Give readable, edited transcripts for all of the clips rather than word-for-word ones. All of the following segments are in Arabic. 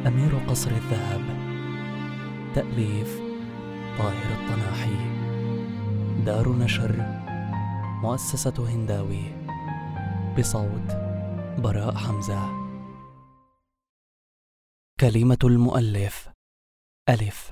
أمير قصر الذهب. تأليف طاهر الطناحي. دار نشر مؤسسة هنداوي. بصوت براء حمزة. كلمة المؤلف. ألف.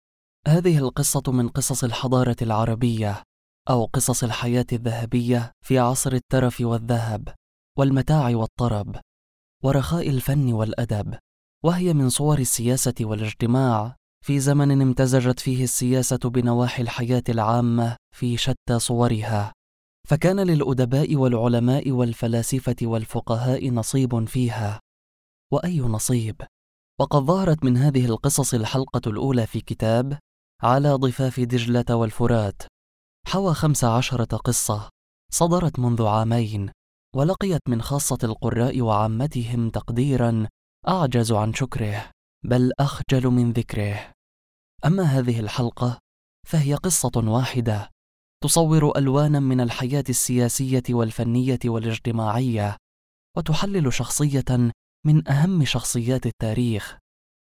هذه القصة من قصص الحضارة العربية، أو قصص الحياة الذهبية في عصر الترف والذهب والمتاع والطرب ورخاء الفن والأدب، وهي من صور السياسة والاجتماع في زمن امتزجت فيه السياسة بنواحي الحياة العامة في شتى صورها، فكان للأدباء والعلماء والفلاسفة والفقهاء نصيب فيها. وأي نصيب! وقد ظهرت من هذه القصص الحلقة الأولى في كتاب على ضفاف دجلة والفرات، حوى 15 قصة، صدرت منذ عامين، ولقيت من خاصة القراء وعامتهم تقديراً أعجز عن شكره، بل أخجل من ذكره. أما هذه الحلقة فهي قصة واحدة تصور ألوانا من الحياة السياسية والفنية والاجتماعية، وتحلل شخصية من أهم شخصيات التاريخ،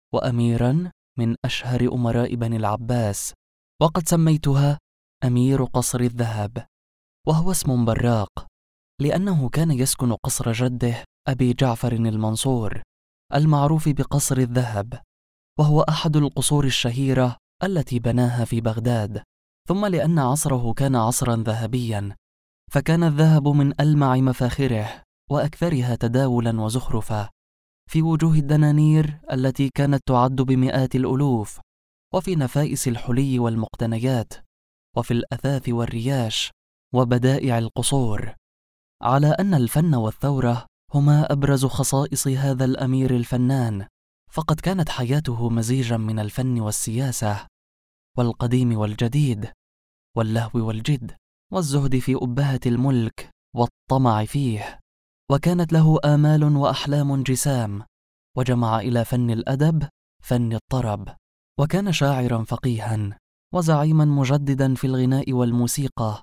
وأميرا من أشهر أمراء بني العباس، وقد سميتها أمير قصر الذهب، وهو اسم براق لأنه كان يسكن قصر جده أبي جعفر المنصور المعروف بقصر الذهب، وهو أحد القصور الشهيرة التي بناها في بغداد. ثم لأن عصره كان عصرا ذهبيا، فكان الذهب من ألمع مفاخره وأكثرها تداولا وزخرفا، في وجوه الدنانير التي كانت تعد بمئات الألوف، وفي نفائس الحلي والمقتنيات، وفي الأثاث والرياش وبدائع القصور، على أن الفن والثورة هما أبرز خصائص هذا الأمير الفنان، فقد كانت حياته مزيجا من الفن والسياسة والقديم والجديد واللهو والجد والزهد في أبهة الملك والطمع فيه، وكانت له آمال وأحلام جسام، وجمع إلى فن الأدب فن الطرب، وكان شاعرا فقيها وزعيما مجددا في الغناء والموسيقى،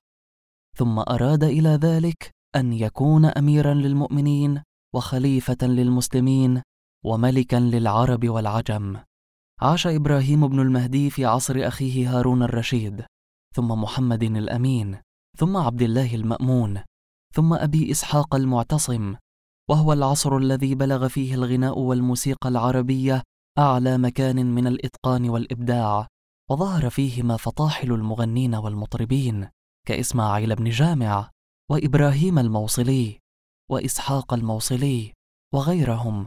ثم أراد إلى ذلك أن يكون أميرا للمؤمنين وخليفة للمسلمين وملكا للعرب والعجم. عاش إبراهيم بن المهدي في عصر أخيه هارون الرشيد، ثم محمد الأمين، ثم عبد الله المأمون، ثم أبي إسحاق المعتصم، وهو العصر الذي بلغ فيه الغناء والموسيقى العربية أعلى مكان من الإتقان والإبداع، وظهر فيهما فطاحل المغنين والمطربين كإسماعيل بن جامع وإبراهيم الموصلي وإسحاق الموصلي وغيرهم،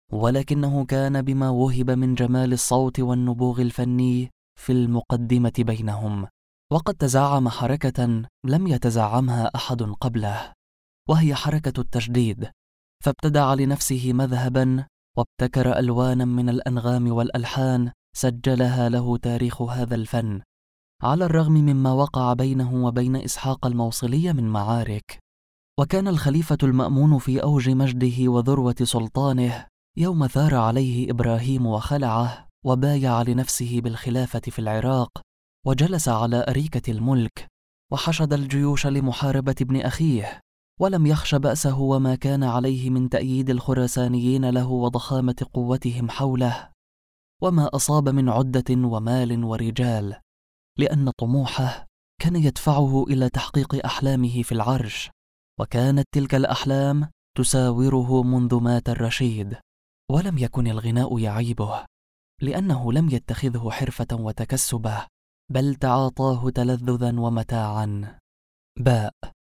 ولكنه كان بما وهب من جمال الصوت والنبوغ الفني في المقدمة بينهم، وقد تزعم حركة لم يتزعمها أحد قبله، وهي حركة التجديد، فابتدع لنفسه مذهبا وابتكر ألوانا من الأنغام والألحان سجلها له تاريخ هذا الفن، على الرغم مما وقع بينه وبين إسحاق الموصلي من معارك. وكان الخليفة المأمون في أوج مجده وذروة سلطانه يوم ثار عليه إبراهيم وخلعه وبايع لنفسه بالخلافة في العراق، وجلس على أريكة الملك، وحشد الجيوش لمحاربة ابن أخيه، ولم يخش بأسه وما كان عليه من تأييد الخراسانيين له وضخامة قوتهم حوله، وما أصاب من عدة ومال ورجال، لأن طموحه كان يدفعه إلى تحقيق أحلامه في العرش، وكانت تلك الأحلام تساوره منذ مات الرشيد. ولم يكن الغناء يعيبه، لأنه لم يتخذه حرفة وتكسبه، بل تعاطاه تلذذا ومتاعا. باء.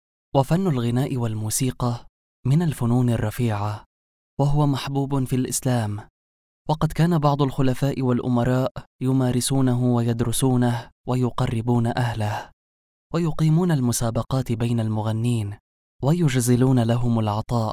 وفن الغناء والموسيقى من الفنون الرفيعة، وهو محبوب في الإسلام، وقد كان بعض الخلفاء والأمراء يمارسونه ويدرسونه ويقربون أهله، ويقيمون المسابقات بين المغنين ويجزلون لهم العطاء.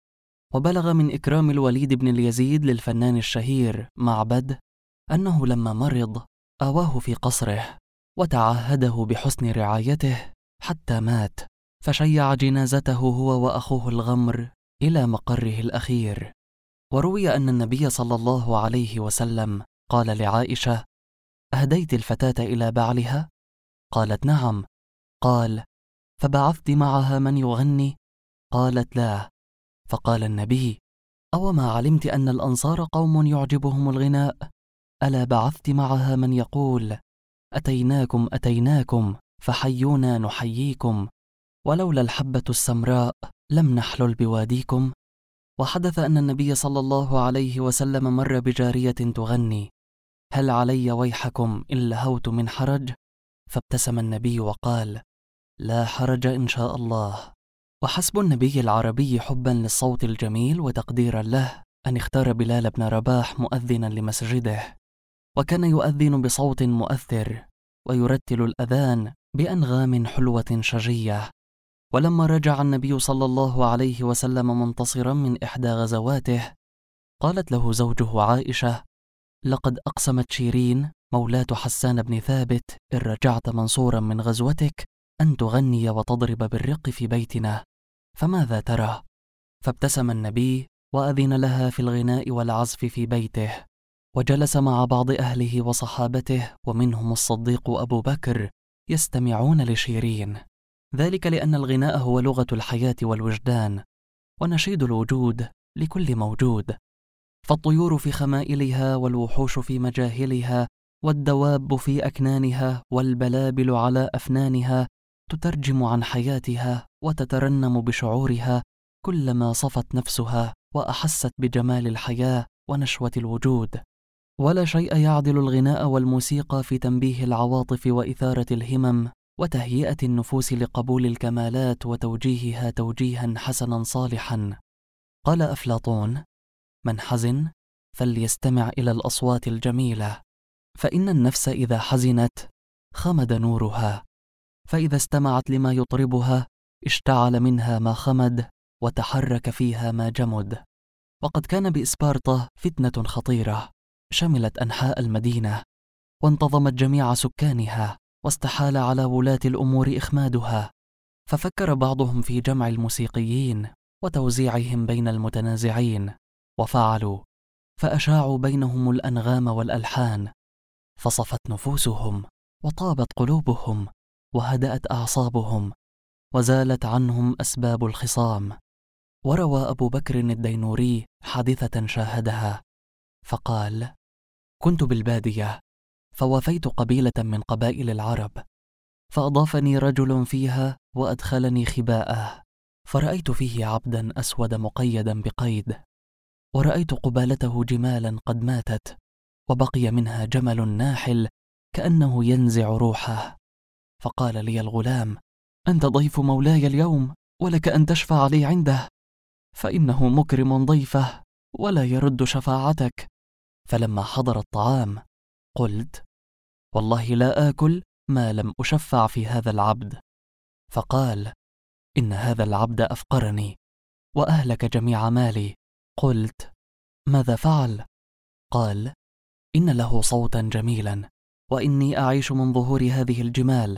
وبلغ من إكرام الوليد بن اليزيد للفنان الشهير معبد أنه لما مرض آواه في قصره وتعهده بحسن رعايته حتى مات، فشيع جنازته هو وأخوه الغمر إلى مقره الأخير. وروي أن النبي صلى الله عليه وسلم قال لعائشة: أهديت الفتاة إلى بعلها؟ قالت: نعم. قال: فبعثت معها من يغني؟ قالت: لا. فقال النبي: أوما علمت أن الأنصار قوم يعجبهم الغناء؟ ألا بعثت معها من يقول: أتيناكم أتيناكم فحيونا نحييكم، ولولا الحبة السمراء لم نحلل بواديكم. وحدث أن النبي صلى الله عليه وسلم مر بجارية تغني: هل علي ويحكم إن لهوت من حرج؟ فابتسم النبي وقال: لا حرج إن شاء الله. وحسب النبي العربي حبا للصوت الجميل وتقديرا له أن اختار بلال بن رباح مؤذنا لمسجده، وكان يؤذن بصوت مؤثر ويرتل الأذان بأنغام حلوة شجية. ولما رجع النبي صلى الله عليه وسلم منتصرا من إحدى غزواته، قالت له زوجه عائشة: لقد أقسمت شيرين مولاة حسان بن ثابت إن رجعت منصورا من غزوتك أن تغني وتضرب بالرق في بيتنا، فماذا ترى؟ فابتسم النبي وأذن لها في الغناء والعزف في بيته، وجلس مع بعض أهله وصحابته ومنهم الصديق أبو بكر يستمعون لشيرين، ذلك لأن الغناء هو لغة الحياة والوجدان، ونشيد الوجود لكل موجود، فالطيور في خمائلها والوحوش في مجاهلها والدواب في أكنانها والبلابل على أفنانها تترجم عن حياتها وتترنم بشعورها كلما صفت نفسها وأحست بجمال الحياة ونشوة الوجود. ولا شيء يعدل الغناء والموسيقى في تنبيه العواطف وإثارة الهمم وتهيئة النفوس لقبول الكمالات وتوجيهها توجيها حسنا صالحا. قال أفلاطون: من حزن فليستمع إلى الأصوات الجميلة، فإن النفس إذا حزنت خمد نورها، فإذا استمعت لما يطربها اشتعل منها ما خمد وتحرك فيها ما جمد. وقد كان بإسبارطة فتنة خطيرة شملت أنحاء المدينة وانتظمت جميع سكانها، واستحال على ولاة الأمور إخمادها، ففكر بعضهم في جمع الموسيقيين وتوزيعهم بين المتنازعين، وفعلوا، فأشاعوا بينهم الأنغام والألحان، فصفت نفوسهم وطابت قلوبهم وهدأت أعصابهم وزالت عنهم أسباب الخصام. وروى أبو بكر الدينوري حادثة شاهدها فقال: كنت بالبادية فوافيت قبيلة من قبائل العرب، فأضافني رجل فيها وأدخلني خباءه، فرأيت فيه عبدا أسود مقيدا بقيد، ورأيت قبالته جمالا قد ماتت، وبقي منها جمل ناحل كأنه ينزع روحه. فقال لي الغلام: أنت ضيف مولاي اليوم، ولك أن تشفع لي عنده، فإنه مكرم ضيفه ولا يرد شفاعتك. فلما حضر الطعام قلت: والله لا آكل ما لم أشفع في هذا العبد. فقال: إن هذا العبد أفقرني وأهلك جميع مالي. قلت: ماذا فعل؟ قال: إن له صوتا جميلا، وإني أعيش من ظهور هذه الجمال.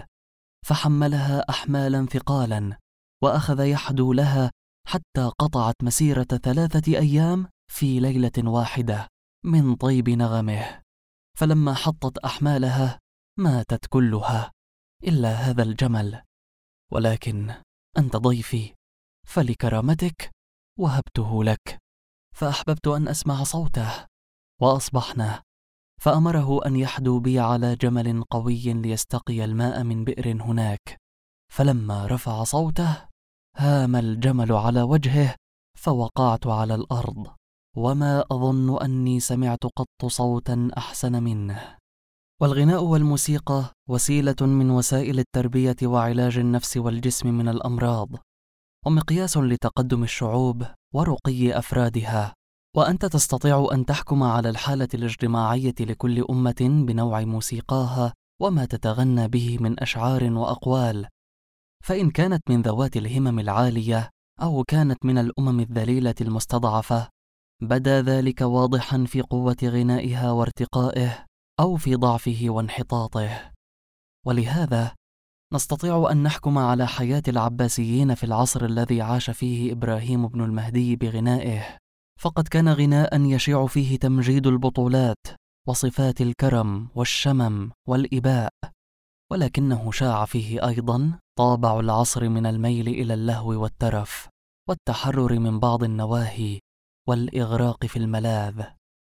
فحملها أحمالا ثقالا وأخذ يحدو لها حتى قطعت مسيرة 3 أيام في ليلة واحدة من طيب نغمه. فلما حطت أحمالها ماتت كلها إلا هذا الجمل، ولكن أنت ضيفي فلكرامتك وهبته لك. فأحببت أن أسمع صوته، وأصبحنا، فأمره أن يحدو بي على جمل قوي ليستقي الماء من بئر هناك. فلما رفع صوته هام الجمل على وجهه، فوقعت على الأرض، وما أظن أني سمعت قط صوتا أحسن منه. والغناء والموسيقى وسيلة من وسائل التربية وعلاج النفس والجسم من الأمراض، ومقياس لتقدم الشعوب ورقي أفرادها. وأنت تستطيع أن تحكم على الحالة الاجتماعية لكل أمة بنوع موسيقاها وما تتغنى به من أشعار وأقوال، فإن كانت من ذوات الهمم العالية أو كانت من الأمم الذليلة المستضعفة، بدا ذلك واضحا في قوة غنائها وارتقائه أو في ضعفه وانحطاطه. ولهذا نستطيع أن نحكم على حياة العباسيين في العصر الذي عاش فيه إبراهيم بن المهدي بغنائه، فقد كان غناء يشيع فيه تمجيد البطولات وصفات الكرم والشمم والإباء، ولكنه شاع فيه أيضا طابع العصر من الميل إلى اللهو والترف والتحرر من بعض النواهي والإغراق في الملاذ.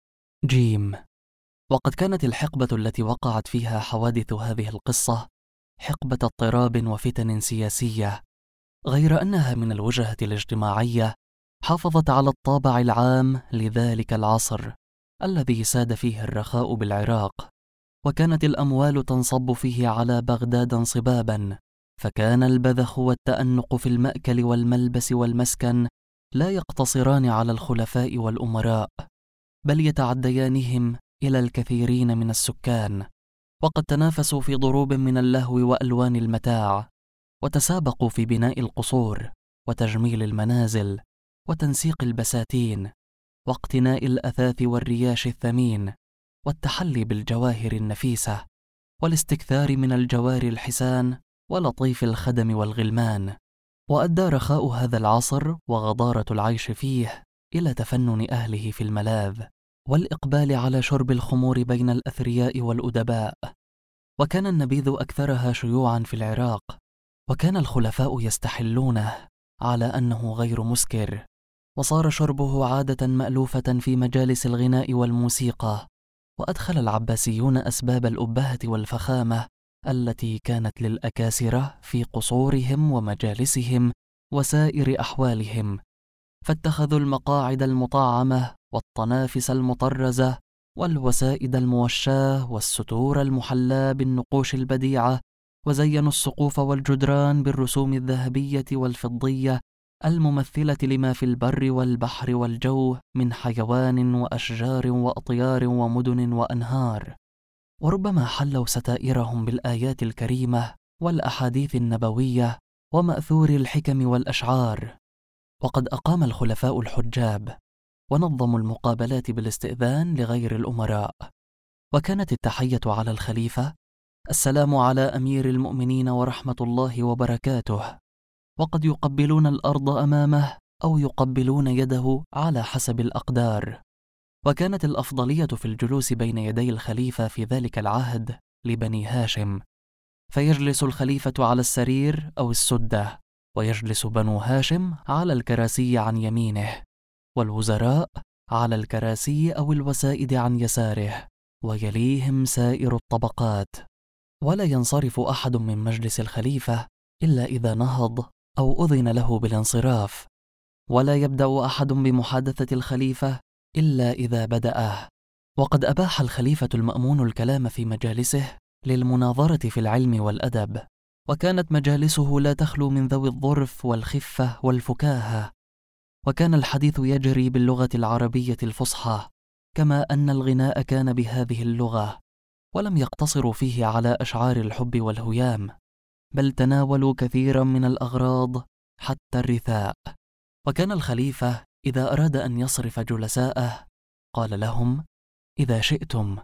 جيم. وقد كانت الحقبة التي وقعت فيها حوادث هذه القصة حقبة اضطراب وفتن سياسية، غير أنها من الوجهة الاجتماعية حافظت على الطابع العام لذلك العصر الذي ساد فيه الرخاء بالعراق، وكانت الأموال تنصب فيه على بغداد انصبابا، فكان البذخ والتأنق في المأكل والملبس والمسكن لا يقتصران على الخلفاء والأمراء، بل يتعديانهم إلى الكثيرين من السكان، وقد تنافسوا في ضروب من اللهو وألوان المتاع، وتسابقوا في بناء القصور وتجميل المنازل وتنسيق البساتين واقتناء الأثاث والرياش الثمين والتحلي بالجواهر النفيسة والاستكثار من الجواري الحسان ولطيف الخدم والغلمان. وأدى رخاء هذا العصر وغضارة العيش فيه إلى تفنن أهله في الملاذ والإقبال على شرب الخمور بين الأثرياء والأدباء، وكان النبيذ أكثرها شيوعا في العراق، وكان الخلفاء يستحلونه على أنه غير مسكر، وصار شربه عادة مألوفة في مجالس الغناء والموسيقى، وأدخل العباسيون أسباب الأبهة والفخامة التي كانت للأكاسرة في قصورهم ومجالسهم وسائر أحوالهم، فاتخذوا المقاعد المطعمة والطنافس المطرزة والوسائد الموشاة والستور المحلاة بالنقوش البديعة، وزينوا السقوف والجدران بالرسوم الذهبية والفضية الممثلة لما في البر والبحر والجو من حيوان وأشجار وأطيار ومدن وأنهار، وربما حلوا ستائرهم بالآيات الكريمة والأحاديث النبوية ومأثور الحكم والأشعار. وقد أقام الخلفاء الحجاب ونظموا المقابلات بالاستئذان لغير الأمراء، وكانت التحية على الخليفة السلام على أمير المؤمنين ورحمة الله وبركاته، وقد يقبلون الأرض أمامه أو يقبلون يده على حسب الأقدار. وكانت الأفضلية في الجلوس بين يدي الخليفة في ذلك العهد لبني هاشم، فيجلس الخليفة على السرير أو السدة، ويجلس بنو هاشم على الكراسي عن يمينه، والوزراء على الكراسي أو الوسائد عن يساره، ويليهم سائر الطبقات. ولا ينصرف أحد من مجلس الخليفة إلا إذا نهض أو أذن له بالانصراف، ولا يبدأ أحد بمحادثة الخليفة إلا إذا بدأه. وقد أباح الخليفة المأمون الكلام في مجالسه للمناظرة في العلم والأدب، وكانت مجالسه لا تخلو من ذوي الظرف والخفة والفكاهة، وكان الحديث يجري باللغة العربية الفصحى، كما أن الغناء كان بهذه اللغة، ولم يقتصروا فيه على أشعار الحب والهيام، بل تناولوا كثيرا من الأغراض حتى الرثاء. وكان الخليفة إذا أراد أن يصرف جلساءه قال لهم إذا شئتم،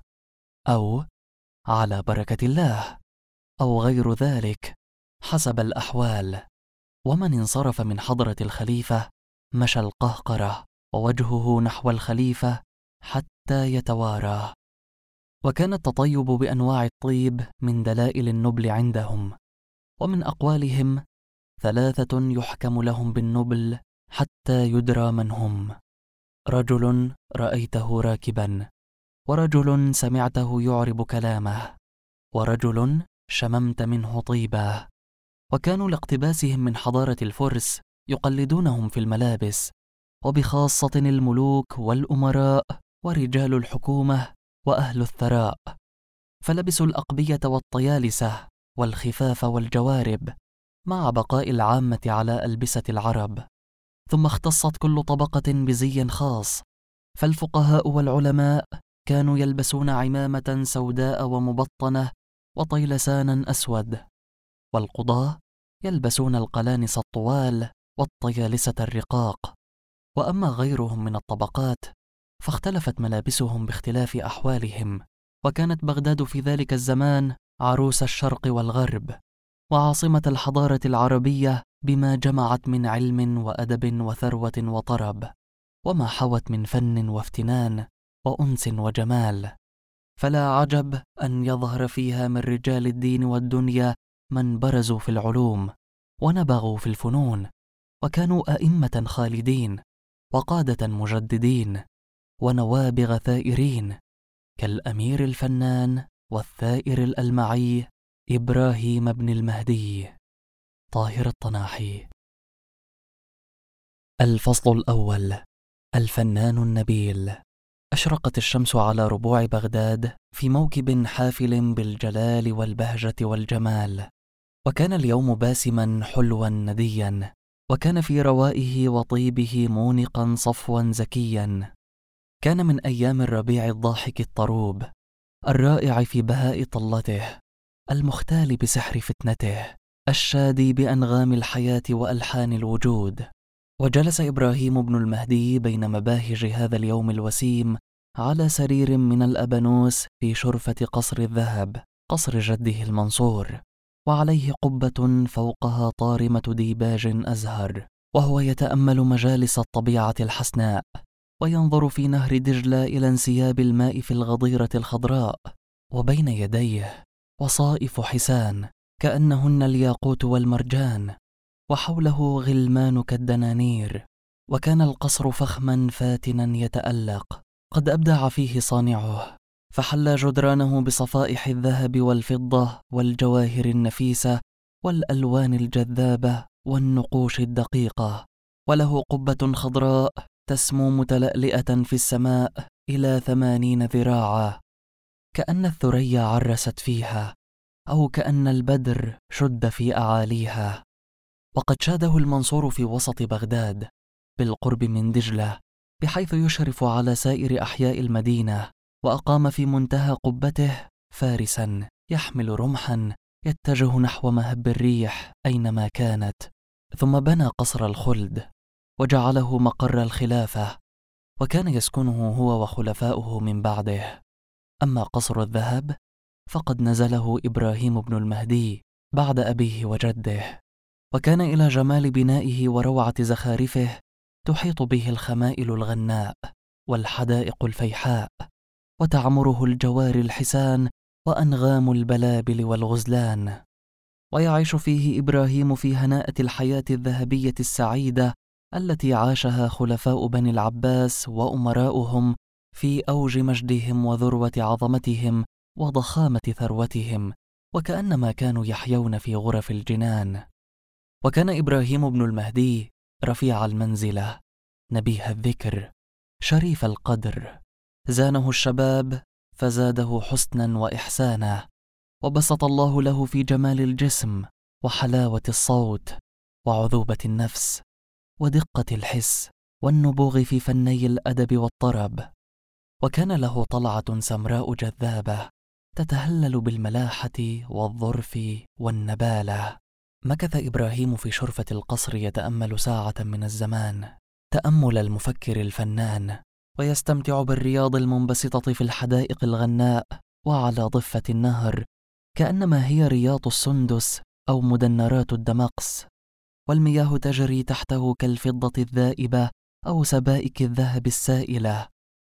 أو على بركة الله، أو غير ذلك حسب الأحوال. ومن انصرف من حضرة الخليفة مشى القهقرة ووجهه نحو الخليفة حتى يتوارى. وكان التطيب بأنواع الطيب من دلائل النبل عندهم، ومن أقوالهم 3 يحكم لهم بالنبل حتى يدرى من هم: رجل رأيته راكبا، ورجل سمعته يعرب كلامه، ورجل شممت منه طيبا. وكانوا لاقتباسهم من حضارة الفرس يقلدونهم في الملابس، وبخاصة الملوك والأمراء ورجال الحكومة وأهل الثراء، فلبسوا الأقبية والطيالسة والخفاف والجوارب مع بقاء العامة على ألبسة العرب. ثم اختصت كل طبقة بزي خاص، فالفقهاء والعلماء كانوا يلبسون عمامة سوداء ومبطنة وطيلسانا أسود، والقضاة يلبسون القلانس الطوال والطيالسة الرقاق. وأما غيرهم من الطبقات فاختلفت ملابسهم باختلاف أحوالهم. وكانت بغداد في ذلك الزمان عروس الشرق والغرب، وعاصمة الحضارة العربية بما جمعت من علم وأدب وثروة وطرب، وما حوت من فن وافتنان وأنس وجمال. فلا عجب أن يظهر فيها من رجال الدين والدنيا من برزوا في العلوم ونبغوا في الفنون، وكانوا أئمة خالدين، وقادة مجددين ونوابغ ثائرين كالأمير الفنان والثائر الألمعي إبراهيم بن المهدي. طاهر الطناحي. الفصل الأول: الفنان النبيل. أشرقت الشمس على ربوع بغداد في موكب حافل بالجلال والبهجة والجمال، وكان اليوم باسما حلوا نديا، وكان في روائه وطيبه مونقا صفوا زكيا. كان من أيام الربيع الضاحك الطروب، الرائع في بهاء طلته، المختال بسحر فتنته، الشادي بأنغام الحياة وألحان الوجود. وجلس إبراهيم بن المهدي بين مباهج هذا اليوم الوسيم على سرير من الأبانوس في شرفة قصر الذهب، قصر جده المنصور، وعليه قبة فوقها طارمة ديباج أزهر، وهو يتأمل مجالس الطبيعة الحسناء، وينظر في نهر دجلة إلى انسياب الماء في الغضيرة الخضراء، وبين يديه وصائف حسان كأنهن الياقوت والمرجان، وحوله غلمان كالدنانير. وكان القصر فخما فاتنا يتألق، قد أبدع فيه صانعه، فحلى جدرانه بصفائح الذهب والفضة والجواهر النفيسة والألوان الجذابة والنقوش الدقيقة، وله قبة خضراء تسمو متلألئة في السماء إلى 80 ذراعا، كأن الثريا عرست فيها، أو كأن البدر شد في أعاليها. وقد شاده المنصور في وسط بغداد بالقرب من دجلة، بحيث يشرف على سائر أحياء المدينة، وأقام في منتهى قبته فارسا يحمل رمحا يتجه نحو مهب الريح أينما كانت، ثم بنى قصر الخلد وجعله مقر الخلافة، وكان يسكنه هو وخلفاؤه من بعده. أما قصر الذهب فقد نزله إبراهيم بن المهدي بعد أبيه وجده، وكان إلى جمال بنائه وروعة زخارفه تحيط به الخمائل الغناء والحدائق الفيحاء، وتعمره الجوار الحسان وأنغام البلابل والغزلان، ويعيش فيه إبراهيم في هناءة الحياة الذهبية السعيدة التي عاشها خلفاء بني العباس وأمراؤهم في أوج مجدهم وذروة عظمتهم وضخامة ثروتهم، وكأنما كانوا يحيون في غرف الجنان. وكان إبراهيم بن المهدي رفيع المنزلة، نبيه الذكر، شريف القدر، زانه الشباب فزاده حسنا وإحسانا، وبسط الله له في جمال الجسم وحلاوة الصوت وعذوبة النفس ودقة الحس والنبوغ في فني الأدب والطرب. وكان له طلعة سمراء جذابة تتهلل بالملاحة والظرف والنبالة. مكث إبراهيم في شرفة القصر يتأمل ساعة من الزمان تأمل المفكر الفنان، ويستمتع بالرياض المنبسطة في الحدائق الغناء وعلى ضفة النهر، كأنما هي رياض السندس أو مدنرات الدمقس، والمياه تجري تحته كالفضة الذائبة أو سبائك الذهب السائلة،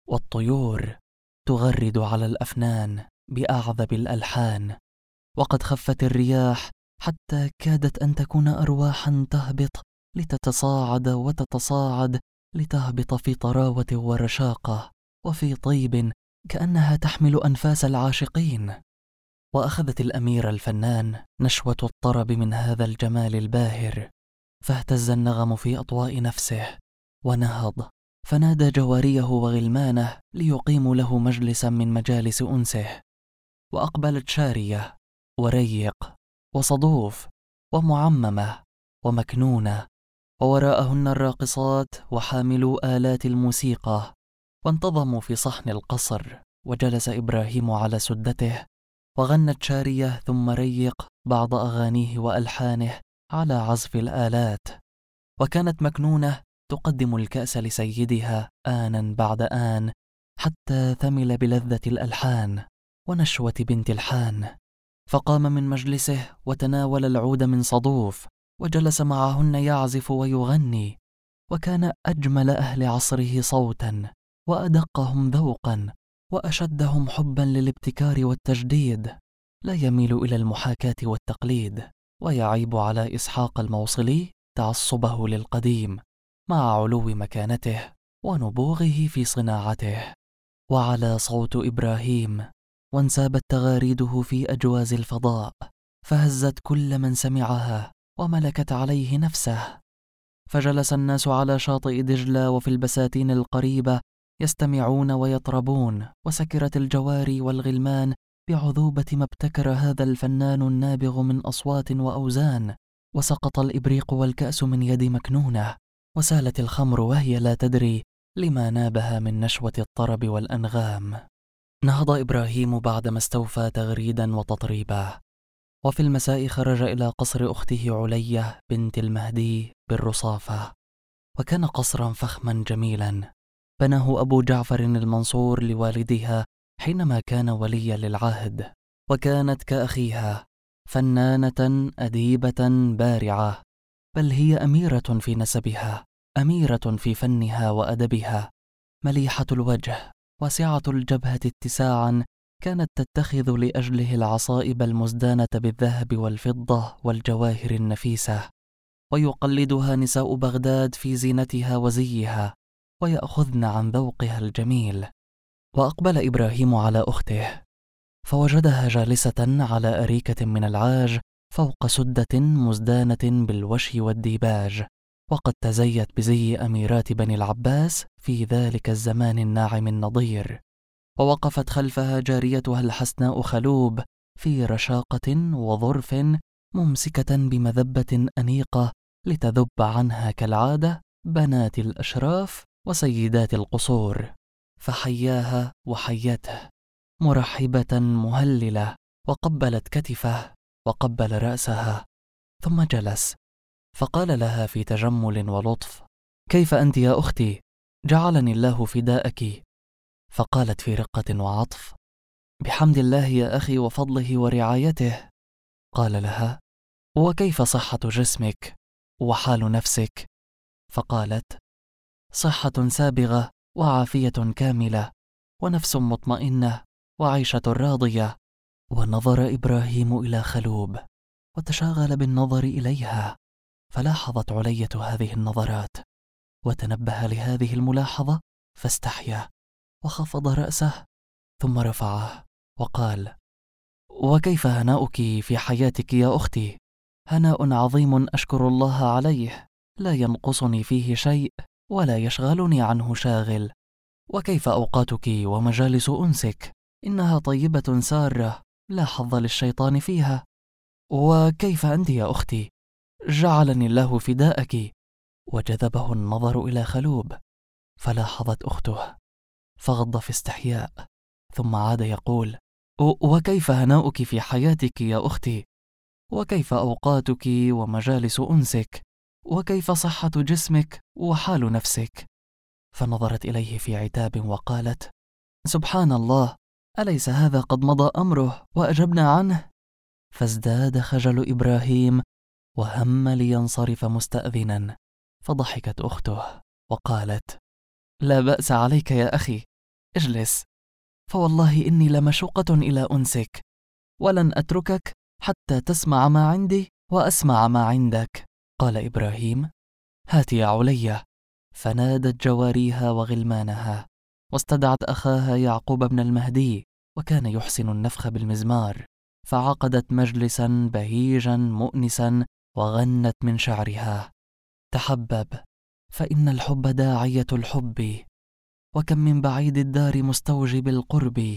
والطيور تغرد على الأفنان بأعذب الألحان. وقد خفت الرياح حتى كادت أن تكون أرواحا تهبط لتتصاعد وتتصاعد لتهبط في طراوة ورشاقة وفي طيب كأنها تحمل أنفاس العاشقين. وأخذت الأمير الفنان نشوة الطرب من هذا الجمال الباهر، فاهتز النغم في أطواء نفسه ونهض، فنادى جواريه وغلمانه ليقيموا له مجلسا من مجالس أنسه. وأقبلت شارية وريق وصدوف ومعممة ومكنونة، ووراءهن الراقصات وحاملو آلات الموسيقى، وانتظموا في صحن القصر. وجلس إبراهيم على سدته، وغنت شارية ثم ريق بعض أغانيه وألحانه على عزف الآلات، وكانت مكنونة تقدم الكأس لسيدها آنا بعد آن حتى ثمل بلذة الألحان ونشوة بنت الحان، فقام من مجلسه وتناول العود من صدوف وجلس معهن يعزف ويغني، وكان أجمل أهل عصره صوتا وأدقهم ذوقا وأشدهم حبا للابتكار والتجديد، لا يميل إلى المحاكاة والتقليد، ويعيب على إسحاق الموصلي تعصبه للقديم مع علو مكانته ونبوغه في صناعته. وعلى صوت إبراهيم، وانسابت تغاريده في أجواز الفضاء، فهزت كل من سمعها وملكت عليه نفسه. فجلس الناس على شاطئ دجلة وفي البساتين القريبة يستمعون ويطربون، وسكرت الجواري والغلمان بعذوبة ما ابتكر هذا الفنان النابغ من أصوات وأوزان. وسقط الإبريق والكأس من يد مكنونة، وسالت الخمر وهي لا تدري لما نابها من نشوة الطرب والأنغام. نهض إبراهيم بعدما استوفى تغريدا وتطريبا، وفي المساء خرج إلى قصر أخته علية بنت المهدي بالرصافة، وكان قصرا فخما جميلا بناه أبو جعفر المنصور لوالدها حينما كان وليا للعهد. وكانت كأخيها فنانة أديبة بارعة، بل هي أميرة في نسبها، أميرة في فنها وأدبها، مليحة الوجه واسعة الجبهة اتساعا، كانت تتخذ لأجله العصائب المزدانة بالذهب والفضة والجواهر النفيسة، ويقلدها نساء بغداد في زينتها وزيها، ويأخذن عن ذوقها الجميل. وأقبل إبراهيم على أخته، فوجدها جالسة على أريكة من العاج فوق سدة مزدانة بالوشي والديباج، وقد تزيت بزي أميرات بني العباس في ذلك الزمان الناعم النضير. ووقفت خلفها جاريتها الحسناء خلوب في رشاقة وظرف، ممسكة بمذبة أنيقة لتذب عنها كالعادة بنات الأشراف وسيدات القصور. فحياها وحيته مرحبة مهللة، وقبلت كتفه وقبل رأسها، ثم جلس فقال لها في تجمل ولطف: كيف أنت يا أختي؟ جعلني الله فداءك. فقالت في رقة وعطف: بحمد الله يا أخي وفضله ورعايته. قال لها: وكيف صحة جسمك وحال نفسك؟ فقالت: صحة سابغة وعافية كاملة ونفس مطمئنة وعيشة راضية. ونظر إبراهيم إلى خلوب وتشاغل بالنظر إليها، فلاحظت علية هذه النظرات وتنبه لهذه الملاحظة فاستحيا وخفض رأسه، ثم رفعه وقال: وكيف هناؤك في حياتك يا أختي؟ هناء عظيم أشكر الله عليه، لا ينقصني فيه شيء ولا يشغلني عنه شاغل. وكيف أوقاتك ومجالس أنسك؟ إنها طيبة سارة لا حظ للشيطان فيها. وكيف أنت يا أختي؟ جعلني الله فداءك. وجذبه النظر إلى خلوب، فلاحظت أخته فغض في استحياء، ثم عاد يقول: وكيف هناؤك في حياتك يا أختي؟ وكيف أوقاتك ومجالس أنسك؟ وكيف صحة جسمك وحال نفسك؟ فنظرت إليه في عتاب وقالت: سبحان الله، أليس هذا قد مضى أمره وأجبنا عنه؟ فازداد خجل إبراهيم وهم لينصرف مستأذنا، فضحكت أخته وقالت: لا بأس عليك يا أخي، اجلس، فوالله إني لمشوقة إلى أنسك، ولن أتركك حتى تسمع ما عندي وأسمع ما عندك. قال إبراهيم: هات يا علية. فنادت جواريها وغلمانها، واستدعت أخاها يعقوب بن المهدي، وكان يحسن النفخ بالمزمار، فعقدت مجلسا بهيجا مؤنسا وغنت من شعرها: تحبب فإن الحب داعية الحب، وكم من بعيد الدار مستوجب القرب.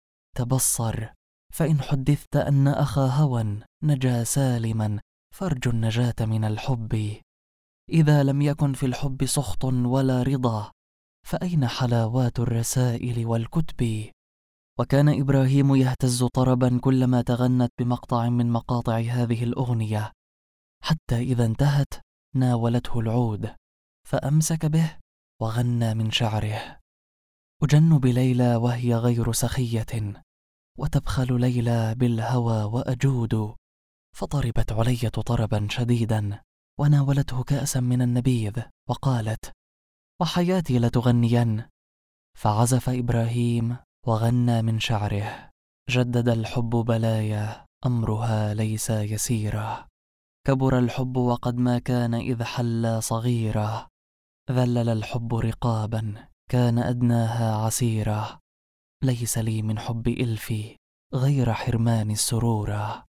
تبصر فإن حدثت أن أخا هوى نجا سالما، فارجو النجاة من الحب. إذا لم يكن في الحب سخط ولا رضا، فأين حلاوات الرسائل والكتب؟ وكان إبراهيم يهتز طربا كلما تغنت بمقطع من مقاطع هذه الأغنية، حتى إذا انتهت ناولته العود فأمسك به وغنى من شعره: أجن بليلى وهي غير سخية، وتبخل ليلى بالهوى وأجود. فطربت علية طربا شديدا وناولته كأسا من النبيذ وقالت: وحياتي لتغنين. فعزف إبراهيم وغنى من شعره: جدد الحب بلايا أمرها ليس يسيرا، كبر الحب وقد ما كان إذ حل صغيرا، ذلل الحب رقابا كان أدناها عسيرا، ليس لي من حب إلفي غير حرمان السرورا.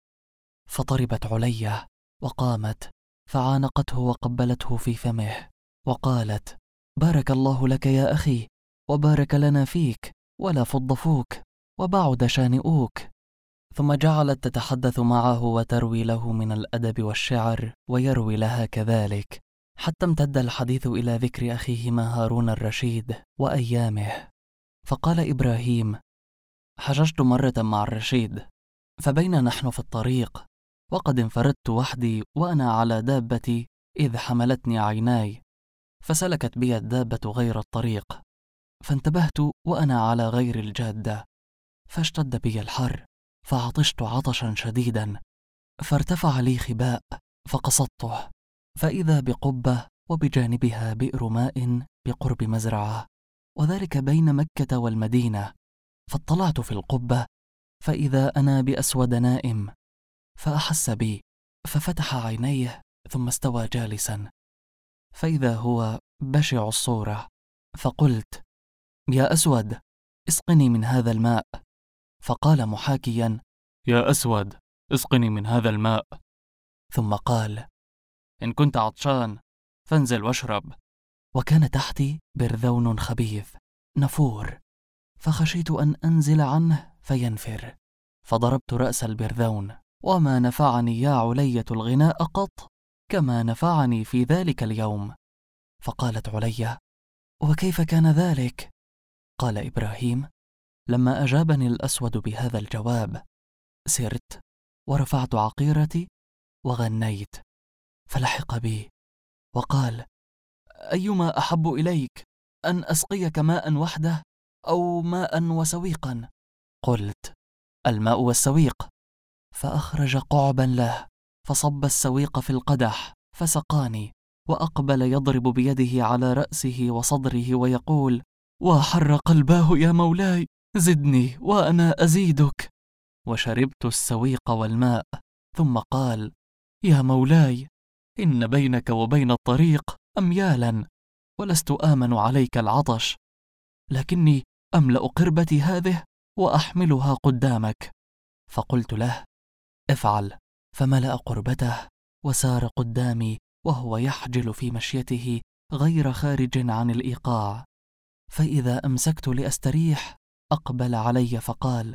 فطربت عليا وقامت فعانقته وقبلته في فمه وقالت: بارك الله لك يا أخي، وبارك لنا فيك، ولا فض فوك، وبعد شانئوك. ثم جعلت تتحدث معه وتروي له من الأدب والشعر ويروي لها كذلك، حتى امتد الحديث إلى ذكر أخيهما هارون الرشيد وأيامه. فقال إبراهيم: حججت مرة مع الرشيد، فبين نحن في الطريق وقد انفردت وحدي وأنا على دابتي إذ حملتني عيناي، فسلكت بي الدابة غير الطريق، فانتبهت وأنا على غير الجادة، فاشتد بي الحر فعطشت عطشا شديدا، فارتفع لي خباء فقصدته، فإذا بقبة وبجانبها بئر ماء بقرب مزرعة، وذلك بين مكة والمدينة. فاطلعت في القبة فإذا أنا بأسود نائم، فأحس بي ففتح عينيه ثم استوى جالسا، فإذا هو بشع الصورة. فقلت: يا أسود، اسقني من هذا الماء. فقال محاكيا: يا أسود، اسقني من هذا الماء. ثم قال: إن كنت عطشان فانزل واشرب. وكان تحتي برذون خبيث نفور، فخشيت أن أنزل عنه فينفر، فضربت رأس البرذون، وما نفعني يا علية الغناء قط كما نفعني في ذلك اليوم. فقالت علية: وكيف كان ذلك؟ قال إبراهيم: لما أجابني الأسود بهذا الجواب سرت ورفعت عقيرتي وغنيت، فلحق بي وقال: أيما أحب إليك، أن أسقيك ماء وحده أو ماء وسويقا؟ قلت: الماء والسويق. فأخرج قعبا له فصب السويق في القدح فسقاني، وأقبل يضرب بيده على رأسه وصدره ويقول: وحر قلباه يا مولاي، زدني وأنا أزيدك. وشربت السويق والماء، ثم قال: يا مولاي، إن بينك وبين الطريق أميالا، ولست آمن عليك العطش، لكني أملأ قربتي هذه وأحملها قدامك. فقلت له: افعل. فملأ قربته وسار قدامي وهو يحجل في مشيته غير خارج عن الإيقاع، فإذا أمسكت لأستريح أقبل علي فقال: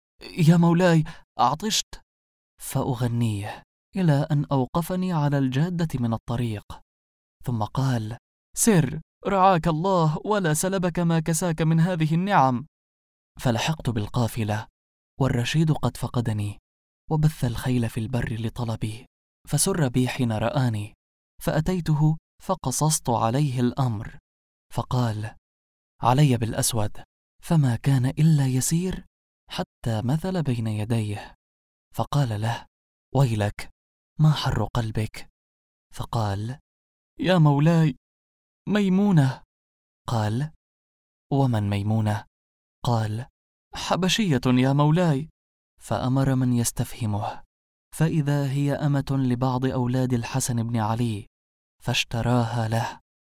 يا مولاي، عطشت. فأغنيه إلى أن أوقفني على الجادة من الطريق، ثم قال: سر رعاك الله ولا سلبك ما كساك من هذه النعم. فلحقت بالقافلة والرشيد قد فقدني، وبث الخيل في البر لطلبي، فسر بي حين رآني، فأتيته فقصصت عليه الأمر، فقال: علي بالأسود، فما كان إلا يسير حتى مثل بين يديه. فقال له: ويلك، ما حر قلبك؟ فقال: يا مولاي، ميمونة. قال: ومن ميمونة؟ قال: حبشية يا مولاي. فأمر من يستفهمه، فإذا هي أمة لبعض أولاد الحسن بن علي، فاشتراها له،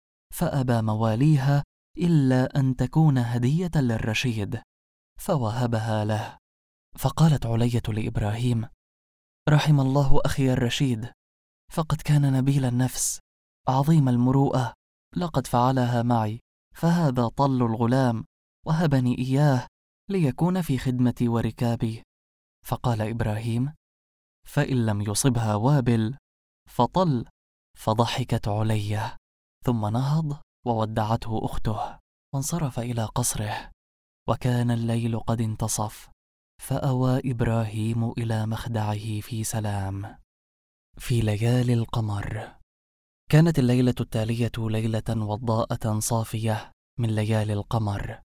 فأبى مواليها إلا أن تكون هدية للرشيد، فوهبها له. فقالت علية لإبراهيم: رحم الله أخي الرشيد، فقد كان نبيل النفس عظيم المروءة، لقد فعلها معي، فهذا طل الغلام، وهبني إياه ليكون في خدمتي وركابي. فقال إبراهيم: فإن لم يصبها وابل فطل. فضحكت علية، ثم نهض وودعته أخته وانصرف إلى قصره، وكان الليل قد انتصف، فأوى إبراهيم إلى مخدعه في سلام. في ليالي القمر. كانت الليلة التالية ليلة وضاءة صافية من ليالي القمر،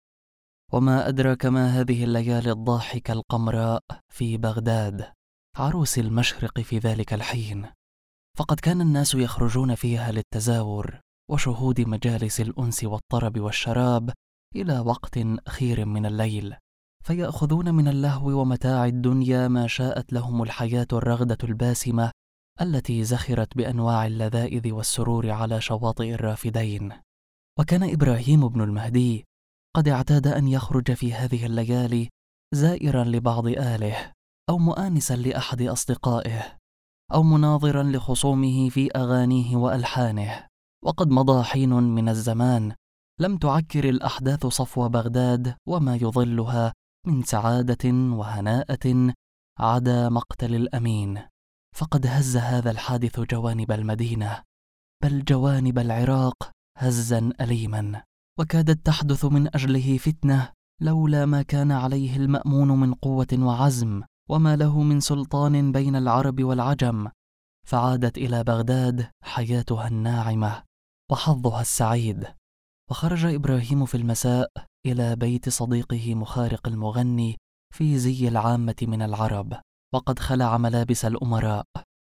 وما أدراك ما هذه الليالي الضاحكة القمراء في بغداد عروس المشرق في ذلك الحين، فقد كان الناس يخرجون فيها للتزاور وشهود مجالس الأنس والطرب والشراب إلى وقت أخير من الليل، فيأخذون من اللهو ومتاع الدنيا ما شاءت لهم الحياة الرغدة الباسمة التي زخرت بأنواع اللذائذ والسرور على شواطئ الرافدين. وكان إبراهيم بن المهدي قد اعتاد أن يخرج في هذه الليالي زائرا لبعض آله، أو مؤانسا لأحد أصدقائه، أو مناظرا لخصومه في أغانيه وألحانه. وقد مضى حين من الزمان لم تعكر الأحداث صفو بغداد وما يظلها من سعادة وهناءة عدا مقتل الأمين، فقد هز هذا الحادث جوانب المدينة، بل جوانب العراق هزا أليما، وكادت تحدث من أجله فتنة لولا ما كان عليه المأمون من قوة وعزم، وما له من سلطان بين العرب والعجم، فعادت إلى بغداد حياتها الناعمة وحظها السعيد. وخرج إبراهيم في المساء إلى بيت صديقه مخارق المغني في زي العامة من العرب، وقد خلع ملابس الأمراء،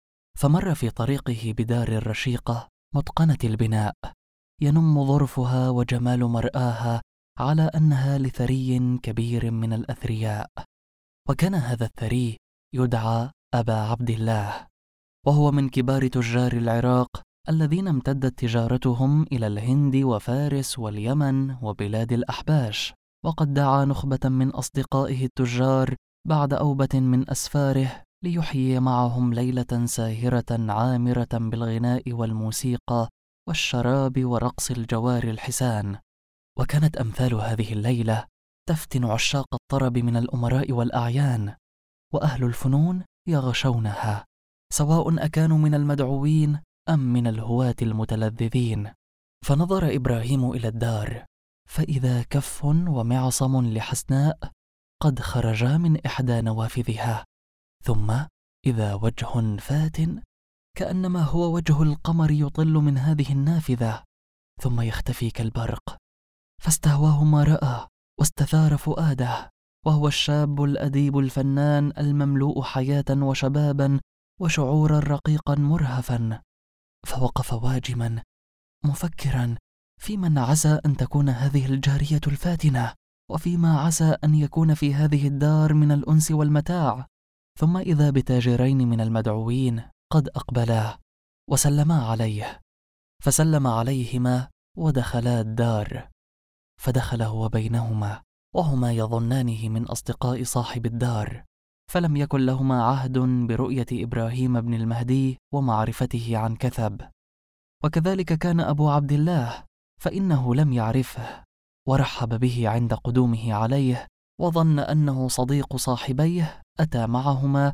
فمر في طريقه بدار رشيقة متقنة البناء، ينم ظرفها وجمال مرآها على أنها لثري كبير من الأثرياء. وكان هذا الثري يدعى أبا عبد الله، وهو من كبار تجار العراق الذين امتدت تجارتهم إلى الهند وفارس واليمن وبلاد الأحباش. وقد دعا نخبة من أصدقائه التجار بعد أوبة من أسفاره ليحيي معهم ليلة ساهرة عامرة بالغناء والموسيقى والشراب ورقص الجوار الحسان. وكانت أمثال هذه الليلة تفتن عشاق الطرب من الأمراء والأعيان، وأهل الفنون يغشونها، سواء أكانوا من المدعوين أم من الهواة المتلذذين. فنظر إبراهيم إلى الدار، فإذا كف ومعصم لحسناء قد خرجا من إحدى نوافذها، ثم إذا وجه فات كأنما هو وجه القمر يطل من هذه النافذة، ثم يختفي كالبرق، فاستهواه ما رأى واستثار فؤاده، وهو الشاب الأديب الفنان المملوء حياة وشبابا وشعورا رقيقا مرهفا، فوقف واجما مفكرا في من عسى أن تكون هذه الجارية الفاتنة، وفيما عسى أن يكون في هذه الدار من الأنس والمتاع. ثم إذا بتاجرين من المدعوين قد أقبلا وسلما عليه، فسلم عليهما ودخلا الدار، فدخل هو بينهما وهما يظنانه من أصدقاء صاحب الدار، فلم يكن لهما عهد برؤية إبراهيم بن المهدي ومعرفته عن كثب. وكذلك كان أبو عبد الله، فإنه لم يعرفه، ورحب به عند قدومه عليه، وظن أنه صديق صاحبيه أتى معهما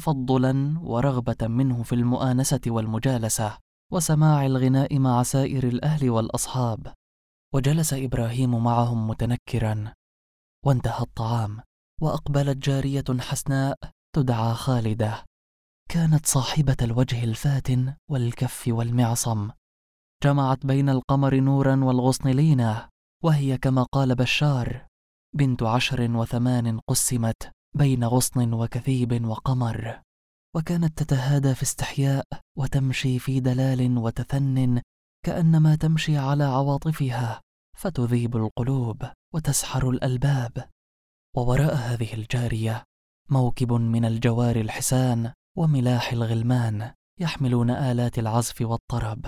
تفضلا ورغبة منه في المؤانسة والمجالسة وسماع الغناء مع سائر الأهل والأصحاب. وجلس إبراهيم معهم متنكرا، وانتهى الطعام، وأقبلت جارية حسناء تدعى خالدة، كانت صاحبة الوجه الفاتن والكف والمعصم، جمعت بين القمر نورا والغصن لينا، وهي كما قال بشار بنت 10 و8 قسمت بين غصن وكثيب وقمر. وكانت تتهادى في استحياء وتمشي في دلال وتثن، كأنما تمشي على عواطفها فتذيب القلوب وتسحر الألباب. ووراء هذه الجارية موكب من الجوار الحسان وملاح الغلمان يحملون آلات العزف والطرب.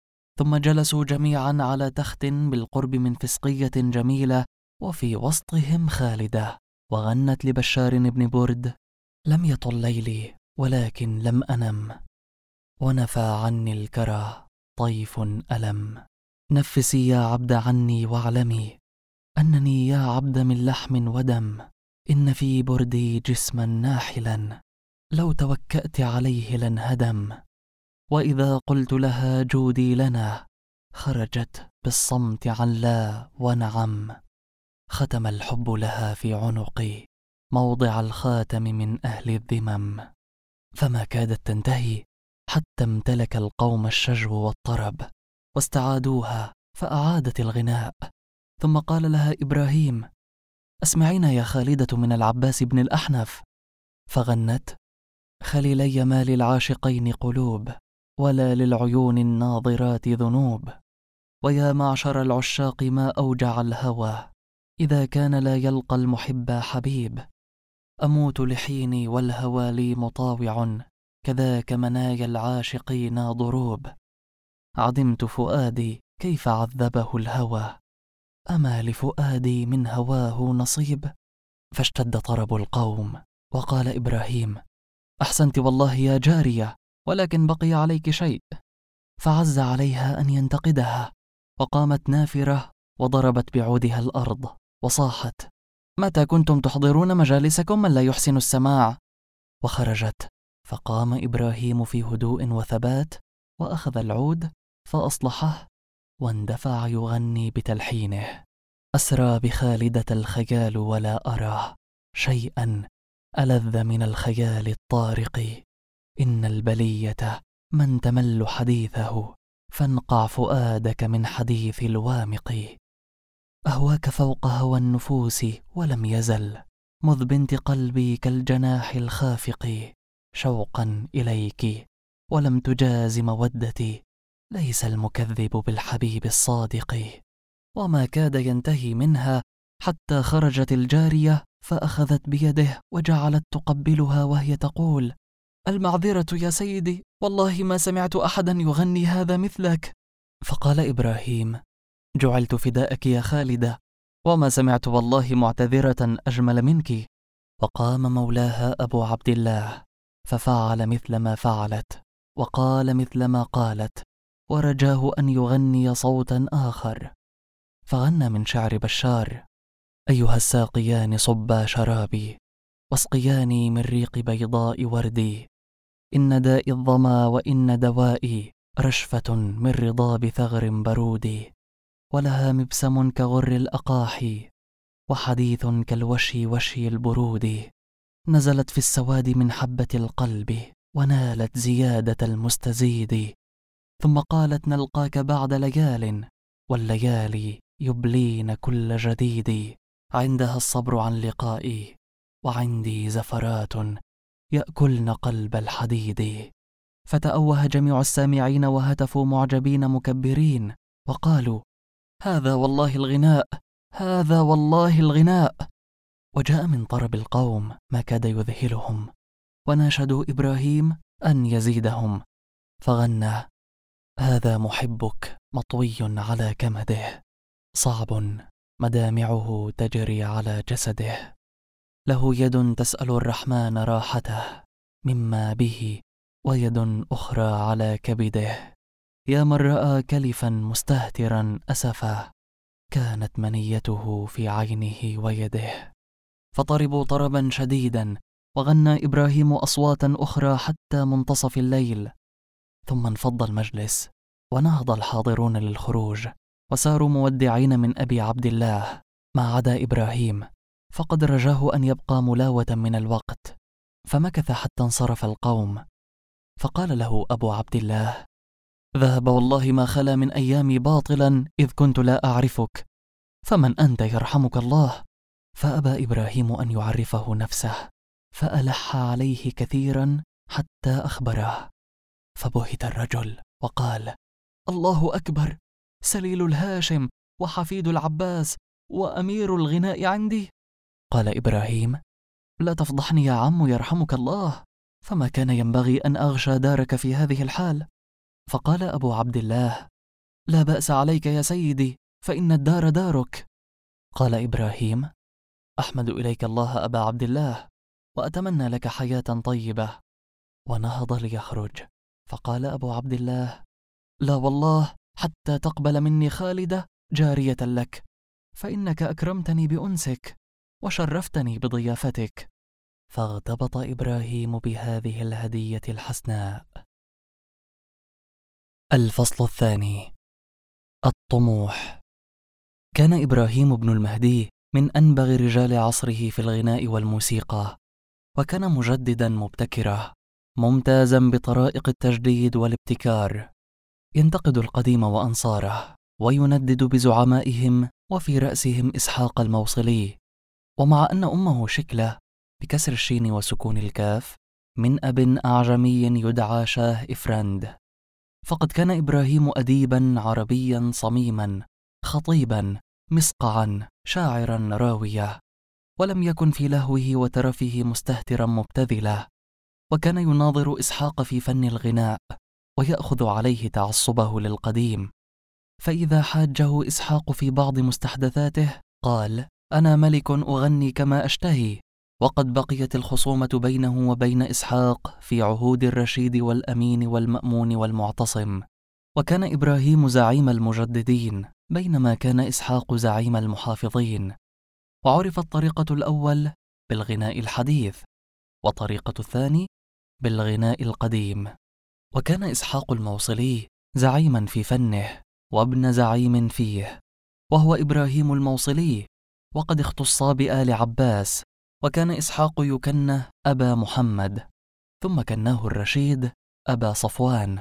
ثم جلسوا جميعا على تخت بالقرب من فسقية جميلة، وفي وسطهم خالدة، وغنت لبشار بن برد: لم يطل ليلي ولكن لم أنم، ونفى عني الكرى طيف ألم. نفسي يا عبد عني واعلمي أنني يا عبد من لحم ودم، إن في بردي جسما ناحلا لو توكأت عليه لانهدم. وإذا قلت لها جودي لنا خرجت بالصمت عن لا ونعم. ختم الحب لها في عنقي موضع الخاتم من أهل الذمم. فما كادت تنتهي حتى امتلك القوم الشجو والطرب واستعادوها، فأعادت الغناء. ثم قال لها إبراهيم: أسمعينا يا خالدة من العباس بن الأحنف. فغنت: خليلي ما للعاشقين قلوب، ولا للعيون الناظرات ذنوب. ويا معشر العشاق ما أوجع الهوى، إذا كان لا يلقى المحب حبيب. أموت لحيني والهوى لي مطاوع، كذاك منايا العاشقين ضروب. عدمت فؤادي كيف عذبه الهوى، أما لفؤادي من هواه نصيب. فاشتد طرب القوم، وقال إبراهيم: أحسنت والله يا جارية، ولكن بقي عليك شيء. فعز عليها أن ينتقدها، وقامت نافرة وضربت بعودها الأرض وصاحت: متى كنتم تحضرون مجالسكم من لا يحسن السماع؟ وخرجت. فقام إبراهيم في هدوء وثبات، وأخذ العود فأصلحه، واندفع يغني بتلحينه: أسرى بخالدة الخيال ولا أرى شيئا ألذ من الخيال الطارق. إن البلية من تمل حديثه، فانقع فؤادك من حديث الوامق. أهواك فوق هوى النفوس ولم يزل، مذ بنت قلبي كالجناح الخافق. شوقا إليك ولم تجاز مودتي، ليس المكذب بالحبيب الصادق. وما كاد ينتهي منها حتى خرجت الجارية، فأخذت بيده وجعلت تقبلها وهي تقول: المعذرة يا سيدي، والله ما سمعت أحدا يغني هذا مثلك. فقال إبراهيم: جعلت فداءك يا خالدة، وما سمعت والله معتذرة أجمل منك. وقام مولاها أبو عبد الله ففعل مثل ما فعلت، وقال مثل ما قالت، ورجاه أن يغني صوتا آخر. فغنى من شعر بشار: أيها الساقيان صبا شرابي، واسقياني من ريق بيضاء وردي. إن داء الظما وإن دوائي، رشفة من رضاب ثغر برودي. ولها مبسم كغر الأقاحي، وحديث كالوشي وشي البرود. نزلت في السواد من حبة القلب، ونالت زيادة المستزيد. ثم قالت: نلقاك بعد ليال، والليالي يبلين كل جديد. عندها الصبر عن لقائي، وعندي زفرات يأكلن قلب الحديد. فتأوه جميع السامعين وهتفوا معجبين مكبرين، وقالوا: هذا والله الغناء، هذا والله الغناء. وجاء من طرب القوم ما كاد يذهلهم، وناشدوا إبراهيم أن يزيدهم، فغنى: هذا محبك مطوي على كمده، صعب مدامعه تجري على جسده. له يد تسأل الرحمن راحته، مما به ويد أخرى على كبده. يا من رأى كلفا مستهترا أسفا، كانت منيته في عينه ويده. فطربوا طربا شديدا، وغنى إبراهيم أصواتا أخرى حتى منتصف الليل. ثم انفض المجلس، ونهض الحاضرون للخروج، وساروا مودعين من أبي عبد الله، ما عدا إبراهيم، فقد رجاه أن يبقى ملاوة من الوقت. فمكث حتى انصرف القوم، فقال له أبو عبد الله: ذهب والله ما خلا من أيامي باطلا إذ كنت لا أعرفك، فمن أنت يرحمك الله؟ فأبى إبراهيم أن يعرفه نفسه، فألح عليه كثيرا حتى أخبره. فبهت الرجل وقال: الله أكبر، سليل الهاشم وحفيد العباس وأمير الغناء عندي. قال إبراهيم: لا تفضحني يا عم يرحمك الله، فما كان ينبغي أن أغشى دارك في هذه الحال. فقال أبو عبد الله: لا بأس عليك يا سيدي، فإن الدار دارك. قال إبراهيم: أحمد إليك الله أبا عبد الله، وأتمنى لك حياة طيبة. ونهض ليخرج، فقال أبو عبد الله: لا والله حتى تقبل مني خالدة جارية لك، فإنك أكرمتني بأنسك وشرفتني بضيافتك. فاغتبط إبراهيم بهذه الهدية الحسناء. الفصل الثاني: الطموح. كان إبراهيم بن المهدي من أنبغ رجال عصره في الغناء والموسيقى، وكان مجددا مبتكرا، ممتازا بطرائق التجديد والابتكار، ينتقد القديم وأنصاره، ويندد بزعمائهم، وفي رأسهم إسحاق الموصلي. ومع أن أمه شكلة بكسر الشين وسكون الكاف من أب أعجمي يدعى شاه إفراند، فقد كان إبراهيم أديبا عربيا صميما، خطيبا مسقعا، شاعرا راويا، ولم يكن في لهوه وترفه مستهترا مبتذلا. وكان يناظر إسحاق في فن الغناء، ويأخذ عليه تعصبه للقديم، فإذا حاجه إسحاق في بعض مستحدثاته قال: أنا ملك أغني كما أشتهي. وقد بقيت الخصومة بينه وبين إسحاق في عهود الرشيد والأمين والمأمون والمعتصم. وكان إبراهيم زعيم المجددين بينما كان إسحاق زعيم المحافظين. وعرف الطريقة الأول بالغناء الحديث، وطريقة الثاني بالغناء القديم. وكان إسحاق الموصلي زعيما في فنه وابن زعيم فيه، وهو إبراهيم الموصلي، وقد اختص بآل عباس. وكان إسحاق يكنى أبا محمد، ثم كناه الرشيد أبا صفوان.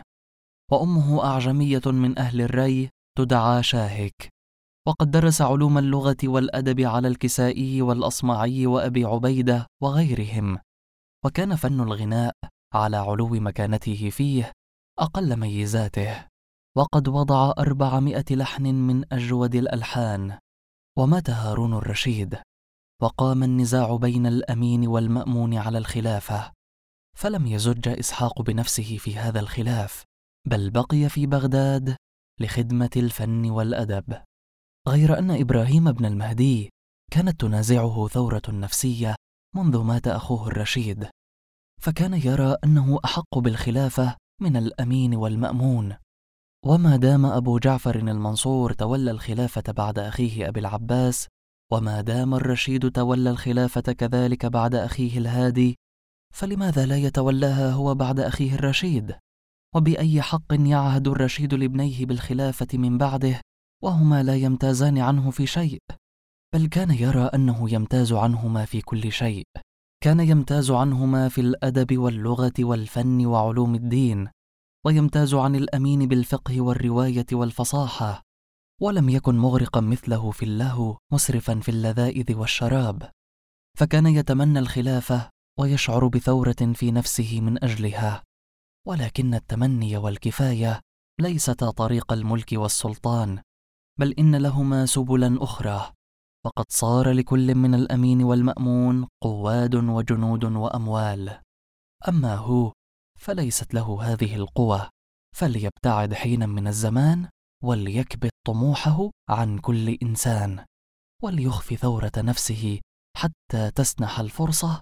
وأمه أعجمية من أهل الري تدعى شاهك. وقد درس علوم اللغة والأدب على الكسائي والأصمعي وأبي عبيدة وغيرهم. وكان فن الغناء على علو مكانته فيه أقل ميزاته، وقد وضع 400 لحن من أجود الألحان. ومات هارون الرشيد، وقام النزاع بين الأمين والمأمون على الخلافة، فلم يزج إسحاق بنفسه في هذا الخلاف، بل بقي في بغداد لخدمة الفن والأدب. غير أن إبراهيم بن المهدي كانت تنازعه ثورة نفسية منذ مات أخوه الرشيد، فكان يرى أنه أحق بالخلافة من الأمين والمأمون. وما دام أبو جعفر المنصور تولى الخلافة بعد أخيه أبي العباس، وما دام الرشيد تولى الخلافة كذلك بعد أخيه الهادي، فلماذا لا يتولاها هو بعد أخيه الرشيد؟ وبأي حق يعهد الرشيد لابنيه بالخلافة من بعده وهما لا يمتازان عنه في شيء؟ بل كان يرى أنه يمتاز عنهما في كل شيء. كان يمتاز عنهما في الأدب واللغة والفن وعلوم الدين، ويمتاز عن الأمين بالفقه والرواية والفصاحة، ولم يكن مغرقا مثله في اللهو مسرفا في اللذائذ والشراب. فكان يتمنى الخلافة ويشعر بثورة في نفسه من أجلها، ولكن التمني والكفاية ليستا طريق الملك والسلطان، بل إن لهما سبلا أخرى. وقد صار لكل من الأمين والمأمون قواد وجنود وأموال، أما هو فليست له هذه القوى، فليبتعد حينا من الزمان، وليكبت طموحه عن كل إنسان، وليخفي ثورة نفسه حتى تسنح الفرصة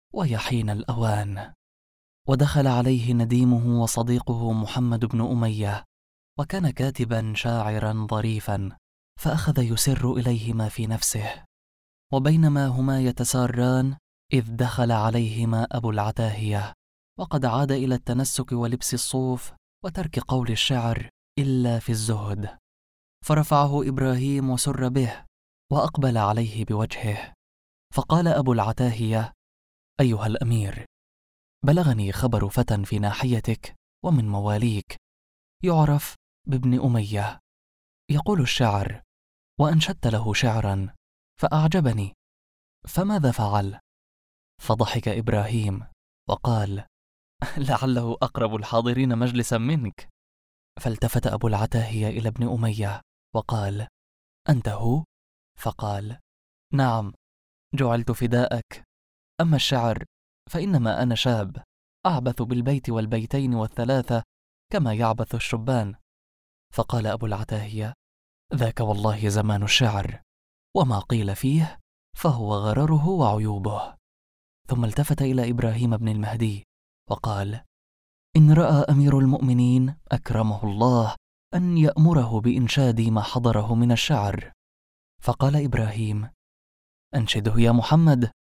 ويحين الأوان. ودخل عليه نديمه وصديقه محمد بن أمية، وكان كاتبا شاعرا ظريفا، فأخذ يسر إليه ما في نفسه. وبينما هما يتساران إذ دخل عليهما أبو العتاهية، وقد عاد إلى التنسك ولبس الصوف وترك قول الشعر إلا في الزهد. فرفعه إبراهيم وسر به، وأقبل عليه بوجهه، فقال أبو العتاهية: أيها الأمير، بلغني خبر فتى في ناحيتك ومن مواليك يعرف بابن أمية، يقول الشعر، وأنشدت له شعرا فأعجبني، فماذا فعل؟ فضحك إبراهيم وقال: لعله أقرب الحاضرين مجلسا منك. فالتفت أبو العتاهية إلى ابن أمية وقال: أنت هو؟ فقال: نعم، جعلت فداءك. أما الشعر فإنما أنا شاب أعبث بالبيت والبيتين والثلاثة كما يعبث الشبان. فقال أبو العتاهية: ذاك والله زمان الشعر، وما قيل فيه فهو غرره وعيوبه. ثم التفت إلى إبراهيم بن المهدي وقال: إن رأى أمير المؤمنين أكرمه الله أن يأمره بإنشاد ما حضره من الشعر. فقال إبراهيم: أنشده يا محمد.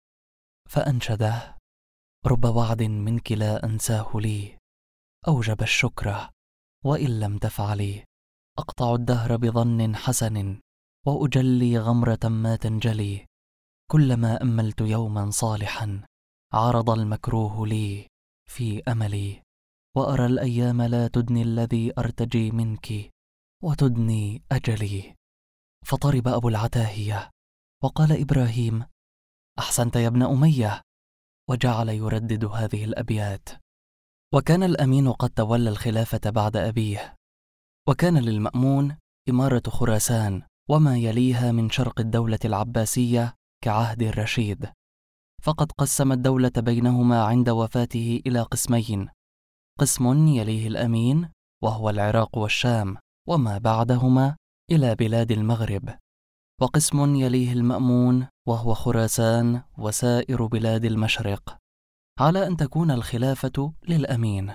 فأنشده: رب وعد منك لا أنساه لي، أوجب الشكر وإن لم تفعلي، أقطع الدهر بظن حسن، وأجلي غمرة ما تنجلي، كلما أملت يوما صالحا عرض المكروه لي في أملي، وأرى الأيام لا تدني الذي أرتجي منك، وتدني أجلي. فطرب أبو العتاهية وقال إبراهيم: أحسنت يا ابن أمية، وجعل يردد هذه الأبيات: وكان الأمين قد تولى الخلافة بعد أبيه، وكان للمأمون إمارة خراسان وما يليها من شرق الدولة العباسية كعهد الرشيد، فقد قسم الدولة بينهما عند وفاته إلى قسمين: قسم يليه الأمين وهو العراق والشام وما بعدهما إلى بلاد المغرب، وقسم يليه المأمون وهو خراسان وسائر بلاد المشرق، على أن تكون الخلافة للأمين.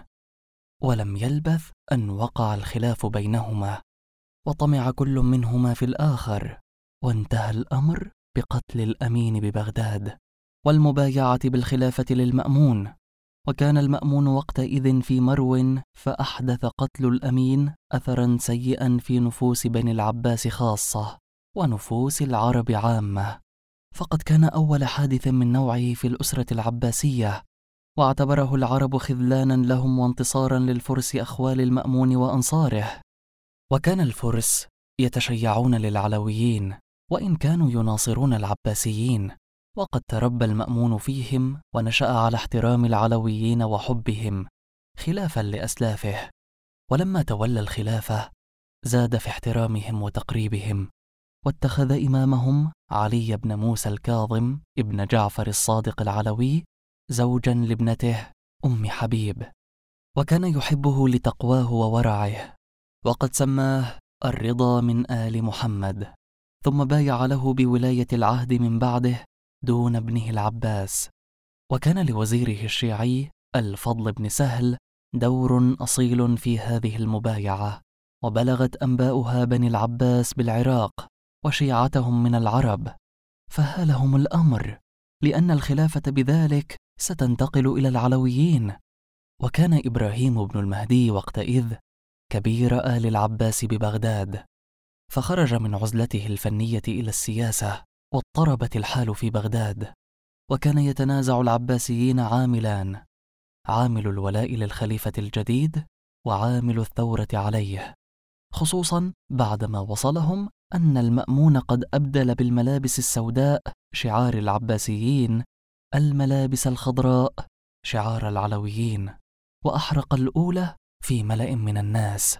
ولم يلبث أن وقع الخلاف بينهما، وطمع كل منهما في الآخر، وانتهى الأمر بقتل الأمين ببغداد والمبايعة بالخلافة للمأمون. وكان المأمون وقتئذ في مرو، فأحدث قتل الأمين أثرا سيئا في نفوس بني العباس خاصة ونفوس العرب عامة، فقد كان أول حادث من نوعه في الأسرة العباسية، واعتبره العرب خذلانا لهم وانتصارا للفرس أخوال المأمون وأنصاره. وكان الفرس يتشيعون للعلويين وإن كانوا يناصرون العباسيين، وقد تربى المأمون فيهم ونشأ على احترام العلويين وحبهم خلافا لأسلافه. ولما تولى الخلافة زاد في احترامهم وتقريبهم، واتخذ إمامهم علي بن موسى الكاظم ابن جعفر الصادق العلوي زوجا لابنته أم حبيب، وكان يحبه لتقواه وورعه، وقد سماه الرضا من آل محمد، ثم بايع له بولاية العهد من بعده دون ابنه العباس. وكان لوزيره الشيعي الفضل بن سهل دور أصيل في هذه المبايعة، وبلغت أنباؤها بني العباس بالعراق وشيعتهم من العرب، فهالهم الأمر لأن الخلافة بذلك ستنتقل إلى العلويين. وكان إبراهيم بن المهدي وقتئذ كبير آل العباس ببغداد، فخرج من عزلته الفنية إلى السياسة، واضطربت الحال في بغداد. وكان يتنازع العباسيين عاملان: عامل الولاء للخليفة الجديد، وعامل الثورة عليه، خصوصا بعدما وصلهم أن المأمون قد أبدل بالملابس السوداء شعار العباسيين الملابس الخضراء شعار العلويين، وأحرق الأولى في ملأ من الناس.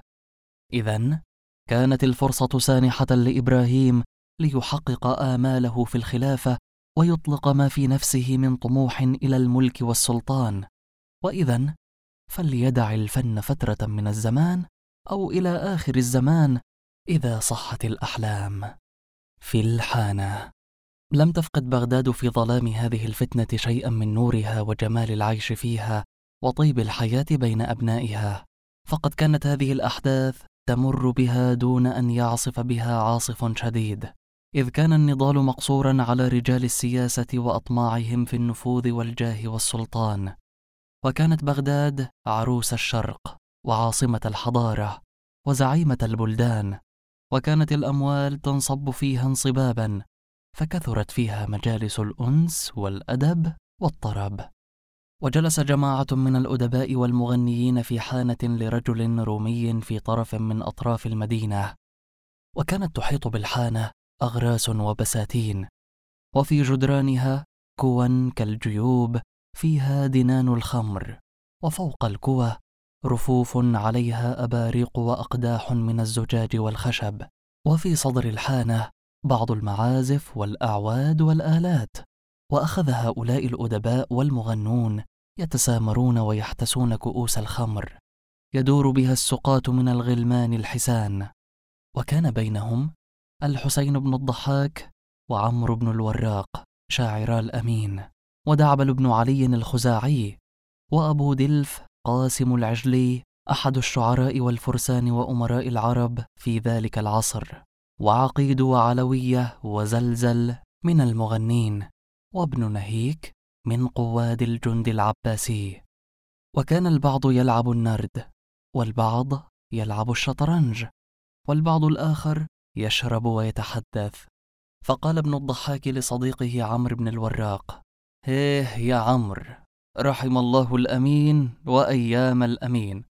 إذن كانت الفرصة سانحة لإبراهيم ليحقق آماله في الخلافة ويطلق ما في نفسه من طموح إلى الملك والسلطان. وإذن فليدع الفن فترة من الزمان أو إلى آخر الزمان إذا صحت الأحلام. في الحانة. لم تفقد بغداد في ظلام هذه الفتنة شيئا من نورها وجمال العيش فيها وطيب الحياة بين أبنائها، فقد كانت هذه الأحداث تمر بها دون أن يعصف بها عاصف شديد، إذ كان النضال مقصورا على رجال السياسة وأطماعهم في النفوذ والجاه والسلطان. وكانت بغداد عروس الشرق وعاصمة الحضارة وزعيمة البلدان، وكانت الأموال تنصب فيها انصبابا، فكثرت فيها مجالس الأنس والأدب والطرب. وجلس جماعة من الأدباء والمغنيين في حانة لرجل رومي في طرف من أطراف المدينة، وكانت تحيط بالحانة أغراس وبساتين، وفي جدرانها كوى كالجيوب فيها دنان الخمر، وفوق الكوى رفوف عليها أباريق وأقداح من الزجاج والخشب، وفي صدر الحانة بعض المعازف والأعواد والآلات. وأخذ هؤلاء الأدباء والمغنون يتسامرون ويحتسون كؤوس الخمر يدور بها السقاة من الغلمان الحسان. وكان بينهم الحسين بن الضحاك وعمرو بن الوراق شاعرا الأمين، ودعبل بن علي الخزاعي، وأبو دلف قاسم العجلي أحد الشعراء والفرسان وأمراء العرب في ذلك العصر، وعقيد وعلوية وزلزل من المغنين، وابن نهيك من قواد الجند العباسي. وكان البعض يلعب النرد، والبعض يلعب الشطرنج، والبعض الآخر يشرب ويتحدث. فقال ابن الضحاك لصديقه عمرو بن الوراق: هيه يا عمرو، رحم الله الأمين وأيام الأمين،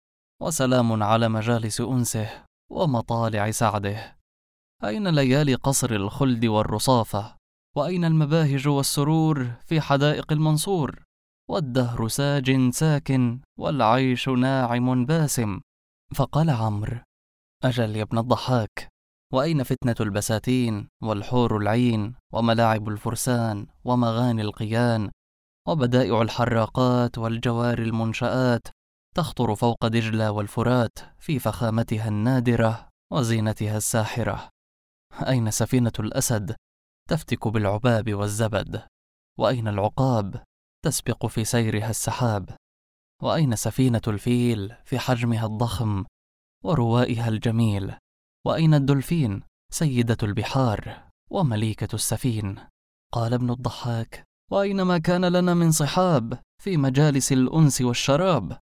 وسلام على مجالس أنسه ومطالع سعده. أين ليالي قصر الخلد والرصافة؟ وأين المباهج والسرور في حدائق المنصور؟ والدهر ساج ساكن والعيش ناعم باسم. فقال عمرو: أجل يا ابن الضحاك، وأين فتنة البساتين والحور العين وملاعب الفرسان ومغاني القيان وبدائع الحراقات والجوار المنشآت تخطر فوق دجلة والفرات في فخامتها النادرة وزينتها الساحرة. أين سفينة الأسد تفتك بالعباب والزبد؟ وأين العقاب تسبق في سيرها السحاب؟ وأين سفينة الفيل في حجمها الضخم وروائها الجميل؟ وأين الدولفين سيدة البحار ومليكة السفين؟ قال ابن الضحاك: وأين ما كان لنا من صحاب في مجالس الأنس والشراب؟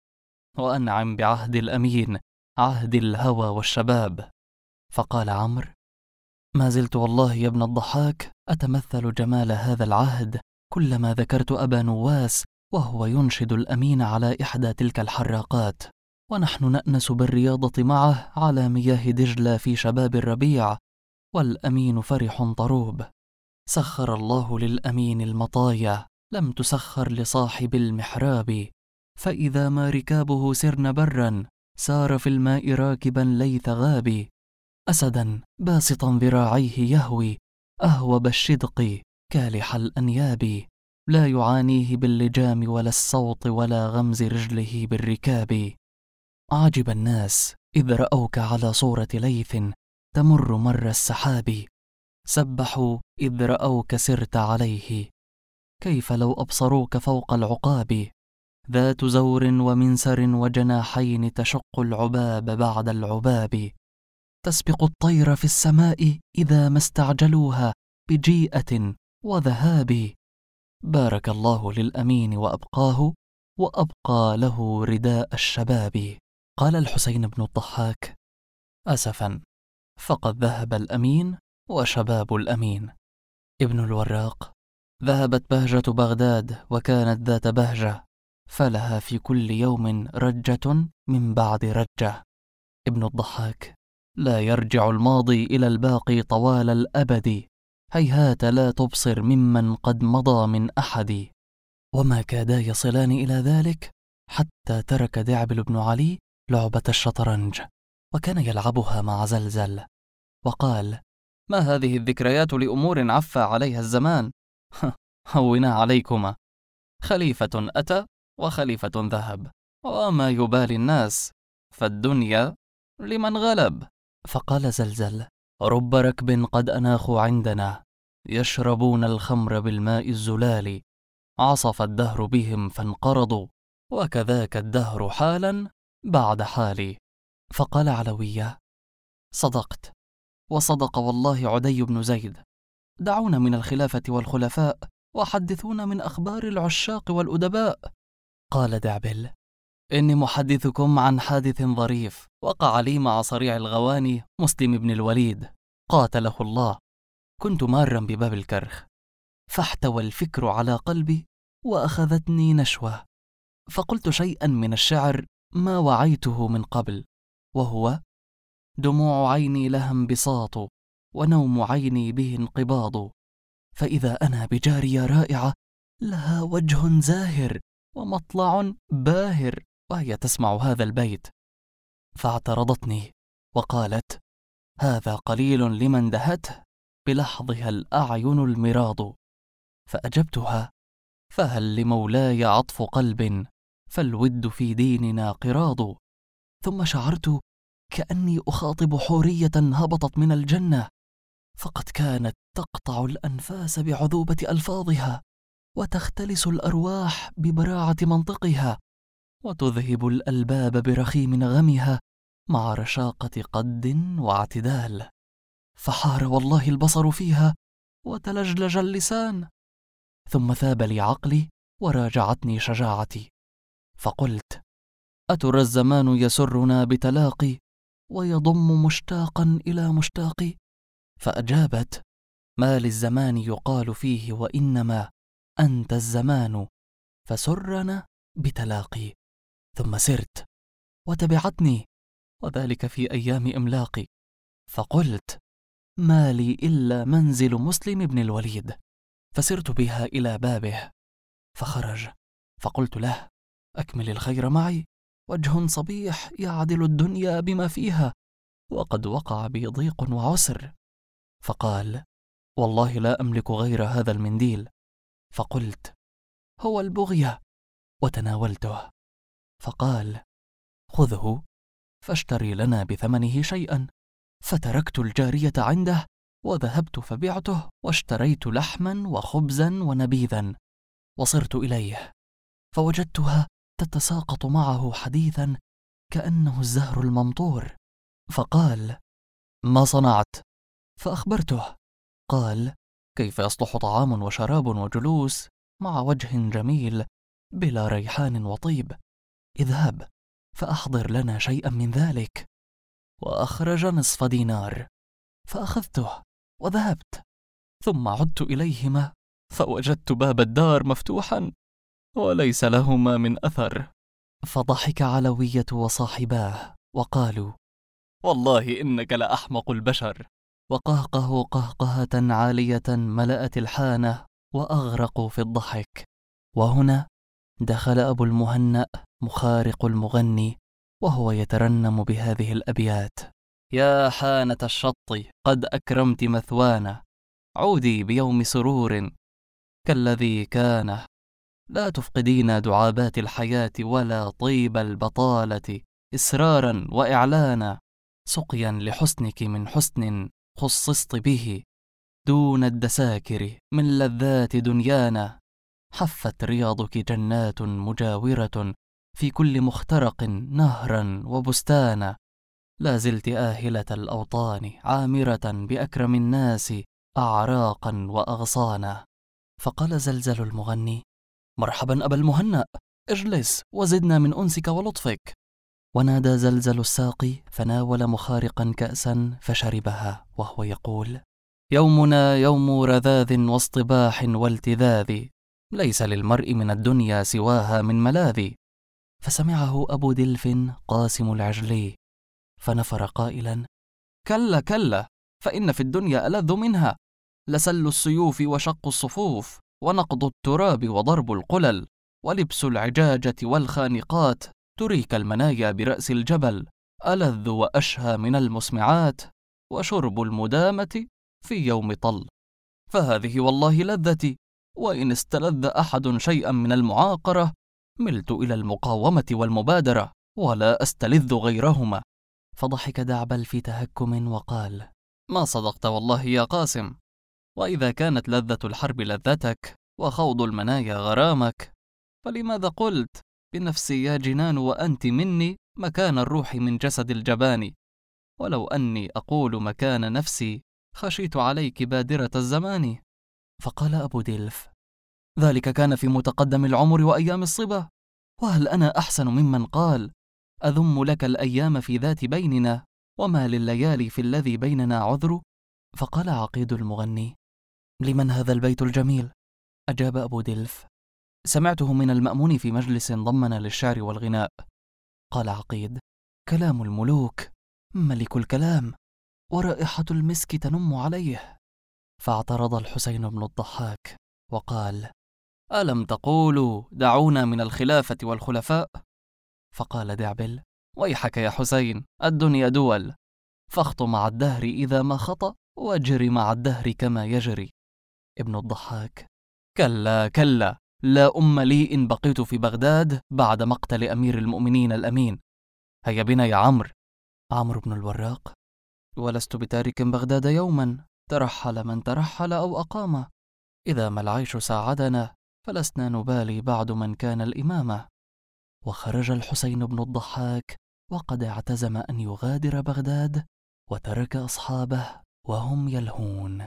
وأنعم بعهد الأمين، عهد الهوى والشباب. فقال عمرو: ما زلت والله يا ابن الضحاك أتمثل جمال هذا العهد كلما ذكرت أبا نواس وهو ينشد الأمين على إحدى تلك الحراقات، ونحن نأنس بالرياضة معه على مياه دجلة في شباب الربيع، والأمين فرح طروب. سخر الله للأمين المطايا، لم تسخر لصاحب المحراب، فإذا ما ركابه سرن برا، سار في الماء راكبا ليث غاب. أسدا باسطا ذراعيه يهوي، أهوب الشدق كالح الأنياب، لا يعانيه باللجام ولا الصوت ولا غمز رجله بالركاب. عجب الناس إذ رأوك على صورة ليث تمر مر السحاب، سبحوا إذ رأوك سرت عليه، كيف لو أبصروك فوق العقاب، ذات زور ومنسر وجناحين تشق العباب بعد العباب، تسبق الطير في السماء إذا ما استعجلوها بجيئة وذهاب. بارك الله للأمين وأبقاه، وأبقى له رداء الشباب. قال الحسين بن الضحاك: أسفا، فقد ذهب الأمين وشباب الأمين. ابن الوراق: ذهبت بهجة بغداد وكانت ذات بهجة، فلها في كل يوم رجة من بعد رجة. ابن الضحاك: لا يرجع الماضي إلى الباقي طوال الأبد، هيهات لا تبصر ممن قد مضى من أحد. وما كادا يصلان إلى ذلك حتى ترك دعبل بن علي لعبة الشطرنج، وكان يلعبها مع زلزل، وقال: ما هذه الذكريات لأمور عفى عليها الزمان؟ هونا عليكما، خليفة أتى وخليفة ذهب، وما يبالي الناس، فالدنيا لمن غلب. فقال زلزل: رب ركب قد أناخوا عندنا، يشربون الخمر بالماء الزلال، عصف الدهر بهم فانقرضوا، وكذاك الدهر حالا بعد حالي. فقال علوية: صدقت، وصدق والله عدي بن زيد، دعونا من الخلافة والخلفاء، وحدثونا من أخبار العشاق والأدباء. قال دعبل: إني محدثكم عن حادث ظريف وقع لي مع صريع الغواني مسلم بن الوليد قاتله الله. كنت مارا بباب الكرخ، فاحتوى الفكر على قلبي وأخذتني نشوة، فقلت شيئا من الشعر ما وعيته من قبل، وهو: دموع عيني لها انبساط، ونوم عيني به انقباض، فإذا أنا بجارية رائعة لها وجه زاهر ومطلع باهر، وهي تسمع هذا البيت، فاعترضتني وقالت: هذا قليل لمن دهته بلحظها الأعين المراض. فأجبتها: فهل لمولاي عطف قلب، فالود في ديننا قراض. ثم شعرت كأني أخاطب حورية هبطت من الجنة، فقد كانت تقطع الأنفاس بعذوبة ألفاظها، وتختلس الأرواح ببراعة منطقها، وتذهب الألباب برخيم نغمها مع رشاقة قد واعتدال. فحار والله البصر فيها وتلجلج اللسان، ثم ثاب لي عقلي وراجعتني شجاعتي، فقلت: أترى الزمان يسرنا بتلاقي، ويضم مشتاقا إلى مشتاق؟ فأجابت: ما للزمان يقال فيه وإنما أنت الزمان، فسرنا بتلاقي. ثم سرت وتبعتني، وذلك في أيام إملاقي، فقلت: ما لي إلا منزل مسلم بن الوليد، فسرت بها إلى بابه، فخرج، فقلت له: أكمل الخير معي، وجه صبيح يعدل الدنيا بما فيها، وقد وقع بي ضيق وعسر. فقال: والله لا أملك غير هذا المنديل. فقلت: هو البغية، وتناولته، فقال: خذه فاشتري لنا بثمنه شيئا، فتركت الجارية عنده وذهبت فبعته واشتريت لحما وخبزا ونبيذا، وصرت إليه فوجدتها تتساقط معه حديثا كأنه الزهر الممطور. فقال: ما صنعت؟ فأخبرته. قال: كيف يصلح طعام وشراب وجلوس مع وجه جميل بلا ريحان وطيب؟ اذهب فأحضر لنا شيئا من ذلك. وأخرج نصف دينار فأخذته وذهبت، ثم عدت إليهما فوجدت باب الدار مفتوحا وليس لهما من أثر. فضحك علوية وصاحباه وقالوا: والله إنك لأحمق البشر. وقهقهوا قهقهة عالية ملأت الحانة وأغرقوا في الضحك. وهنا دخل أبو المهنأ مخارق المغني وهو يترنم بهذه الأبيات: يا حانة الشط قد أكرمت مثوانا، عودي بيوم سرور كالذي كان، لا تفقدين دعابات الحياة ولا طيب البطالة إسرارا وإعلانا، سقيا لحسنك من حسن خصصت به دون الدساكر من لذات دنيانا، حفت رياضك جنات مجاورة في كل مخترق نهرا وبستانا، لا زلت آهلة الأوطان عامرة بأكرم الناس أعراقا وأغصانا. فقال زلزل المغني: مرحبا أبا المهنأ، اجلس وزدنا من أنسك ولطفك. ونادى زلزل الساقي فناول مخارقا كأسا فشربها وهو يقول: يومنا يوم رذاذ واصطباح والتذاذ، ليس للمرء من الدنيا سواها من ملاذ. فسمعه أبو دلف قاسم العجلي فنفر قائلا: كلا كلا، فإن في الدنيا ألذ منها، لسل السيوف وشق الصفوف ونقض التراب وضرب القلل ولبس العجاجة والخانقات، تريك المنايا برأس الجبل، ألذ وأشهى من المسمعات، وشرب المدامة في يوم طل. فهذه والله لذتي، وإن استلذ أحد شيئا من المعاقرة ملت إلى المقاومة والمبادرة، ولا أستلذ غيرهما. فضحك دعبل في تهكم وقال: ما صدقت والله يا قاسم، وإذا كانت لذة الحرب لذتك وخوض المنايا غرامك، فلماذا قلت بنفسي يا جنان وأنت مني مكان الروح من جسد الجبان؟ ولو أني أقول مكان نفسي خشيت عليك بادرة الزمان. فقال أبو دلف: ذلك كان في متقدم العمر وأيام الصبا، وهل أنا أحسن ممن قال: أذم لك الأيام في ذات بيننا، وما لليالي في الذي بيننا عذر؟ فقال عقيد المغني: لمن هذا البيت الجميل؟ أجاب أبو دلف: سمعته من المأمون في مجلس ضمن للشعر والغناء. قال عقيد: كلام الملوك، ملك الكلام، ورائحة المسك تنم عليه. فاعترض الحسين بن الضحاك وقال: ألم تقولوا دعونا من الخلافة والخلفاء؟ فقال دعبل: ويحك يا حسين، الدنيا دول، فاخط مع الدهر إذا ما خطأ، واجر مع الدهر كما يجري. ابن الضحاك: كلا كلا، لا أم لي إن بقيت في بغداد بعد مقتل أمير المؤمنين الأمين. هيا بنا يا عمرو بن الوراق: ولست بتارك بغداد يوما، ترحل من ترحل أو أقام، إذا ما العيش ساعدنا فلسنا نبالي بعد من كان الإمامة. وخرج الحسين بن الضحاك وقد اعتزم أن يغادر بغداد، وترك أصحابه وهم يلهون.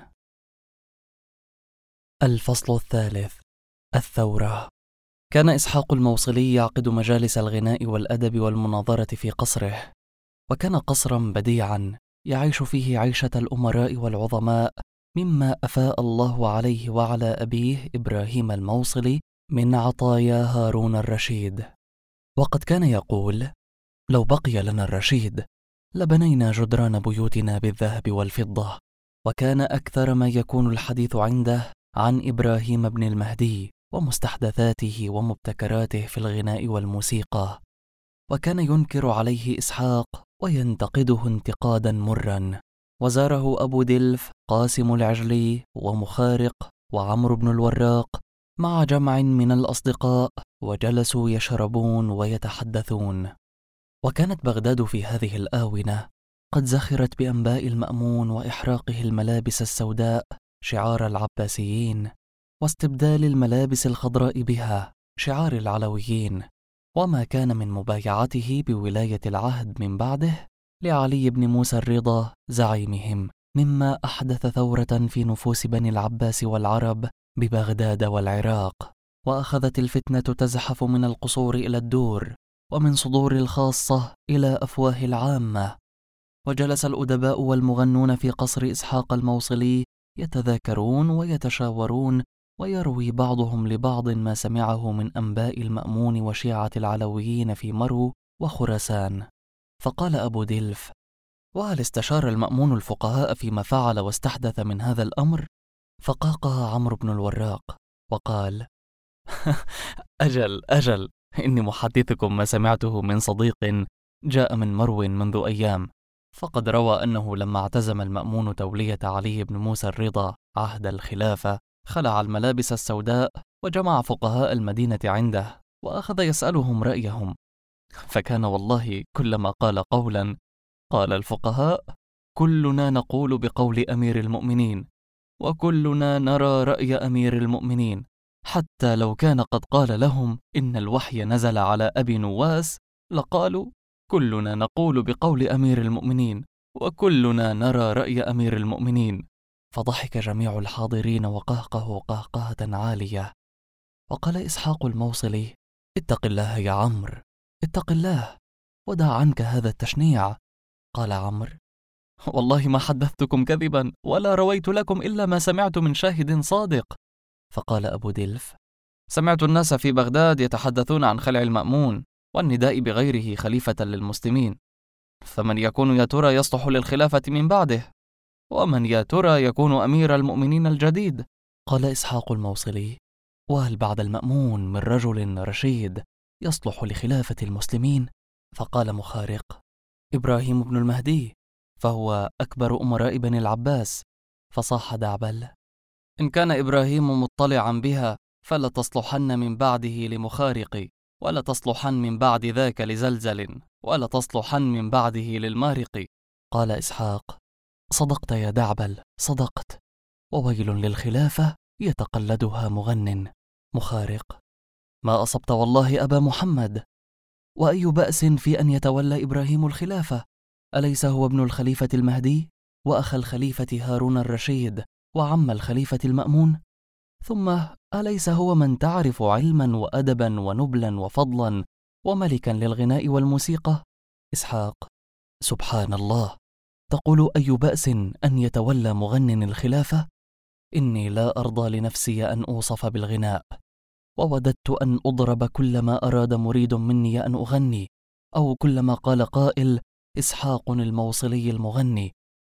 الفصل الثالث: الثورة. كان إسحاق الموصلي يعقد مجالس الغناء والأدب والمناظرة في قصره، وكان قصرا بديعا يعيش فيه عيشة الأمراء والعظماء، مما أفاء الله عليه وعلى أبيه إبراهيم الموصلي من عطايا هارون الرشيد. وقد كان يقول: لو بقي لنا الرشيد لبنينا جدران بيوتنا بالذهب والفضة. وكان أكثر ما يكون الحديث عنده عن إبراهيم بن المهدي ومستحدثاته ومبتكراته في الغناء والموسيقى، وكان ينكر عليه إسحاق وينتقده انتقادا مرا. وزاره أبو دلف قاسم العجلي ومخارق وعمرو بن الوراق مع جمع من الأصدقاء، وجلسوا يشربون ويتحدثون. وكانت بغداد في هذه الآونة لقد زخرت بأنباء المأمون وإحراقه الملابس السوداء شعار العباسيين، واستبدال الملابس الخضراء بها شعار العلويين، وما كان من مبايعته بولاية العهد من بعده لعلي بن موسى الرضا زعيمهم، مما أحدث ثورة في نفوس بني العباس والعرب ببغداد والعراق، وأخذت الفتنة تزحف من القصور إلى الدور، ومن صدور الخاصة إلى أفواه العامة. وجلس الأدباء والمغنون في قصر إسحاق الموصلي يتذاكرون ويتشاورون، ويروي بعضهم لبعض ما سمعه من أنباء المأمون وشيعة العلويين في مرو وخراسان. فقال أبو دلف: وهل استشار المأمون الفقهاء فيما فعل واستحدث من هذا الأمر؟ فقاقها عمرو بن الوراق وقال: أجل، إني محدثكم ما سمعته من صديق جاء من مرو منذ أيام، فقد روى أنه لما اعتزم المأمون تولية علي بن موسى الرضا عهد الخلافة خلع الملابس السوداء وجمع فقهاء المدينة عنده وأخذ يسألهم رأيهم، فكان والله كلما قال قولا قال الفقهاء: كلنا نقول بقول أمير المؤمنين، وكلنا نرى رأي أمير المؤمنين، حتى لو كان قد قال لهم إن الوحي نزل على أبي نواس لقالوا: كلنا نقول بقول أمير المؤمنين، وكلنا نرى رأي أمير المؤمنين. فضحك جميع الحاضرين وقهقهوا قهقهة عالية. وقال إسحاق الموصلي: اتق الله يا عمرو، اتق الله، ودع عنك هذا التشنيع. قال عمرو: والله ما حدثتكم كذبا، ولا رويت لكم إلا ما سمعت من شاهد صادق. فقال أبو دلف: سمعت الناس في بغداد يتحدثون عن خلع المأمون والنداء بغيره خليفة للمسلمين، فمن يكون يا ترى يصلح للخلافة من بعده، ومن يا ترى يكون أمير المؤمنين الجديد؟ قال إسحاق الموصلي: وهل بعد المأمون من رجل رشيد يصلح لخلافة المسلمين؟ فقال مخارق: إبراهيم بن المهدي، فهو أكبر أمراء بني العباس. فصاح دعبل: إن كان إبراهيم مطلعا بها فلا تصلحن من بعده لمخارق، ولا تصلحن من بعد ذاك لزلزل، ولا تصلحن من بعده للمارق. قال إسحاق: صدقت يا دعبل، صدقت، وويل للخلافة يتقلدها مغن. مخارق: ما أصبت والله أبا محمد، وأي بأس في أن يتولى إبراهيم الخلافة؟ أليس هو ابن الخليفة المهدي وأخ الخليفة هارون الرشيد وعم الخليفة المأمون؟ ثم أليس هو من تعرف علما وأدبا ونبلا وفضلا وملكا للغناء والموسيقى؟ إسحاق: سبحان الله، تقول أي بأس أن يتولى مغن الخلافة؟ إني لا أرضى لنفسي أن أوصف بالغناء، ووددت أن أضرب كلما أراد مريد مني أن أغني، أو كلما قال قائل: إسحاق الموصلي المغني،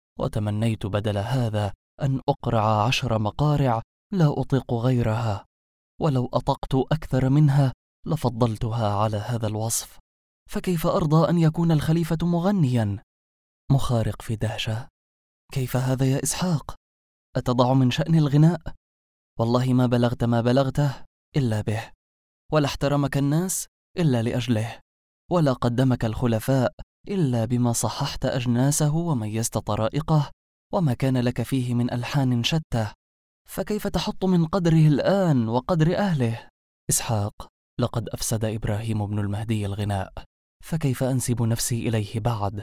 وتمنيت بدل هذا أن أقرع 10 مقارع لا أطيق غيرها، ولو أطقت أكثر منها لفضلتها على هذا الوصف، فكيف أرضى أن يكون الخليفة مغنيا؟ مخارق في دهشة: كيف هذا يا إسحاق؟ أتضع من شأن الغناء؟ والله ما بلغت ما بلغته إلا به، ولا احترمك الناس إلا لأجله، ولا قدمك الخلفاء إلا بما صححت أجناسه وميزت طرائقه، وما كان لك فيه من ألحان شتى، فكيف تحط من قدره الآن وقدر أهله؟ إسحاق: لقد أفسد إبراهيم بن المهدي الغناء، فكيف أنسب نفسي إليه بعد؟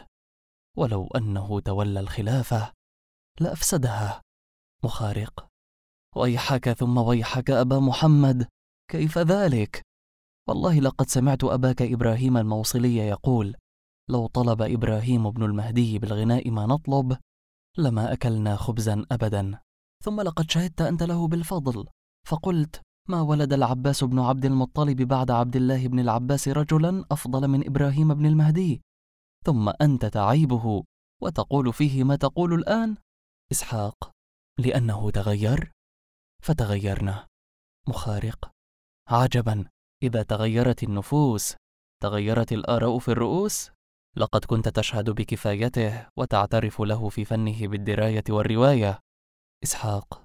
ولو أنه تولى الخلافة لأفسدها. مخارق: ويحك ثم ويحك أبا محمد، كيف ذلك؟ والله لقد سمعت أباك إبراهيم الموصلي يقول: لو طلب إبراهيم بن المهدي بالغناء ما نطلب لما أكلنا خبزا أبدا. ثم لقد شهدت أنت له بالفضل، فقلت: ما ولد العباس بن عبد المطلب بعد عبد الله بن العباس رجلا أفضل من إبراهيم بن المهدي، ثم أنت تعيبه وتقول فيه ما تقول الآن. إسحاق: لأنه تغير؟ فتغيرنا. مخارق: عجبا، إذا تغيرت النفوس تغيرت الآراء في الرؤوس؟ لقد كنت تشهد بكفايته وتعترف له في فنه بالدراية والرواية. إسحاق: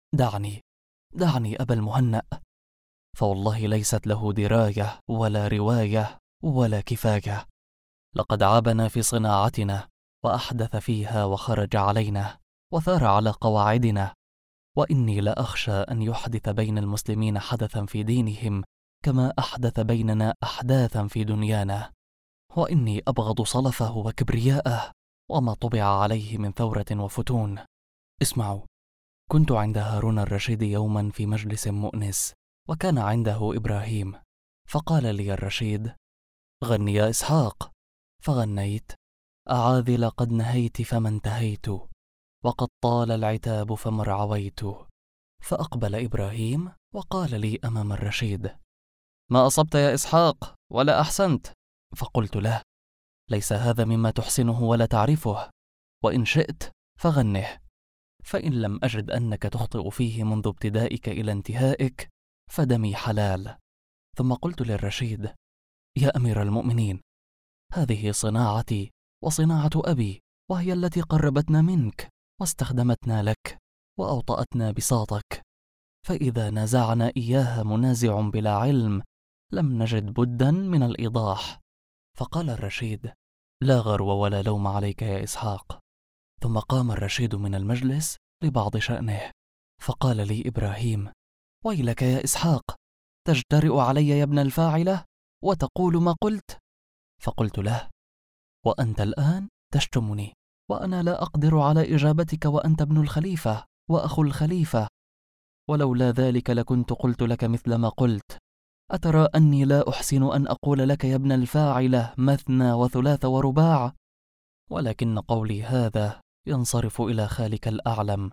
دعني أبا المهنأ، فوالله ليست له دراية ولا رواية ولا كفاية، لقد عابنا في صناعتنا وأحدث فيها وخرج علينا وثار على قواعدنا، وإني لأخشى أن يحدث بين المسلمين حدثا في دينهم كما أحدث بيننا أحداثا في دنيانا، وإني أبغض صلفه وكبرياءه وما طبع عليه من ثورة وفتون. اسمعوا، كنت عند هارون الرشيد يوما في مجلس مؤنس، وكان عنده إبراهيم، فقال لي الرشيد: غني يا إسحاق. فغنيت: أعاذ لقد نهيت فما انتهيت، وقد طال العتاب فما ارعويت. فأقبل إبراهيم وقال لي أمام الرشيد: ما أصبت يا إسحاق ولا أحسنت. فقلت له: ليس هذا مما تحسنه ولا تعرفه، وإن شئت فغنه، فإن لم أجد أنك تخطئ فيه منذ ابتدائك إلى انتهائك فدمي حلال. ثم قلت للرشيد: يا أمير المؤمنين، هذه صناعتي وصناعة أبي، وهي التي قربتنا منك واستخدمتنا لك وأوطأتنا بساطك، فإذا نازعنا إياها منازع بلا علم لم نجد بدا من الإيضاح. فقال الرشيد: لا غرو ولا لوم عليك يا إسحاق. ثم قام الرشيد من المجلس لبعض شأنه، فقال لي إبراهيم: ويلك يا إسحاق، تجترئ علي يا ابن الفاعلة وتقول ما قلت. فقلت له: وأنت الآن تشتمني وأنا لا أقدر على إجابتك، وأنت ابن الخليفة وأخو الخليفة، ولولا ذلك لكنت قلت لك مثل ما قلت. أترى أني لا أحسن أن أقول لك يا ابن الفاعلة مثنى وثلاث ورباع؟ ولكن قولي هذا ينصرف إلى خالك الأعلم،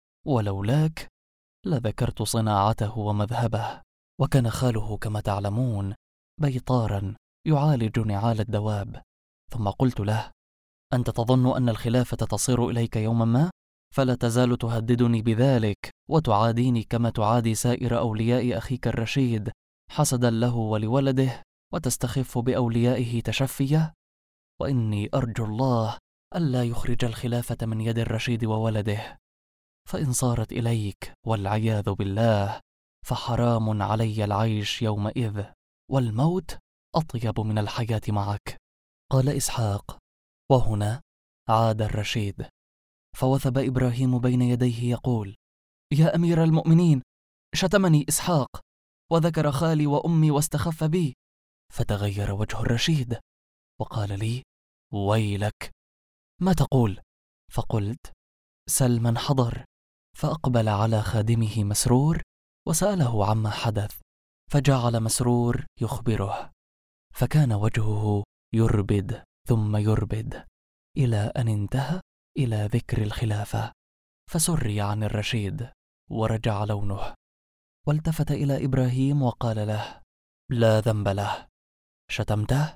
ولولاك لذكرت صناعته ومذهبه. وكان خاله كما تعلمون بيطارا يعالج نعال الدواب. ثم قلت له: أنت تظن أن الخلافة تصير إليك يوما ما؟ فلا تزال تهددني بذلك وتعاديني كما تعادي سائر أولياء أخيك الرشيد حسدا له ولولده، وتستخف بأوليائه تشفية. وإني أرجو الله ألا يخرج الخلافة من يد الرشيد وولده، فإن صارت إليك والعياذ بالله فحرام علي العيش يومئذ، والموت أطيب من الحياة معك. قال إسحاق: وهنا عاد الرشيد، فوثب إبراهيم بين يديه يقول: يا أمير المؤمنين، شتمني إسحاق وذكر خالي وأمي واستخف بي. فتغير وجه الرشيد وقال لي: ويلك، ما تقول؟ فقلت: سل من حضر. فأقبل على خادمه مسرور وسأله عما حدث، فجعل مسرور يخبره، فكان وجهه يربد ثم يربد إلى أن انتهى إلى ذكر الخلافة، فسري عن الرشيد ورجع لونه، والتفت إلى إبراهيم وقال له: لا ذنب له، شتمته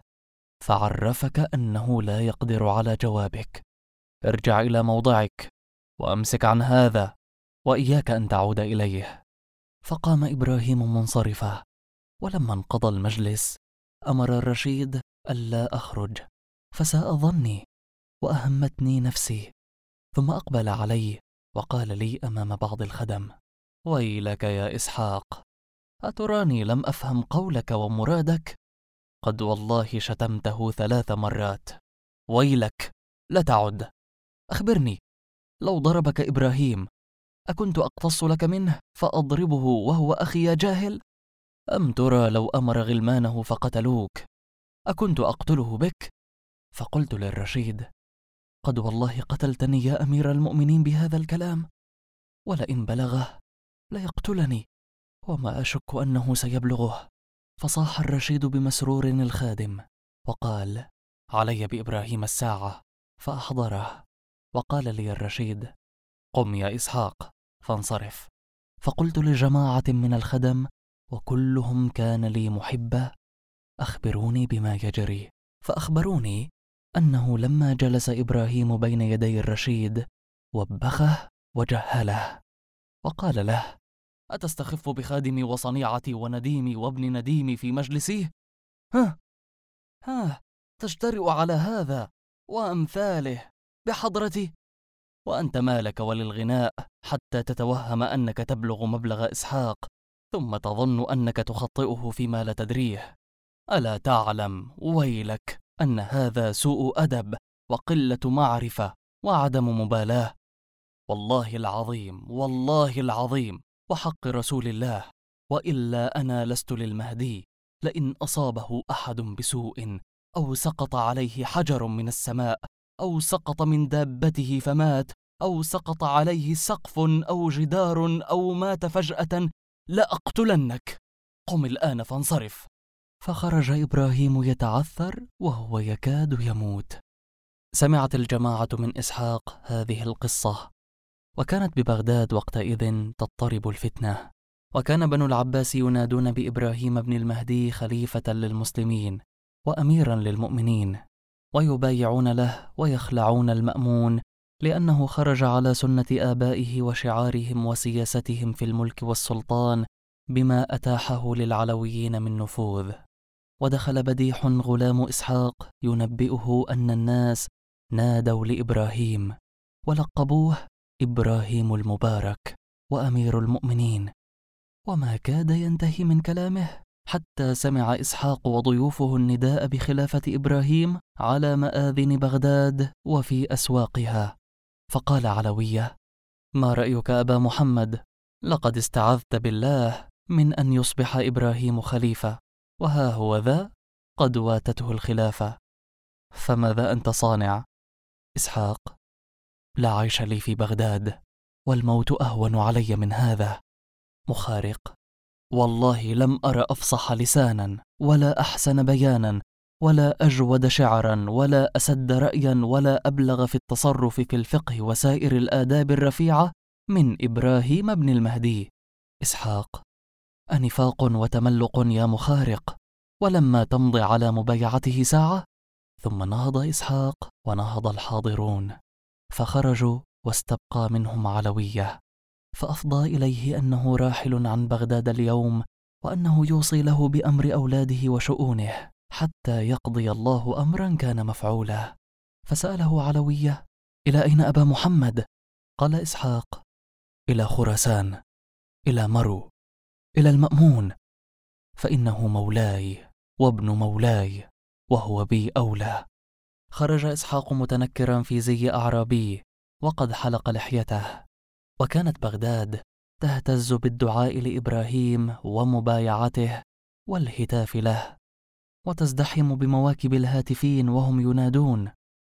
فعرفك أنه لا يقدر على جوابك، ارجع إلى موضعك وأمسك عن هذا، وإياك أن تعود إليه. فقام إبراهيم منصرفا، ولما انقضى المجلس أمر الرشيد ألا أخرج، فساء ظني وأهمتني نفسي، ثم أقبل علي وقال لي أمام بعض الخدم: ويلك يا إسحاق، أتراني لم أفهم قولك ومرادك؟ قد والله شتمته 3 مرات، ويلك لا تعد. أخبرني، لو ضربك إبراهيم أكنت أقتص لك منه فأضربه وهو أخي يا جاهل؟ أم ترى لو أمر غلمانه فقتلوك أكنت أقتله بك؟ فقلت للرشيد: قد والله قتلتني يا أمير المؤمنين بهذا الكلام، ولئن بلغه ليقتلني، وما أشك أنه سيبلغه. فصاح الرشيد بمسرور الخادم وقال: علي بإبراهيم الساعة. فأحضره، وقال لي الرشيد: قم يا إسحاق فانصرف. فقلت لجماعة من الخدم وكلهم كان لي محبة: أخبروني بما يجري. فأخبروني أنه لما جلس إبراهيم بين يدي الرشيد وبخه وجهله وقال له: أتستخف بخادمي وصنيعتي ونديمي وابن نديمي في مجلسي؟ ها تجترئ على هذا وأمثاله بحضرتي؟ وأنت مالك وللغناء حتى تتوهم أنك تبلغ مبلغ إسحاق، ثم تظن أنك تخطئه فيما لا تدريه. ألا تعلم ويلك أن هذا سوء أدب وقلة معرفة وعدم مبالاة. والله العظيم، والله العظيم، وحق رسول الله، وإلا أنا لست للمهدي، لئن أصابه أحد بسوء أو سقط عليه حجر من السماء أو سقط من دابته فمات أو سقط عليه سقف أو جدار أو مات فجأة لأقتلنك. قم الآن فانصرف. فخرج إبراهيم يتعثر وهو يكاد يموت. سمعت الجماعة من إسحاق هذه القصة، وكانت ببغداد وقتئذ تضطرب الفتنة، وكان بنو العباس ينادون بإبراهيم بن المهدي خليفة للمسلمين وأميرا للمؤمنين، ويبايعون له ويخلعون المأمون لأنه خرج على سنة آبائه وشعارهم وسياستهم في الملك والسلطان بما أتاحه للعلويين من نفوذ. ودخل بديح غلام إسحاق ينبئه أن الناس نادوا لإبراهيم ولقبوه إبراهيم المبارك وأمير المؤمنين، وما كاد ينتهي من كلامه حتى سمع إسحاق وضيوفه النداء بخلافة إبراهيم على مآذن بغداد وفي أسواقها. فقال علوية: ما رأيك أبا محمد؟ لقد استعذت بالله من أن يصبح إبراهيم خليفة، وها هو ذا قد واتته الخلافة، فماذا أنت صانع؟ إسحاق: لا عيش لي في بغداد، والموت أهون علي من هذا. مخارق: والله لم أر أفصح لسانا ولا أحسن بيانا ولا أجود شعرا ولا أسد رأيا ولا أبلغ في التصرف في الفقه وسائر الآداب الرفيعة من إبراهيم بن المهدي. إسحاق: أنفاق وتملق يا مخارق. ولما تمضي على مبايعته ساعة ثم نهض إسحاق ونهض الحاضرون، فخرجوا واستبقى منهم علوية، فأفضى إليه أنه راحل عن بغداد اليوم، وأنه يوصي له بأمر أولاده وشؤونه حتى يقضي الله أمرا كان مفعولا. فسأله علوية: إلى أين أبا محمد؟ قال إسحاق: إلى خراسان، إلى مرو، إلى المأمون، فإنه مولاي وابن مولاي وهو بي أولى. خرج إسحاق متنكرا في زي أعرابي وقد حلق لحيته، وكانت بغداد تهتز بالدعاء لإبراهيم ومبايعته والهتاف له، وتزدحم بمواكب الهاتفين وهم ينادون: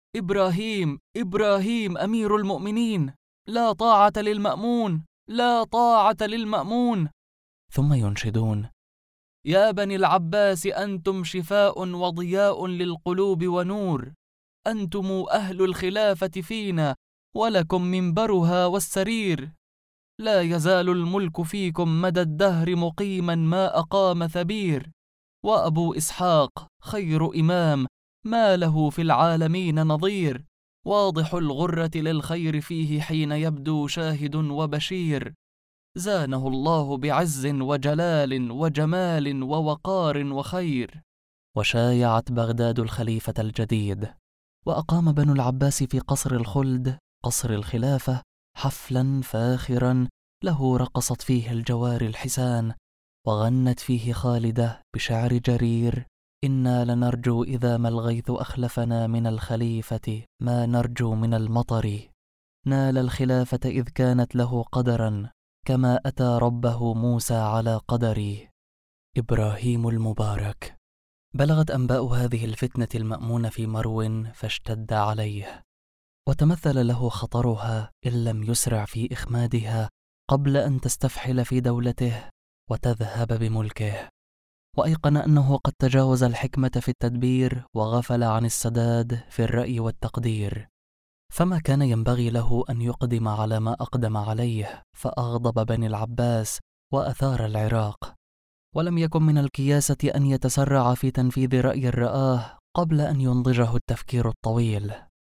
إبراهيم، إبراهيم أمير المؤمنين، لا طاعة للمأمون، لا طاعة للمأمون. ثم ينشدون: يا بني العباس أنتم شفاء وضياء للقلوب ونور، أنتم أهل الخلافة فينا ولكم منبرها والسرير، لا يزال الملك فيكم مدى الدهر مقيما ما أقام ثبير، وأبو إسحاق خير إمام ما له في العالمين نظير، واضح الغرة للخير فيه حين يبدو شاهد وبشير، زانه الله بعز وجلال وجمال ووقار وخير. وشايعت بغداد الخليفة الجديد، وأقام بنو العباس في قصر الخلد قصر الخلافة حفلا فاخرا له رقصت فيه الجوار الحسان، وغنت فيه خالدة بشعر جرير: إنا لنرجو إذا ما الغيث أخلفنا من الخليفة ما نرجو من المطر، نال الخلافة إذ كانت له قدرا كما أتى ربه موسى على قدره. إبراهيم المبارك. بلغت أنباء هذه الفتنة المأمون في مرو فاشتد عليه، وتمثل له خطرها إن لم يسرع في إخمادها قبل أن تستفحل في دولته وتذهب بملكه، وأيقن أنه قد تجاوز الحكمة في التدبير وغفل عن السداد في الرأي والتقدير، فما كان ينبغي له أن يقدم على ما أقدم عليه، فأغضب بني العباس وأثار العراق، ولم يكن من الكياسة أن يتسرع في تنفيذ رأي رآه قبل أن ينضجه التفكير الطويل.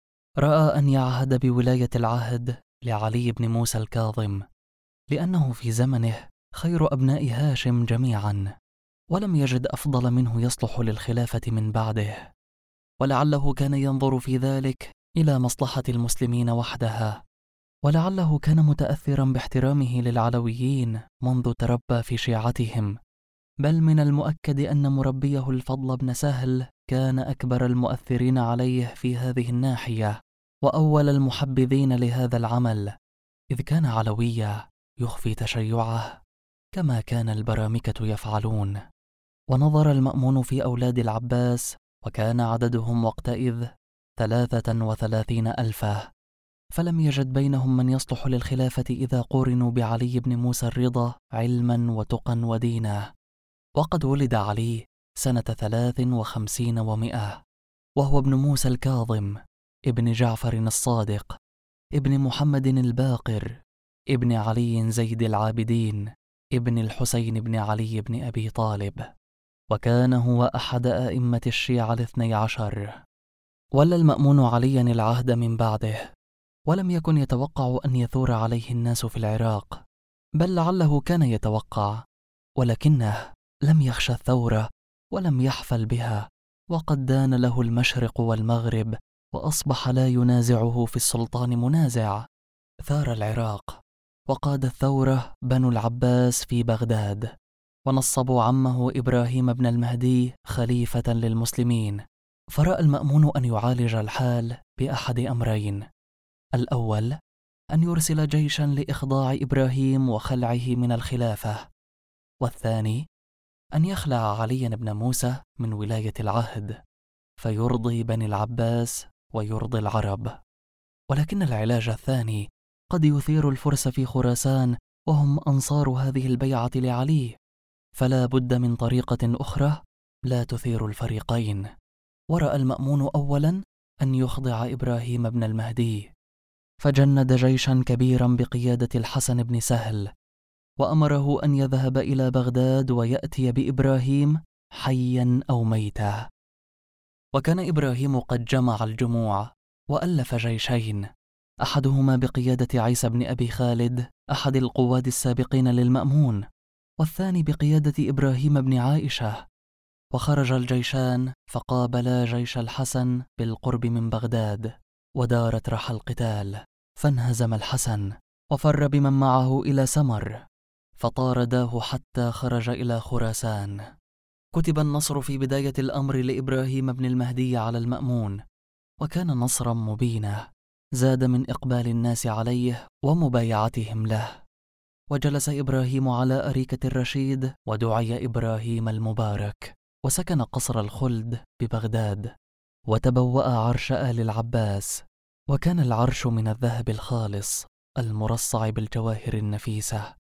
رأى أن يعهد بولاية العهد لعلي بن موسى الكاظم، لأنه في زمنه خير أبناء هاشم جميعا، ولم يجد أفضل منه يصلح للخلافة من بعده، ولعله كان ينظر في ذلك إلى مصلحة المسلمين وحدها، ولعله كان متأثرا باحترامه للعلويين منذ تربى في شيعتهم، بل من المؤكد أن مربيه الفضل بن سهل كان أكبر المؤثرين عليه في هذه الناحية وأول المحبذين لهذا العمل، إذ كان علويا يخفي تشيعه كما كان البرامكة يفعلون. ونظر المأمون في أولاد العباس، وكان عددهم وقتئذ 33,000، فلم يجد بينهم من يصلح للخلافة إذا قورنوا بعلي بن موسى الرضا علما وتقا ودينا. وقد ولد علي سنة 53 و100، وهو ابن موسى الكاظم، ابن جعفر الصادق، ابن محمد الباقر، ابن علي زيد العابدين، ابن الحسين بن علي بن أبي طالب، وكان هو أحد أئمة الشيعة 12. ولى المأمون عليا العهد من بعده، ولم يكن يتوقع أن يثور عليه الناس في العراق، بل لعله كان يتوقع، ولكنه لم يخشى الثورة ولم يحفل بها، وقد دان له المشرق والمغرب، وأصبح لا ينازعه في السلطان منازع. ثار العراق، وقاد الثورة بنو العباس في بغداد، ونصبوا عمه إبراهيم بن المهدي خليفة للمسلمين. فرأى المأمون أن يعالج الحال بأحد أمرين: الأول أن يرسل جيشا لإخضاع إبراهيم وخلعه من الخلافة، والثاني أن يخلع علي بن موسى من ولاية العهد، فيرضي بني العباس ويرضي العرب. ولكن العلاج الثاني قد يثير الفرس في خراسان، وهم أنصار هذه البيعة لعلي، فلا بد من طريقة أخرى لا تثير الفريقين. ورأى المأمون أولا أن يخضع إبراهيم بن المهدي، فجند جيشا كبيرا بقيادة الحسن بن سهل، وأمره أن يذهب إلى بغداد ويأتي بإبراهيم حيا أو ميتا. وكان إبراهيم قد جمع الجموع وألف جيشين، أحدهما بقيادة عيسى بن أبي خالد أحد القواد السابقين للمأمون، والثاني بقيادة إبراهيم بن عائشة. وخرج الجيشان فقابلا جيش الحسن بالقرب من بغداد، ودارت رحى القتال، فانهزم الحسن وفر بمن معه إلى سمر، فطارداه حتى خرج إلى خراسان. كتب النصر في بداية الأمر لإبراهيم بن المهدي على المأمون، وكان نصرا مبينا زاد من إقبال الناس عليه ومبايعتهم له. وجلس إبراهيم على أريكة الرشيد، ودعي إبراهيم المبارك، وسكن قصر الخلد ببغداد، وتبوأ عرش آل العباس، وكان العرش من الذهب الخالص المرصع بالجواهر النفيسة،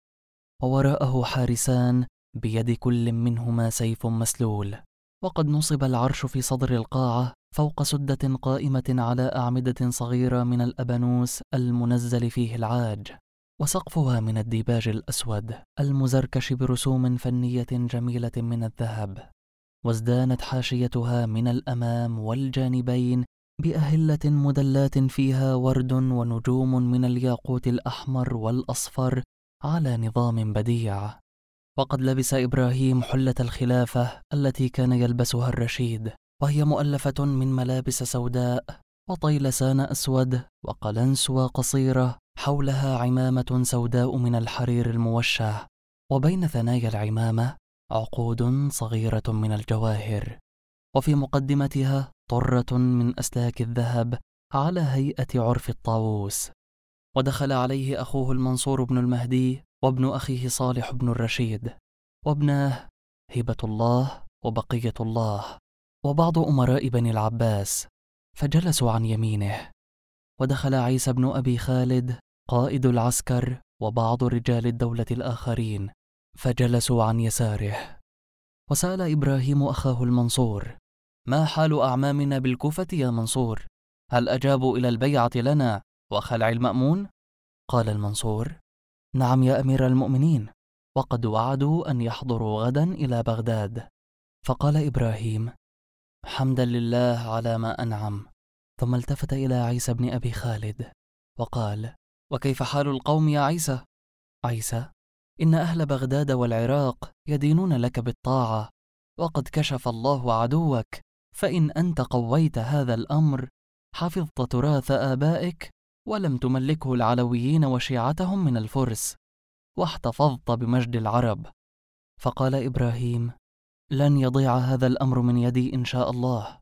ووراءه حارسان بيد كل منهما سيف مسلول. وقد نصب العرش في صدر القاعة فوق سدة قائمة على أعمدة صغيرة من الأبانوس المنزل فيه العاج، وسقفها من الديباج الأسود المزركش برسوم فنية جميلة من الذهب، وازدانت حاشيتها من الأمام والجانبين بأهلة مدلات فيها ورد ونجوم من الياقوت الأحمر والأصفر على نظام بديع. وقد لبس إبراهيم حلة الخلافة التي كان يلبسها الرشيد، وهي مؤلفة من ملابس سوداء وطيلسان أسود وقلنسوة قصيرة، حولها عمامة سوداء من الحرير الموشى، وبين ثنايا العمامة عقود صغيرة من الجواهر، وفي مقدمتها طرة من أسلاك الذهب على هيئة عرف الطاووس. ودخل عليه أخوه المنصور بن المهدي، وابن أخيه صالح بن الرشيد، وابناه هبة الله وبقية الله، وبعض أمراء بني العباس، فجلسوا عن يمينه. ودخل عيسى بن أبي خالد قائد العسكر وبعض رجال الدولة الآخرين، فجلسوا عن يساره. وسأل إبراهيم أخاه المنصور: ما حال أعمامنا بالكوفة يا منصور؟ هل أجابوا إلى البيعة لنا وخلع المأمون؟ قال المنصور: نعم يا أمير المؤمنين، وقد وعدوا أن يحضروا غدا إلى بغداد. فقال إبراهيم: حمدا لله على ما أنعم. ثم التفت إلى عيسى بن أبي خالد وقال: وكيف حال القوم يا عيسى؟ عيسى: إن أهل بغداد والعراق يدينون لك بالطاعة، وقد كشف الله عدوك، فإن أنت قويت هذا الأمر حفظت تراث آبائك، ولم تملكه العلويين وشيعتهم من الفرس، واحتفظت بمجد العرب. فقال إبراهيم: لن يضيع هذا الأمر من يدي إن شاء الله.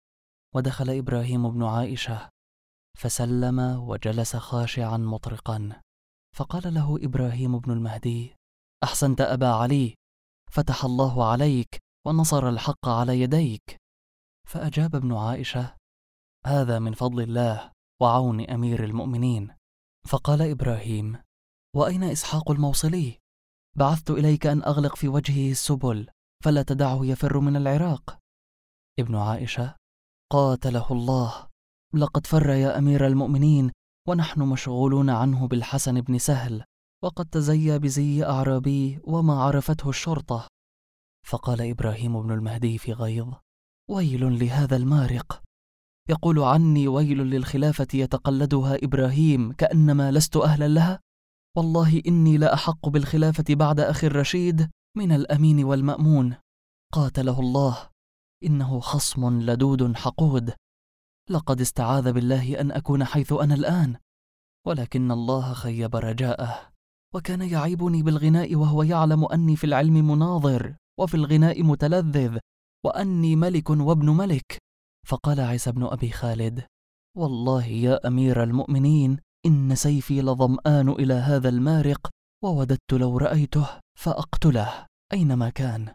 ودخل إبراهيم بن عائشة فسلم وجلس خاشعا مطرقا. فقال له إبراهيم بن المهدي: أحسنت أبا علي، فتح الله عليك ونصر الحق على يديك. فأجاب ابن عائشة: هذا من فضل الله وعون أمير المؤمنين. فقال إبراهيم: وأين إسحاق الموصلي؟ بعثت إليك أن أغلق في وجهه السبل فلا تدعه يفر من العراق. ابن عائشة: قاتله الله، لقد فر يا أمير المؤمنين ونحن مشغولون عنه بالحسن بن سهل، وقد تزيى بزي أعرابي وما عرفته الشرطة. فقال إبراهيم بن المهدي في غيظ: ويل لهذا المارق، يقول عني ويل للخلافة يتقلدها إبراهيم كأنما لست أهلا لها. والله إني لأحق بالخلافة بعد أخي الرشيد من الأمين والمأمون. قاتله الله، إنه خصم لدود حقود. لقد استعاذ بالله أن أكون حيث أنا الآن، ولكن الله خيب رجاءه، وكان يعيبني بالغناء وهو يعلم أني في العلم مناظر وفي الغناء متلذذ وأني ملك وابن ملك. فقال عيسى بن أبي خالد: والله يا أمير المؤمنين إن سيفي لظمآن إلى هذا المارق، ووددت لو رأيته فأقتله أينما كان.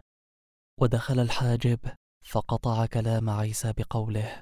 ودخل الحاجب فقطع كلام عيسى بقوله: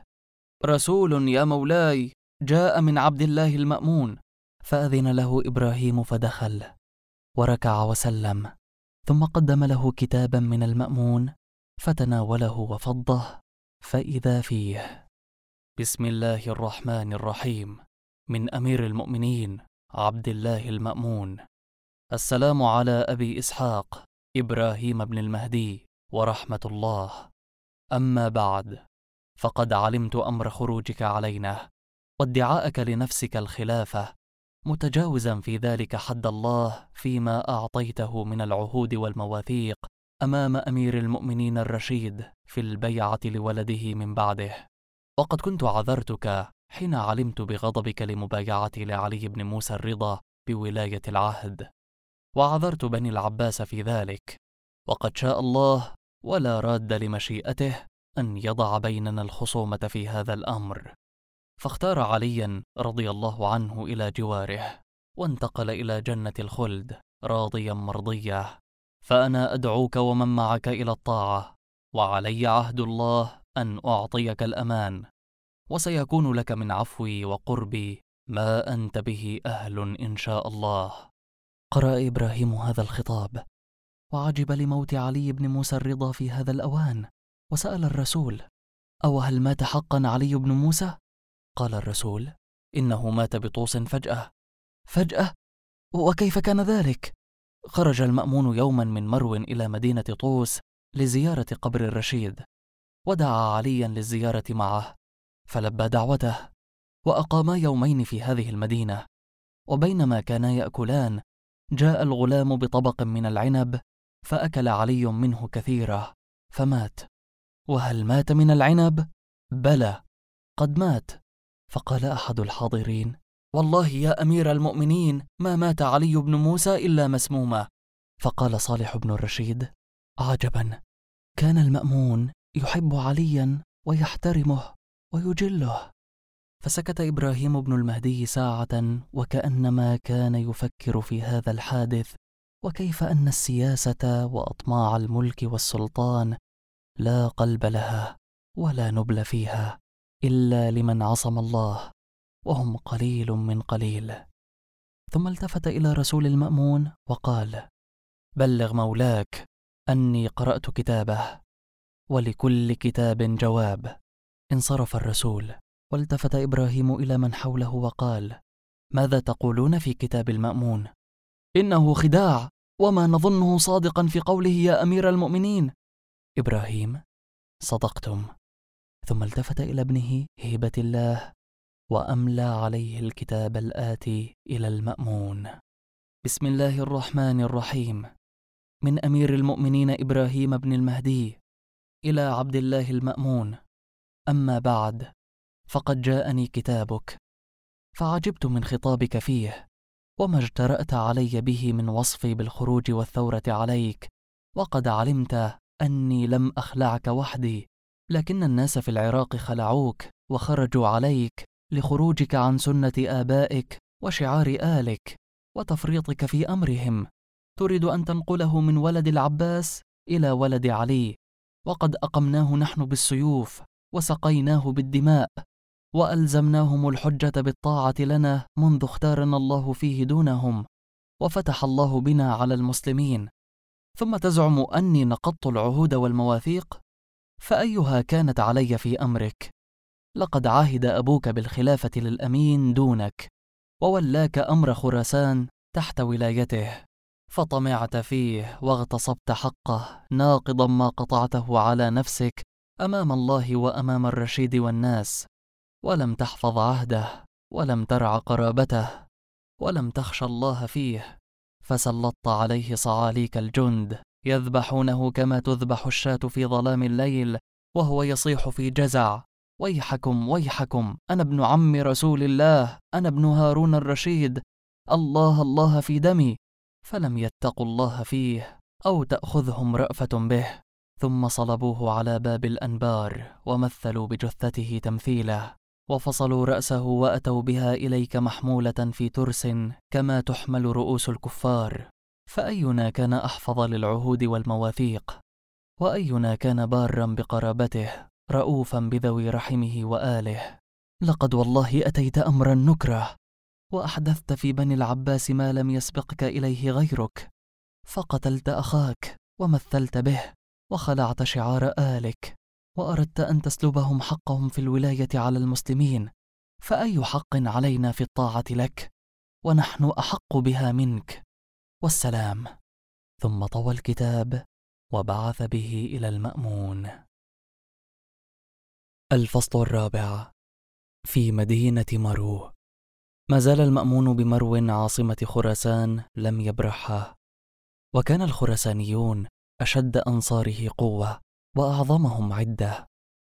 رسول يا مولاي جاء من عبد الله المأمون. فأذن له إبراهيم فدخل وركع وسلم، ثم قدم له كتابا من المأمون فتناوله وفضه، فإذا فيه: بسم الله الرحمن الرحيم، من أمير المؤمنين عبد الله المأمون. السلام على أبي إسحاق إبراهيم بن المهدي ورحمة الله. أما بعد، فقد علمت أمر خروجك علينا وادعاءك لنفسك الخلافة، متجاوزا في ذلك حد الله فيما أعطيته من العهود والمواثيق أمام أمير المؤمنين الرشيد في البيعة لولده من بعده. وقد كنت عذرتك حين علمت بغضبك لمبايعتي لعلي بن موسى الرضا بولاية العهد، وعذرت بني العباس في ذلك، وقد شاء الله ولا راد لمشيئته أن يضع بيننا الخصومة في هذا الأمر. فاختار عليا رضي الله عنه إلى جواره، وانتقل إلى جنة الخلد راضيا مرضيا. فأنا أدعوك ومن معك إلى الطاعة، وعلي عهد الله أن أعطيك الأمان، وسيكون لك من عفوي وقربي ما أنت به أهل إن شاء الله. قرأ إبراهيم هذا الخطاب وعجب لموت علي بن موسى الرضا في هذا الأوان، وسأل الرسول: أو هل مات حقا علي بن موسى؟ قال الرسول: إنه مات بطوس فجأة. فجأة؟ وكيف كان ذلك؟ خرج المأمون يوما من مرو إلى مدينة طوس لزيارة قبر الرشيد، ودعا عليا للزيارة معه، فلبى دعوته، وأقاما يومين في هذه المدينة. وبينما كانا يأكلان، جاء الغلام بطبق من العنب، فأكل علي منه كثيرا فمات. وهل مات من العنب؟ بلى، قد مات. فقال أحد الحاضرين: والله يا أمير المؤمنين ما مات علي بن موسى إلا مسموما. فقال صالح بن الرشيد: عجبا، كان المأمون يحب عليا ويحترمه ويجله. فسكت إبراهيم بن المهدي ساعة، وكأنما كان يفكر في هذا الحادث، وكيف أن السياسة وأطماع الملك والسلطان لا قلب لها ولا نبل فيها إلا لمن عصم الله، وهم قليل من قليل. ثم التفت إلى رسول المأمون وقال: بلغ مولاك أني قرأت كتابه، ولكل كتاب جواب. انصرف الرسول، والتفت إبراهيم إلى من حوله وقال: ماذا تقولون في كتاب المأمون؟ إنه خداع، وما نظنه صادقا في قوله يا أمير المؤمنين. إبراهيم: صدقتم. ثم التفت إلى ابنه هيبة الله وأملى عليه الكتاب الآتي إلى المأمون: بسم الله الرحمن الرحيم، من أمير المؤمنين إبراهيم بن المهدي إلى عبد الله المأمون. أما بعد، فقد جاءني كتابك، فعجبت من خطابك فيه، وما اجترأت علي به من وصفي بالخروج والثورة عليك، وقد علمت أني لم أخلعك وحدي، لكن الناس في العراق خلعوك وخرجوا عليك لخروجك عن سنة آبائك وشعار آلك وتفريطك في أمرهم. تريد أن تنقله من ولد العباس إلى ولد علي، وقد أقمناه نحن بالسيوف وسقيناه بالدماء، وألزمناهم الحجة بالطاعة لنا منذ اختارنا الله فيه دونهم وفتح الله بنا على المسلمين، ثم تزعم أني نقضت العهود والمواثيق؟ فأيها كانت علي في أمرك؟ لقد عاهد أبوك بالخلافة للأمين دونك، وولاك أمر خراسان تحت ولايته، فطمعت فيه واغتصبت حقه ناقضا ما قطعته على نفسك أمام الله وأمام الرشيد والناس، ولم تحفظ عهده ولم ترع قرابته ولم تخش الله فيه، فسلطت عليه صعاليك الجند يذبحونه كما تذبح الشاة في ظلام الليل وهو يصيح في جزع: ويحكم ويحكم، أنا ابن عم رسول الله، أنا ابن هارون الرشيد، الله الله في دمي. فلم يتقوا الله فيه أو تأخذهم رأفة به، ثم صلبوه على باب الأنبار ومثلوا بجثته تمثيله، وفصلوا رأسه وأتوا بها إليك محمولة في ترس كما تحمل رؤوس الكفار. فأينا كان أحفظ للعهود والمواثيق؟ وأينا كان بارا بقرابته رؤوفا بذوي رحمه وآله؟ لقد والله أتيت أمرا نكره، وأحدثت في بني العباس ما لم يسبقك إليه غيرك، فقتلت أخاك ومثلت به وخلعت شعار آلك، وأردت أن تسلبهم حقهم في الولاية على المسلمين، فأي حق علينا في الطاعة لك ونحن أحق بها منك؟ والسلام. ثم طوى الكتاب وبعث به إلى المأمون. الفصل الرابع. في مدينة مرو. ما زال المأمون بمرو عاصمة خراسان لم يبرحها، وكان الخراسانيون أشد أنصاره قوة وأعظمهم عدة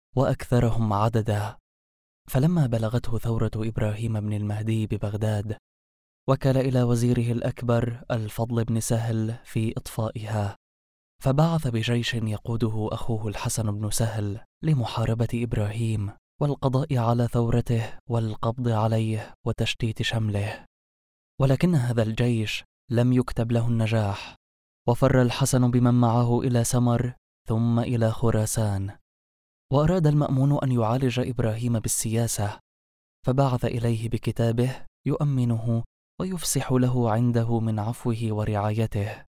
وأكثرهم عددا. فلما بلغته ثورة إبراهيم بن المهدي ببغداد، وكل إلى وزيره الأكبر الفضل بن سهل في إطفائها، فبعث بجيش يقوده أخوه الحسن بن سهل لمحاربة إبراهيم والقضاء على ثورته والقبض عليه وتشتيت شمله. ولكن هذا الجيش لم يكتب له النجاح، وفر الحسن بمن معه إلى سمر ثم إلى خراسان. وأراد المأمون أن يعالج إبراهيم بالسياسة، فبعث إليه بكتابه يؤمنه ويفسح له عنده من عفوه ورعايته،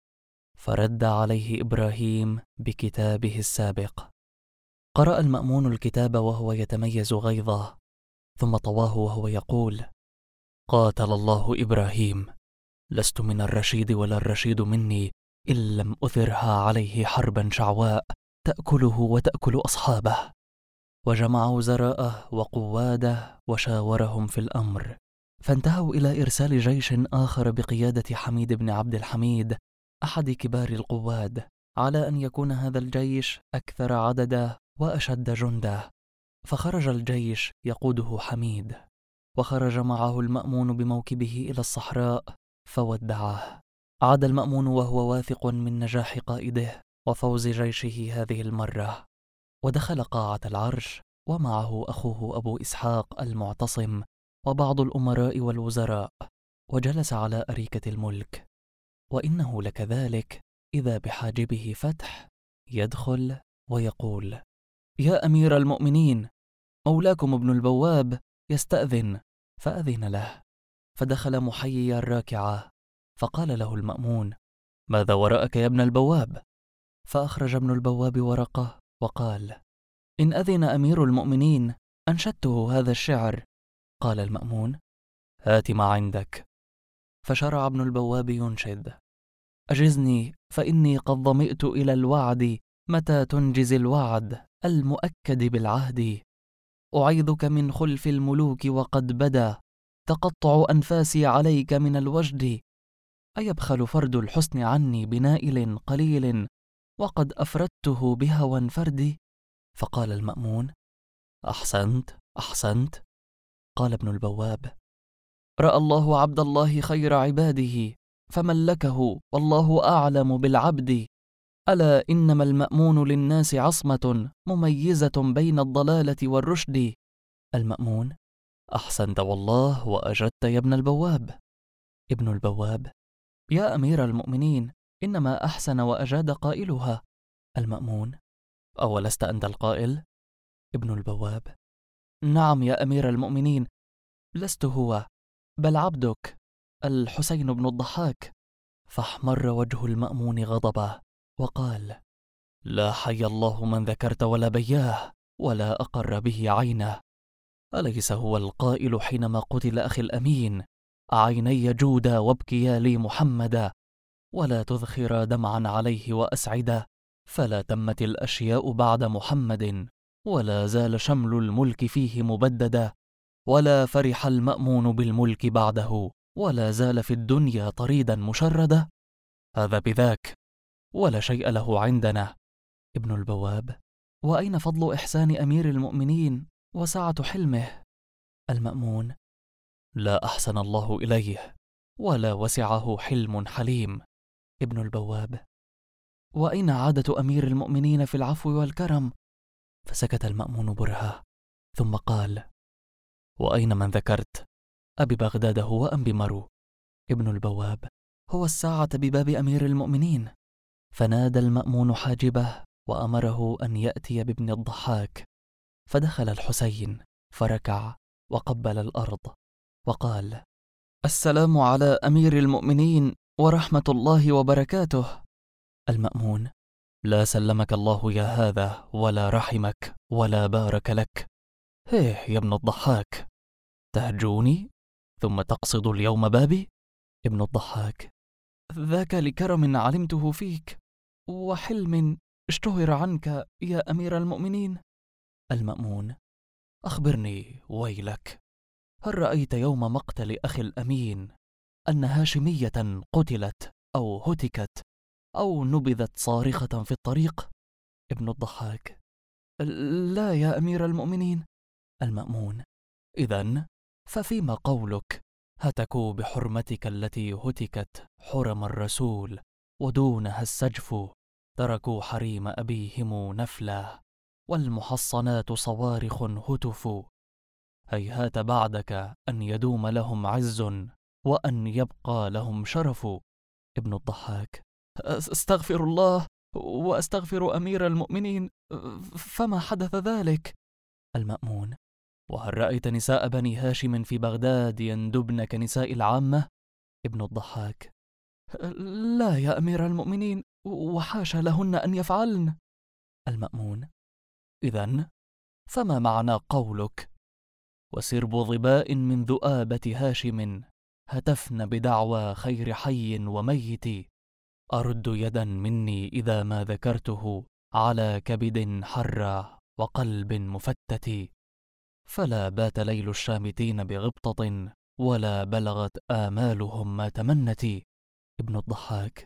فرد عليه إبراهيم بكتابه السابق. قرأ المأمون الكتاب وهو يتميز غيظه، ثم طواه وهو يقول: قاتل الله إبراهيم، لست من الرشيد ولا الرشيد مني إن لم أثرها عليه حربا شعواء تأكله وتأكل أصحابه. وجمع وزراءه وقواده وشاورهم في الأمر، فانتهوا إلى إرسال جيش آخر بقيادة حميد بن عبد الحميد أحد كبار القواد، على أن يكون هذا الجيش أكثر عددا وأشد جندا. فخرج الجيش يقوده حميد، وخرج معه المأمون بموكبه إلى الصحراء فودعه. عاد المأمون وهو واثق من نجاح قائده وفوز جيشه هذه المرة، ودخل قاعة العرش ومعه أخوه أبو إسحاق المعتصم وبعض الأمراء والوزراء، وجلس على أريكة الملك. وإنه لكذلك إذا بحاجبه فتح يدخل ويقول: يا أمير المؤمنين، مولاكم ابن البواب يستأذن. فأذن له، فدخل محيي الراكعة، فقال له المأمون: ماذا وراءك يا ابن البواب؟ فأخرج ابن البواب ورقة وقال: إن أذن أمير المؤمنين أنشدته هذا الشعر. قال المأمون: هات ما عندك. فشرع ابن البواب ينشد: أجزني فإني قد ظمئت إلى الوعد، متى تنجز الوعد المؤكد بالعهد. أعيذك من خلف الملوك وقد بدا، تقطع أنفاسي عليك من الوجد. أيبخل فرد الحسن عني بنائل قليل، وقد أفردته بهوى فردي. فقال المأمون: أحسنت أحسنت. قال ابن البواب: رأى الله عبد الله خير عباده فملكه، والله أعلم بالعبد. ألا إنما المأمون للناس عصمة مميزة بين الضلالة والرشد. المأمون: أحسنت والله وأجدت يا ابن البواب. ابن البواب: يا أمير المؤمنين، إنما أحسن وأجاد قائلها. المأمون: أولست أنت القائل؟ ابن البواب: نعم يا أمير المؤمنين، لست هو، بل عبدك الحسين بن الضحاك. فاحمر وجه المأمون غضبا وقال: لا حي الله من ذكرت ولا بياه ولا أقر به عينه. أليس هو القائل حينما قتل أخي الأمين: عيني جودا وابكيا لي محمدا ولا تذخرا دمعا عليه وأسعدا، فلا تمت الأشياء بعد محمد ولا زال شمل الملك فيه مبددا، ولا فرح المأمون بالملك بعده ولا زال في الدنيا طريدا مشردا. هذا بذاك، ولا شيء له عندنا. ابن البواب: وأين فضل إحسان أمير المؤمنين وسعة حلمه؟ المأمون: لا أحسن الله إليه ولا وسعه حلم حليم. ابن البواب: وأين عادة أمير المؤمنين في العفو والكرم؟ فسكت المأمون برهة، ثم قال: وأين من ذكرت؟ أببغداد هو أم بمرو؟ ابن البواب: هو الساعة بباب أمير المؤمنين. فنادى المأمون حاجبه وأمره أن يأتي بابن الضحاك، فدخل الحسين فركع وقبل الأرض وقال: السلام على أمير المؤمنين ورحمة الله وبركاته. المأمون: لا سلمك الله يا هذا ولا رحمك ولا بارك لك. هيه يا ابن الضحاك، تهجوني ثم تقصد اليوم بابي؟ ابن الضحاك: ذاك لكرم علمته فيك وحلم اشتهر عنك يا أمير المؤمنين. المأمون: أخبرني ويلك، هل رأيت يوم مقتل أخي الأمين أن هاشمية قتلت أو هتكت أو نبذت صارخة في الطريق؟ ابن الضحاك: لا يا أمير المؤمنين. المأمون: إذن ففيما قولك هتكوا بحرمتك التي هتكت حرم الرسول ودونها السجف، تركوا حريم أبيهم نفلا والمحصنات صوارخ هتف، هيهات بعدك أن يدوم لهم عز وأن يبقى لهم شرف. ابن الضحاك: استغفر الله وأستغفر أمير المؤمنين، فما حدث ذلك؟ المأمون: وهل رأيت نساء بني هاشم في بغداد يندبن كنساء العامة؟ ابن الضحاك: لا يا أمير المؤمنين، وحاشا لهن أن يفعلن. المأمون: إذن فما معنى قولك وسرب ظباء من ذؤابة هاشم هتفن بدعوى خير حي وميت، أرد يدا مني إذا ما ذكرته على كبد حرى وقلب مفتت، فلا بات ليل الشامتين بغبطة ولا بلغت آمالهم ما تمنت. ابن الضحاك: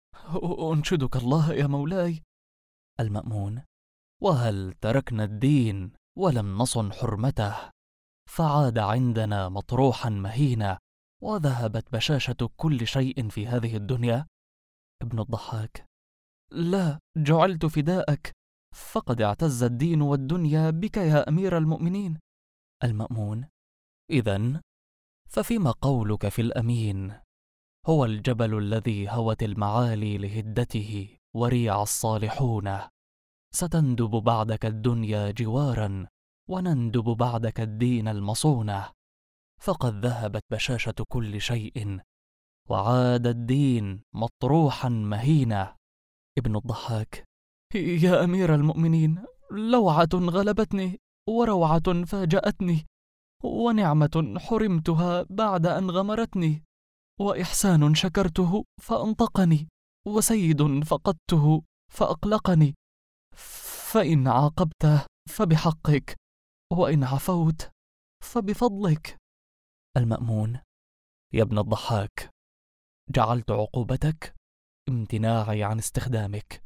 أنشدك الله يا مولاي. المأمون: وهل تركنا الدين ولم نصن حرمته، فعاد عندنا مطروحا مهينا وذهبت بشاشة كل شيء في هذه الدنيا؟ ابن الضحاك: لا، جعلت فداءك، فقد اعتز الدين والدنيا بك يا أمير المؤمنين. المأمون: إذن ففيما قولك في الأمين؟ هو الجبل الذي هوت المعالي لهدته وريع الصالحون، ستندب بعدك الدنيا جوارا ونندب بعدك الدين المصونة، فقد ذهبت بشاشة كل شيء وعاد الدين مطروحا مهينا. ابن الضحاك: يا أمير المؤمنين، لوعة غلبتني وروعة فاجأتني ونعمة حرمتها بعد أن غمرتني وإحسان شكرته فأنطقني وسيد فقدته فأقلقني، فإن عاقبت فبحقك وإن عفوت فبفضلك. المأمون: يا ابن الضحاك، جعلت عقوبتك امتناعي عن استخدامك،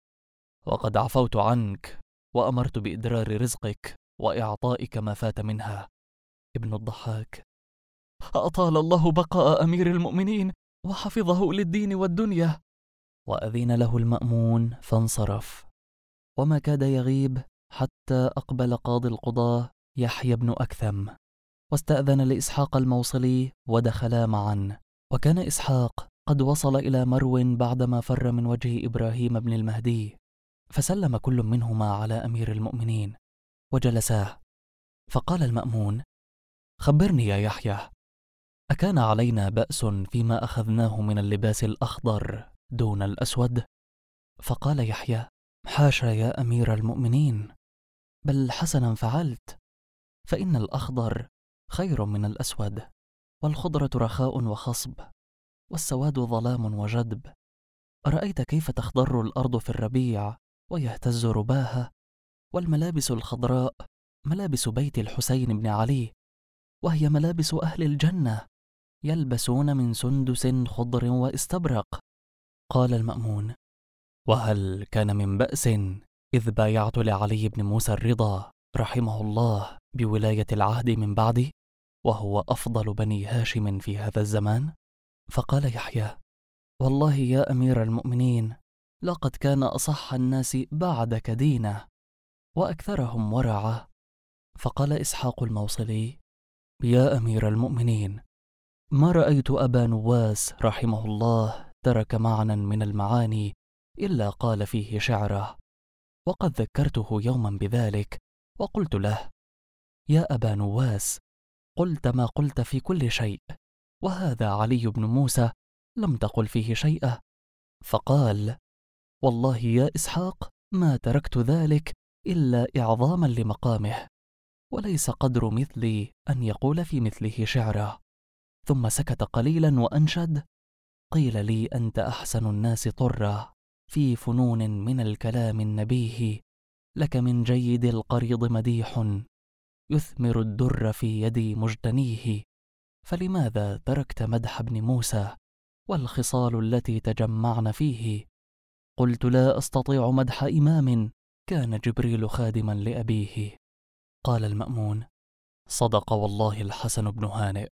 وقد عفوت عنك وأمرت بإدرار رزقك وإعطائك ما فات منها. ابن الضحاك: أطال الله بقاء أمير المؤمنين وحفظه للدين والدنيا. وأذن له المأمون فانصرف. وما كاد يغيب حتى أقبل قاضي القضاة يحيى بن أكثم، واستأذن لإسحاق الموصلي ودخلا معا. وكان إسحاق قد وصل إلى مرو بعدما فر من وجه إبراهيم بن المهدي، فسلم كل منهما على أمير المؤمنين وجلساه. فقال المأمون: خبرني يا يحيى، أكان علينا بأس فيما أخذناه من اللباس الأخضر دون الأسود؟ فقال يحيى: حاشا يا أمير المؤمنين، بل حسنا فعلت، فإن الأخضر خير من الأسود، والخضرة رخاء وخصب، والسواد ظلام وجدب. أرأيت كيف تخضر الأرض في الربيع ويهتز رباها؟ والملابس الخضراء ملابس بيت الحسين بن علي، وهي ملابس أهل الجنة، يلبسون من سندس خضر واستبرق. قال المأمون: وهل كان من بأس إذ بايعت لعلي بن موسى الرضا رحمه الله بولاية العهد من بعدي، وهو أفضل بني هاشم في هذا الزمان؟ فقال يحيى: والله يا أمير المؤمنين، لقد كان أصح الناس بعدك دينا وأكثرهم ورعا. فقال إسحاق الموصلي: يا أمير المؤمنين، ما رأيت أبا نواس رحمه الله ترك معنى من المعاني إلا قال فيه شعره. وقد ذكرته يوما بذلك وقلت له: يا أبا نواس، قلت ما قلت في كل شيء، وهذا علي بن موسى لم تقل فيه شيئا. فقال: والله يا إسحاق ما تركت ذلك إلا إعظاما لمقامه، وليس قدر مثلي أن يقول في مثله شعره. ثم سكت قليلا وأنشد: قيل لي أنت أحسن الناس طرا في فنون من الكلام النبيه، لك من جيد القريض مديح يثمر الدر في يدي مجتنيه. فلماذا تركت مدح ابن موسى والخصال التي تجمعن فيه؟ قلت: لا أستطيع مدح إمام كان جبريل خادما لأبيه. قال المأمون: صدق والله الحسن بن هانئ.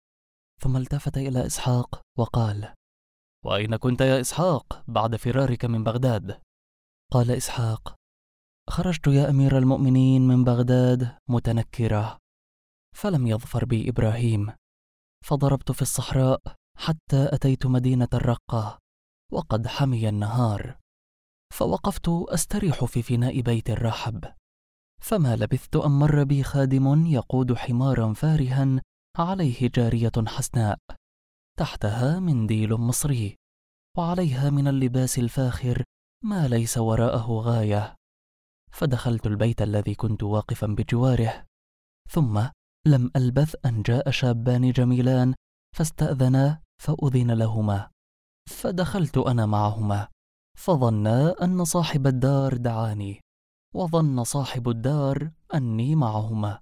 ثم التفت إلى إسحاق وقال: وأين كنت يا إسحاق بعد فرارك من بغداد؟ قال إسحاق: خرجت يا أمير المؤمنين من بغداد متنكرا، فلم يظفر بي إبراهيم، فضربت في الصحراء حتى أتيت مدينة الرقة، وقد حمي النهار، فوقفت أستريح في فناء بيت الرحب، فما لبثت أن مر بي خادم يقود حمارا فارها عليه جارية حسناء، تحتها منديل مصري، وعليها من اللباس الفاخر ما ليس وراءه غاية. فدخلت البيت الذي كنت واقفا بجواره، ثم لم ألبث أن جاء شابان جميلان فاستأذنا فأذن لهما، فدخلت أنا معهما، فظنا أن صاحب الدار دعاني، وظن صاحب الدار أني معهما،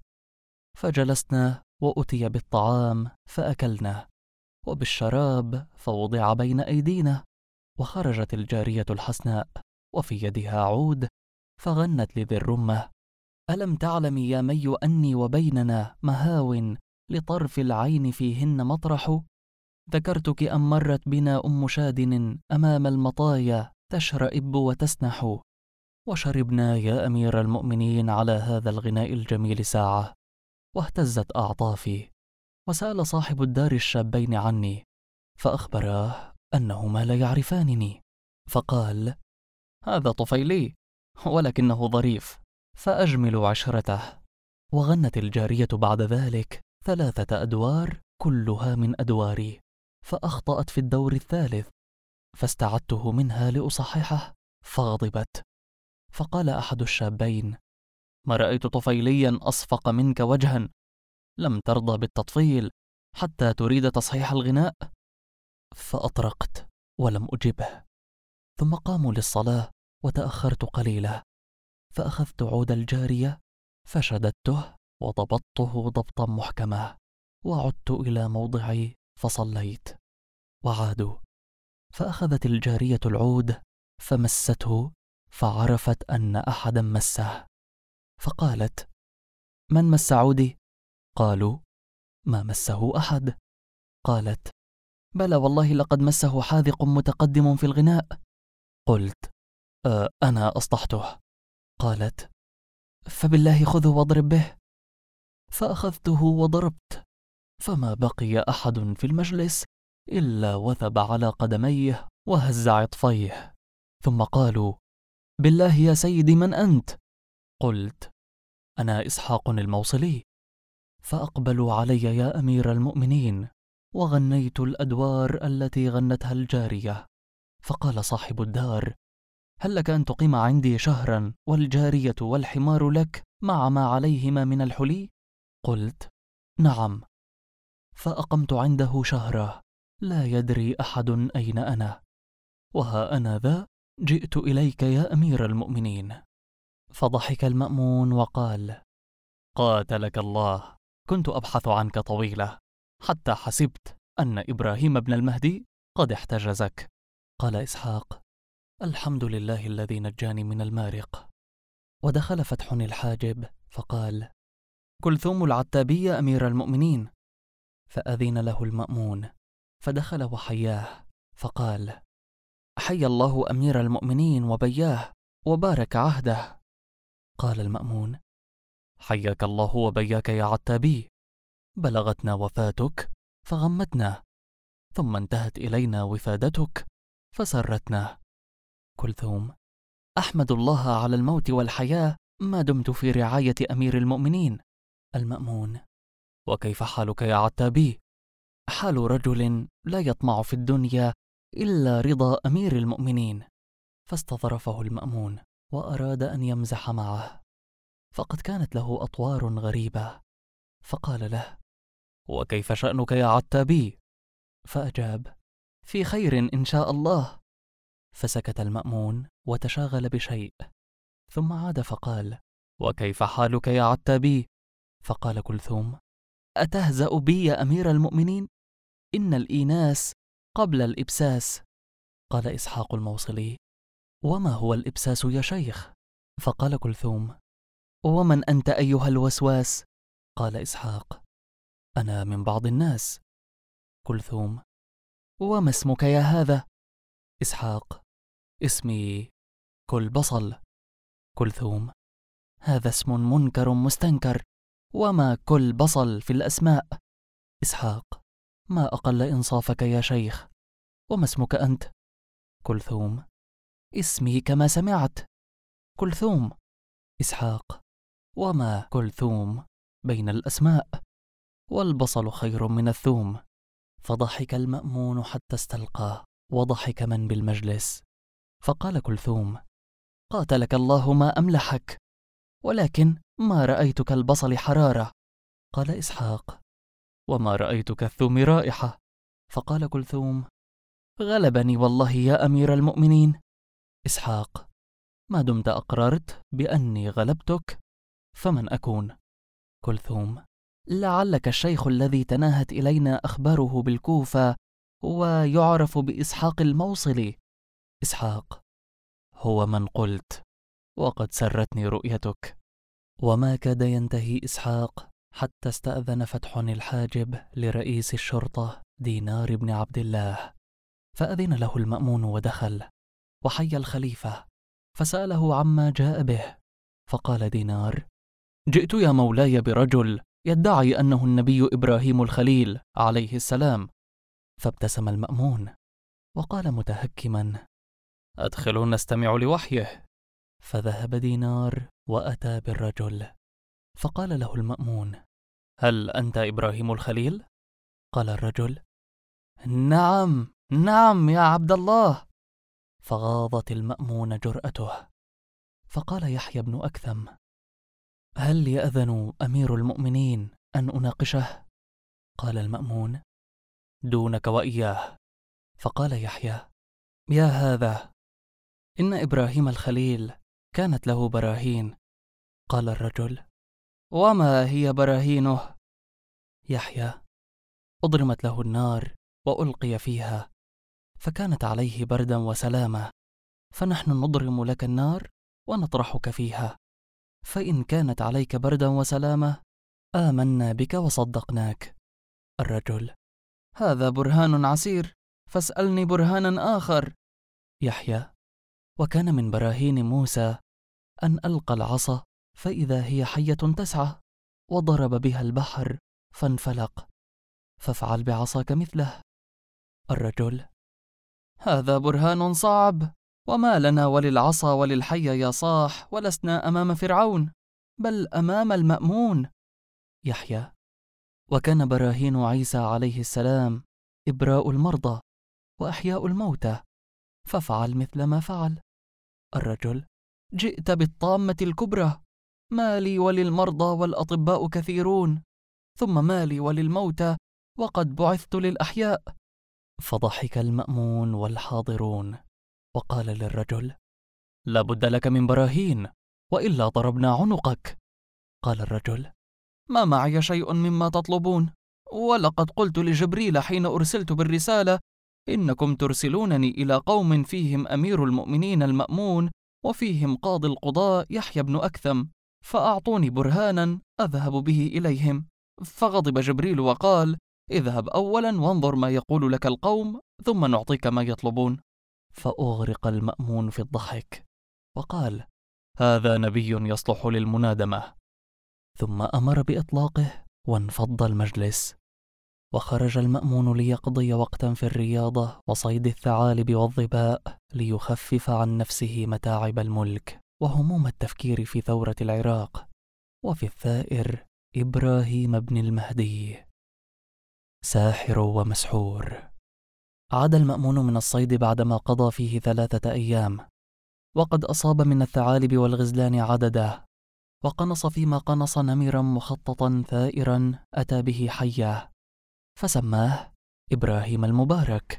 فجلسنا وأتي بالطعام فأكلنا، وبالشراب فوضع بين أيدينا. وخرجت الجارية الحسناء وفي يدها عود، فغنت لذي الرمة: ألم تعلمي يا مي أني وبيننا مهاو لطرف العين فيهن مطرح؟ ذكرتك أن مرت بنا أم شادن أمام المطايا تشرئب وتسنح، وشربنا يا أمير المؤمنين على هذا الغناء الجميل ساعة، واهتزت أعطافي. وسأل صاحب الدار الشابين عني، فأخبراه أنهما لا يعرفانني، فقال: هذا طفيلي ولكنه ظريف، فأجملوا عشرته. وغنت الجارية بعد ذلك 3 أدوار كلها من أدواري، فأخطأت في الدور الثالث، فاستعدته منها لأصححه، فغضبت. فقال أحد الشابين: ما رأيت طفيليا أصفق منك وجها، لم ترضى بالتطفيل حتى تريد تصحيح الغناء؟ فأطرقت ولم أجبه. ثم قاموا للصلاة وتأخرت قليلا، فأخذت عود الجارية فشددته وضبطته ضبطا محكما، وعدت إلى موضعي فصليت. وعادوا، فأخذت الجارية العود فمسته، فعرفت أن أحدا مسه، فقالت: من مس عودي؟ قالوا: ما مسه أحد. قالت: بلى والله لقد مسه حاذق متقدم في الغناء. قلت: أنا أسطحته. قالت: فبالله خذه واضرب به. فأخذته وضربت، فما بقي أحد في المجلس إلا وثب على قدميه وهز عطفيه، ثم قالوا: بالله يا سيدي من أنت؟ قلت: أنا إسحاق الموصلي. فأقبلوا علي يا أمير المؤمنين، وغنيت الأدوار التي غنتها الجارية. فقال صاحب الدار: هل لك أن تقيم عندي شهرا والجارية والحمار لك مع ما عليهما من الحلي؟ قلت: نعم. فأقمت عنده شهرا، لا يدري أحد أين أنا، وها أنا ذا جئت إليك يا أمير المؤمنين. فضحك المأمون وقال: قاتلك الله، كنت أبحث عنك طويلة حتى حسبت أن إبراهيم بن المهدي قد احتجزك. قال إسحاق: الحمد لله الذي نجاني من المارق. ودخل فتح الحاجب فقال: كلثوم العتابي يا أمير المؤمنين. فأذن له المأمون، فدخل وحياه، فقال: حي الله أمير المؤمنين وبياه وبارك عهده. قال المأمون: حياك الله وبياك يا عتابي، بلغتنا وفاتك فغمتنا، ثم انتهت إلينا وفادتك فسرتنا. كلثوم: أحمد الله على الموت والحياة ما دمت في رعاية أمير المؤمنين. المأمون: وكيف حالك يا عتابي؟ حال رجل لا يطمع في الدنيا إلا رضا أمير المؤمنين. فاستظرفه المأمون وأراد أن يمزح معه، فقد كانت له أطوار غريبة، فقال له: وكيف شأنك يا عتابي؟ فأجاب: في خير إن شاء الله. فسكت المأمون وتشاغل بشيء، ثم عاد فقال: وكيف حالك يا عتابي؟ فقال كلثوم: أتهزأ بي يا أمير المؤمنين؟ إن الإيناس قبل الإبساس. قال إسحاق الموصلي: وما هو الإبساس يا شيخ؟ فقال كلثوم: ومن أنت أيها الوسواس؟ قال إسحاق: أنا من بعض الناس. كلثوم: وما اسمك يا هذا؟ إسحاق: اسمي كل بصل. كلثوم: هذا اسم منكر مستنكر، وما كل بصل في الأسماء. إسحاق: ما أقل إنصافك يا شيخ، وما اسمك أنت؟ كلثوم: اسمي كما سمعت كلثوم. إسحاق: وما كلثوم بين الأسماء، والبصل خير من الثوم. فضحك المأمون حتى استلقى، وضحك من بالمجلس. فقال كلثوم: قاتلك الله ما أملحك، ولكن ما رأيت كالبصل حرارة. قال إسحاق: وما رأيت كالثوم رائحة. فقال كلثوم: غلبني والله يا أمير المؤمنين. إسحاق: ما دمت أقررت بأني غلبتك فمن أكون؟ كلثوم: لعلك الشيخ الذي تناهت إلينا أخباره بالكوفة ويعرف بإسحاق الموصلي. إسحاق: هو من قلت، وقد سرتني رؤيتك. وما كاد ينتهي إسحاق حتى استأذن فتح الحاجب لرئيس الشرطة دينار بن عبد الله، فأذن له المأمون ودخل، وحي الخليفة فسأله عما جاء به. فقال دينار: جئت يا مولاي برجل يدعي أنه النبي إبراهيم الخليل عليه السلام. فابتسم المأمون وقال متهكما: أدخلوا نستمع لوحيه. فذهب دينار وأتى بالرجل، فقال له المأمون: هل أنت إبراهيم الخليل؟ قال الرجل: نعم نعم يا عبد الله. فغاضت المأمون جرأته، فقال يحيى بن أكثم: هل يأذن أمير المؤمنين أن أناقشه؟ قال المأمون: دونك وإياه. فقال يحيى: يا هذا، إن إبراهيم الخليل كانت له براهين. قال الرجل: وما هي براهينه؟ يحيى: أضرمت له النار وألقي فيها، فكانت عليه بردا وسلامة، فنحن نضرم لك النار ونطرحك فيها، فإن كانت عليك بردا وسلامة آمنا بك وصدقناك. الرجل: هذا برهان عسير، فاسألني برهانا آخر. يحيى: وكان من براهين موسى أن ألقى العصا فإذا هي حية تسعى، وضرب بها البحر فانفلق، فافعل بعصاك مثله. الرجل: هذا برهان صعب، وما لنا وللعصا وللحية يا صاح، ولسنا أمام فرعون بل أمام المأمون. يحيى: وكان براهين عيسى عليه السلام إبراء المرضى وأحياء الموتى، فافعل مثل ما فعل. الرجل: جئت بالطامة الكبرى، ما لي وللمرضى والأطباء كثيرون، ثم ما لي وللموتى وقد بعثت للأحياء. فضحك المأمون والحاضرون، وقال للرجل: لا بد لك من براهين، وإلا ضربنا عنقك. قال الرجل: ما معي شيء مما تطلبون، ولقد قلت لجبريل حين أرسلت بالرسالة: إنكم ترسلونني إلى قوم فيهم أمير المؤمنين المأمون، وفيهم قاضي القضاء يحيى بن أكثم، فأعطوني برهانا أذهب به إليهم. فغضب جبريل وقال: اذهب أولا وانظر ما يقول لك القوم، ثم نعطيك ما يطلبون. فأغرق المأمون في الضحك، وقال: هذا نبي يصلح للمنادمة. ثم أمر بإطلاقه، وانفض المجلس. وخرج المأمون ليقضي وقتا في الرياضة وصيد الثعالب والظباء، ليخفف عن نفسه متاعب الملك وهموم التفكير في ثورة العراق، وفي الثائر إبراهيم بن المهدي. ساحر ومسحور. عاد المأمون من الصيد بعدما قضى فيه 3 أيام، وقد أصاب من الثعالب والغزلان عددا، وقنص فيما قنص نمرا مخططا ثائرا أتى به حياه، فسماه إبراهيم المبارك،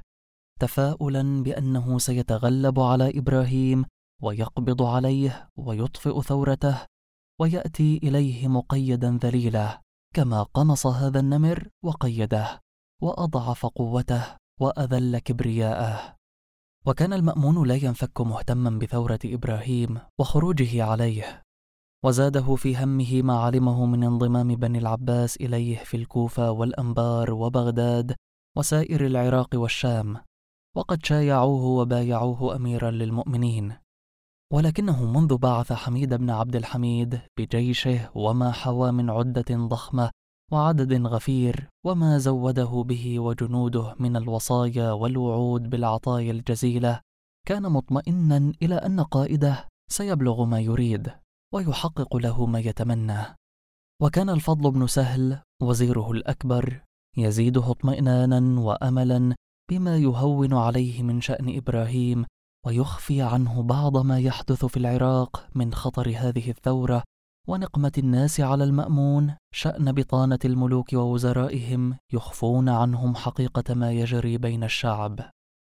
تفاؤلا بأنه سيتغلب على إبراهيم ويقبض عليه ويطفئ ثورته، ويأتي إليه مقيدا ذليلا، كما قنص هذا النمر وقيده وأضعف قوته وأذل كبرياءه. وكان المأمون لا ينفك مهتما بثورة إبراهيم وخروجه عليه، وزاده في همه ما علمه من انضمام بني العباس إليه في الكوفة والأنبار وبغداد وسائر العراق والشام، وقد شايعوه وبايعوه أميرا للمؤمنين. ولكنه منذ بعث حميد بن عبد الحميد بجيشه وما حوى من عدة ضخمة وعدد غفير، وما زوده به وجنوده من الوصايا والوعود بالعطايا الجزيلة، كان مطمئنا إلى أن قائده سيبلغ ما يريد ويحقق له ما يتمنى. وكان الفضل بن سهل وزيره الأكبر يزيده اطمئنانا وأملا بما يهون عليه من شأن إبراهيم، ويخفي عنه بعض ما يحدث في العراق من خطر هذه الثورة ونقمة الناس على المأمون، شأن بطانة الملوك ووزرائهم يخفون عنهم حقيقة ما يجري بين الشعب.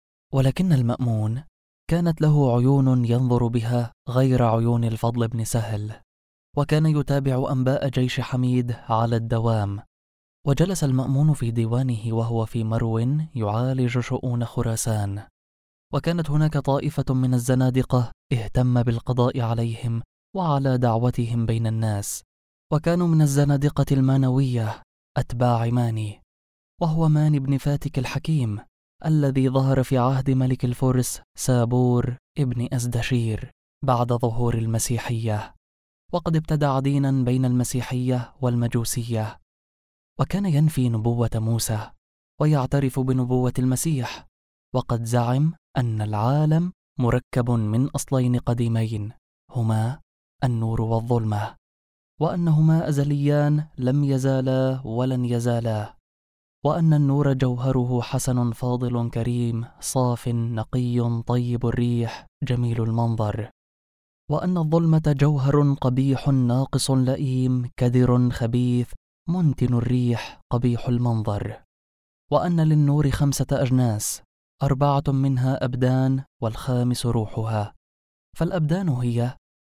ولكن المأمون كانت له عيون ينظر بها غير عيون الفضل بن سهل، وكان يتابع أنباء جيش حميد على الدوام. وجلس المأمون في ديوانه وهو في مرو يعالج شؤون خراسان، وكانت هناك طائفة من الزنادقة اهتم بالقضاء عليهم وعلى دعوتهم بين الناس، وكانوا من الزنادقة المانوية أتباع ماني، وهو ماني بن فاتك الحكيم الذي ظهر في عهد ملك الفرس سابور ابن أزدشير بعد ظهور المسيحية، وقد ابتدع دينا بين المسيحية والمجوسية، وكان ينفي نبوة موسى ويعترف بنبوة المسيح، وقد زعم أن العالم مركب من أصلين قديمين هما النور والظلمة، وأنهما أزليان لم يزالا ولن يزالا، وأن النور جوهره حسن فاضل كريم صاف نقي طيب الريح جميل المنظر، وأن الظلمة جوهر قبيح ناقص لئيم كدر خبيث منتن الريح قبيح المنظر، وأن للنور 5 أجناس، 4 منها أبدان والخامس روحها، فالأبدان هي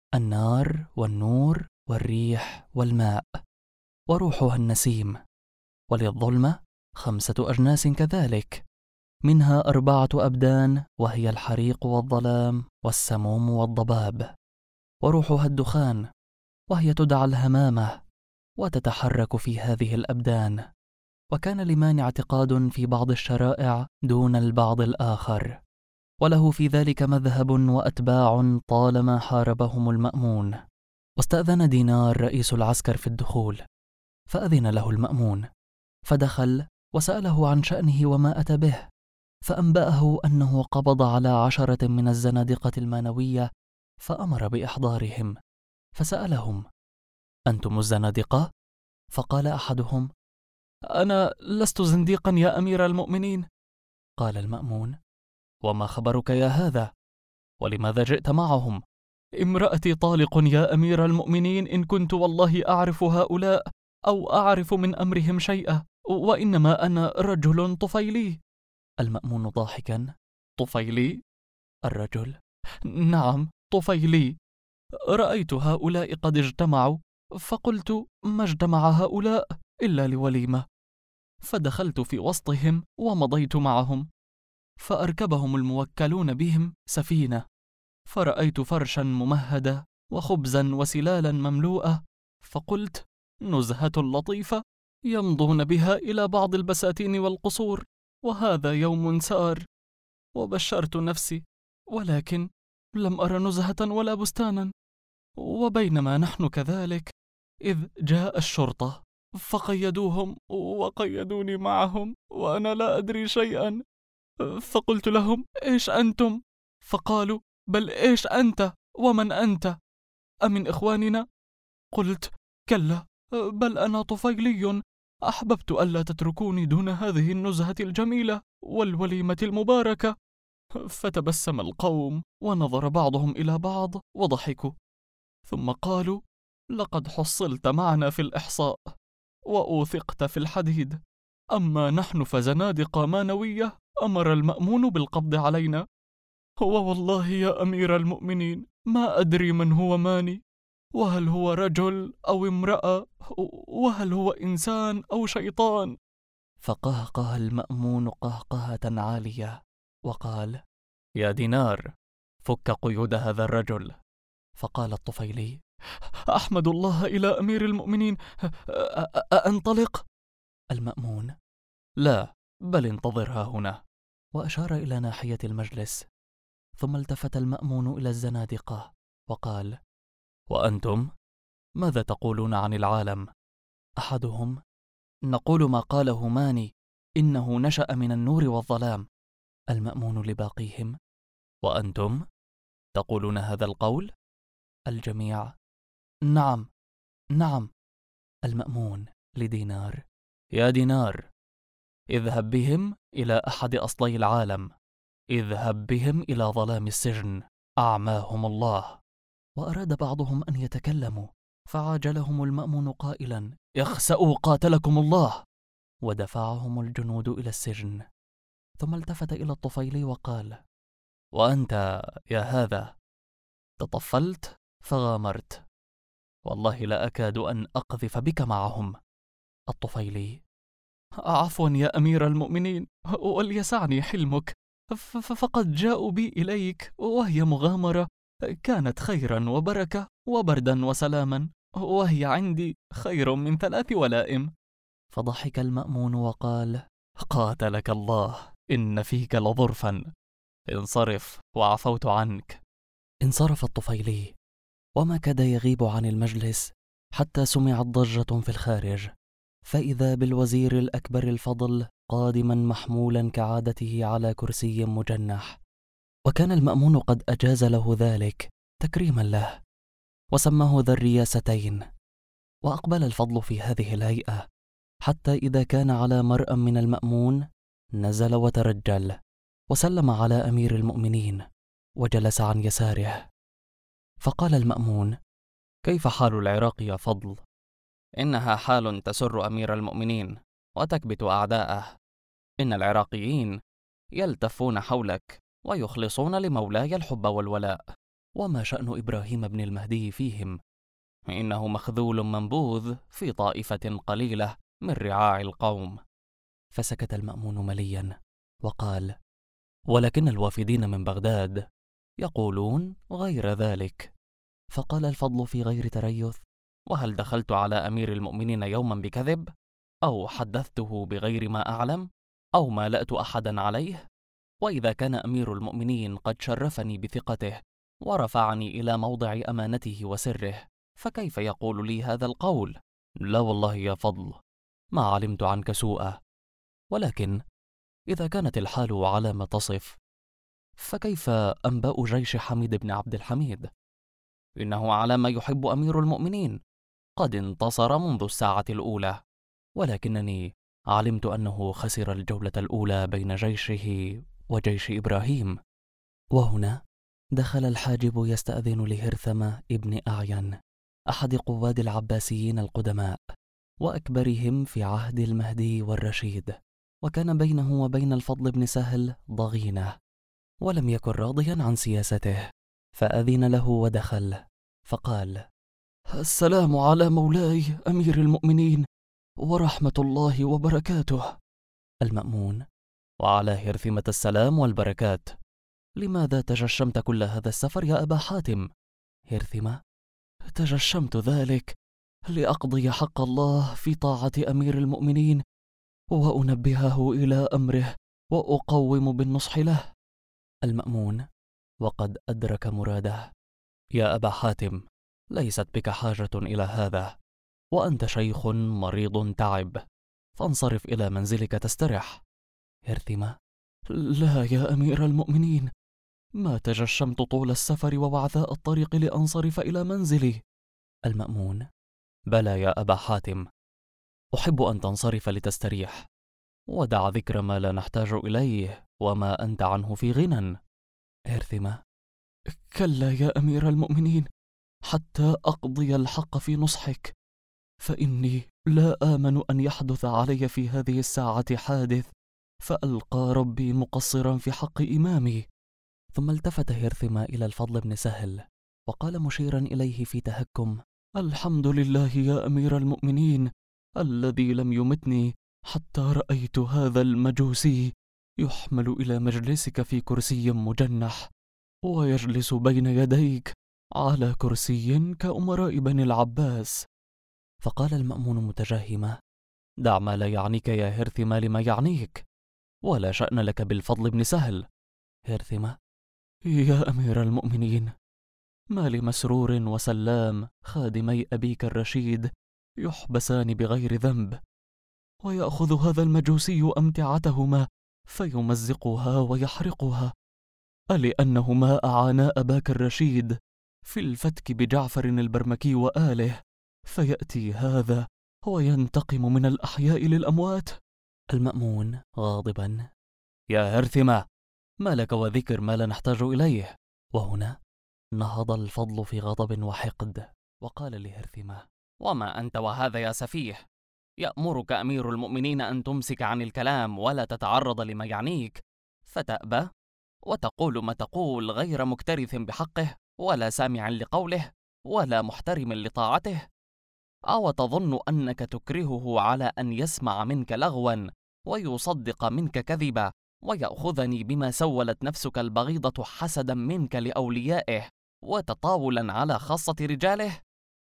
النار والنور والريح والماء، وروحها النسيم. وللظلمة 5 أجناس كذلك، منها 4 أبدان وهي الحريق والظلام والسموم والضباب، وروحها الدخان وهي تدعى الهمامة وتتحرك في هذه الأبدان. وكان لمان اعتقاد في بعض الشرائع دون البعض الآخر، وله في ذلك مذهب وأتباع طالما حاربهم المأمون. واستأذن دينار رئيس العسكر في الدخول، فأذن له المأمون، فدخل وسأله عن شأنه وما أتى به، فأنبأه أنه قبض على 10 من الزنادقة المانوية، فأمر بإحضارهم، فسألهم: أنتم الزنادقة؟ فقال أحدهم: أنا لست زنديقا يا أمير المؤمنين. قال المأمون: وما خبرك يا هذا؟ ولماذا جئت معهم؟ امرأتي طالق يا أمير المؤمنين، إن كنت والله أعرف هؤلاء أو أعرف من أمرهم شيئا، وإنما أنا رجل طفيلي. المأمون ضاحكا: طفيلي؟ الرجل: نعم طفيلي. رأيت هؤلاء قد اجتمعوا، فقلت ما اجتمع هؤلاء إلا لوليمة، فدخلت في وسطهم ومضيت معهم، فأركبهم الموكلون بهم سفينة، فرأيت فرشا ممهدة وخبزا وسلالا مملوءة، فقلت نزهة لطيفة يمضون بها إلى بعض البساتين والقصور، وهذا يوم سار. وبشرت نفسي، ولكن لم أر نزهة ولا بستانا. وبينما نحن كذلك إذ جاء الشرطة فقيدوهم وقيدوني معهم، وأنا لا أدري شيئا. فقلت لهم: إيش أنتم؟ فقالوا: بل إيش أنت؟ ومن أنت؟ أمن إخواننا؟ قلت: كلا، بل أنا طفيلي، أحببت ألا تتركوني دون هذه النزهة الجميلة والوليمة المباركة. فتبسم القوم ونظر بعضهم إلى بعض وضحكوا، ثم قالوا: لقد حصلت معنا في الإحصاء وأوثقت في الحديد، أما نحن فزنادق مانوية أمر المأمون بالقبض علينا. هو والله يا أمير المؤمنين ما أدري من هو ماني، وهل هو رجل أو امرأة، وهل هو إنسان أو شيطان. فقهقه المأمون قهقهة عالية وقال: يا دينار، فك قيود هذا الرجل. فقال الطفيلي: أحمد الله إلى أمير المؤمنين، أنطلق؟ المأمون: لا، بل انتظرها هنا، وأشار إلى ناحية المجلس. ثم التفت المأمون إلى الزنادقة وقال: وأنتم ماذا تقولون عن العالم؟ أحدهم: نقول ما قاله ماني، إنه نشأ من النور والظلام. المأمون لباقيهم: وأنتم تقولون هذا القول؟ الجميع: نعم نعم. المأمون لدينار: يا دينار، اذهب بهم إلى أحد أصلي العالم، اذهب بهم إلى ظلام السجن، أعماهم الله. وأراد بعضهم أن يتكلموا، فعاجلهم المأمون قائلا: اخسأوا قاتلكم الله، ودفعهم الجنود إلى السجن. ثم التفت إلى الطفيلي وقال: وأنت يا هذا تطفلت فغامرت، والله لا أكاد أن أقذف بك معهم. الطفيلي: عفوا يا أمير المؤمنين، وليسعني حلمك، فقد جاءوا بي إليك وهي مغامرة كانت خيرا وبركة وبردا وسلاما، وهي عندي خير من 3 ولائم. فضحك المأمون وقال: قاتلك الله، إن فيك لظرفا، انصرف وعفوت عنك. انصرف الطفيلي، وما كاد يغيب عن المجلس حتى سمعت ضجة في الخارج، فإذا بالوزير الأكبر الفضل قادما محمولا كعادته على كرسي مجنح، وكان المأمون قد أجاز له ذلك تكريما له، وسماه ذا الرياستين. وأقبل الفضل في هذه الهيئة، حتى إذا كان على مرأى من المأمون نزل وترجل، وسلم على أمير المؤمنين، وجلس عن يساره. فقال المأمون: كيف حال العراق يا فضل؟ إنها حال تسر أمير المؤمنين وتكبت أعداءه. إن العراقيين يلتفون حولك ويخلصون لمولاي الحب والولاء. وما شأن إبراهيم بن المهدي فيهم؟ إنه مخذول منبوذ في طائفة قليلة من رعاع القوم. فسكت المأمون مليا وقال: ولكن الوافدين من بغداد يقولون غير ذلك. فقال الفضل في غير تريث: وهل دخلت على أمير المؤمنين يوما بكذب، أو حدثته بغير ما أعلم، أو مالأت أحدا عليه؟ وإذا كان أمير المؤمنين قد شرفني بثقته ورفعني إلى موضع أمانته وسره، فكيف يقول لي هذا القول؟ لا والله يا فضل، ما علمت عنك سوءا. ولكن إذا كانت الحال على ما تصف، فكيف أنباء جيش حميد بن عبد الحميد؟ إنه على ما يحب أمير المؤمنين، قد انتصر منذ الساعة الأولى، ولكنني علمت أنه خسر الجولة الأولى بين جيشه وجيش إبراهيم. وهنا دخل الحاجب يستأذن لهرثم ابن أعين، أحد قواد العباسيين القدماء وأكبرهم في عهد المهدي والرشيد، وكان بينه وبين الفضل بن سهل ضغينة، ولم يكن راضيا عن سياسته، فأذن له ودخل، فقال: السلام على مولاي أمير المؤمنين ورحمة الله وبركاته. المأمون: وعلى هرثمة السلام والبركات. لماذا تجشمت كل هذا السفر يا أبا حاتم؟ هرثمة: تجشمت ذلك لأقضي حق الله في طاعة أمير المؤمنين وأنبهه إلى أمره وأقوم بالنصح له. المأمون: وقد أدرك مراده. يا أبا حاتم، ليست بك حاجة إلى هذا، وأنت شيخ مريض تعب، فانصرف إلى منزلك تسترح. هرثمة: لا يا أمير المؤمنين، ما تجشمت طول السفر ووعثاء الطريق لأنصرف إلى منزلي. المأمون: بلى يا أبا حاتم، أحب أن تنصرف لتستريح، ودع ذكر ما لا نحتاج إليه وما أنت عنه في غنى. هرثمة: كلا يا أمير المؤمنين، حتى أقضي الحق في نصحك، فإني لا آمن أن يحدث علي في هذه الساعة حادث فألقى ربي مقصرا في حق إمامي. ثم التفت هرثمة إلى الفضل بن سهل وقال مشيرا إليه في تهكم: الحمد لله يا أمير المؤمنين الذي لم يمتني حتى رأيت هذا المجوسي يحمل إلى مجلسك في كرسي مجنح، ويجلس بين يديك على كرسي كأمراء بني العباس. فقال المأمون متجهمة: دع ما لا يعنيك يا هرثمة لما يعنيك، ولا شأن لك بالفضل بن سهل. هرثمة: يا أمير المؤمنين، ما لمسرور وسلام خادمي أبيك الرشيد يحبسان بغير ذنب، ويأخذ هذا المجوسي أمتعتهما فيمزقها ويحرقها، ألأنهما أعانا أباك الرشيد في الفتك بجعفر البرمكي وآله، فيأتي هذا وينتقم من الأحياء للأموات. المأمون غاضبا: يا هرثمة، ما لك وذكر ما لا نحتاج إليه. وهنا نهض الفضل في غضب وحقد وقال لهرثمة: وما أنت وهذا يا سفيه؟ يأمرك أمير المؤمنين أن تمسك عن الكلام ولا تتعرض لما يعنيك، فتأبى وتقول ما تقول غير مكترث بحقه ولا سامع لقوله ولا محترم لطاعته. أو تظن أنك تكرهه على أن يسمع منك لغوا ويصدق منك كذبا ويأخذني بما سولت نفسك البغيضة حسدا منك لأوليائه وتطاولا على خاصة رجاله؟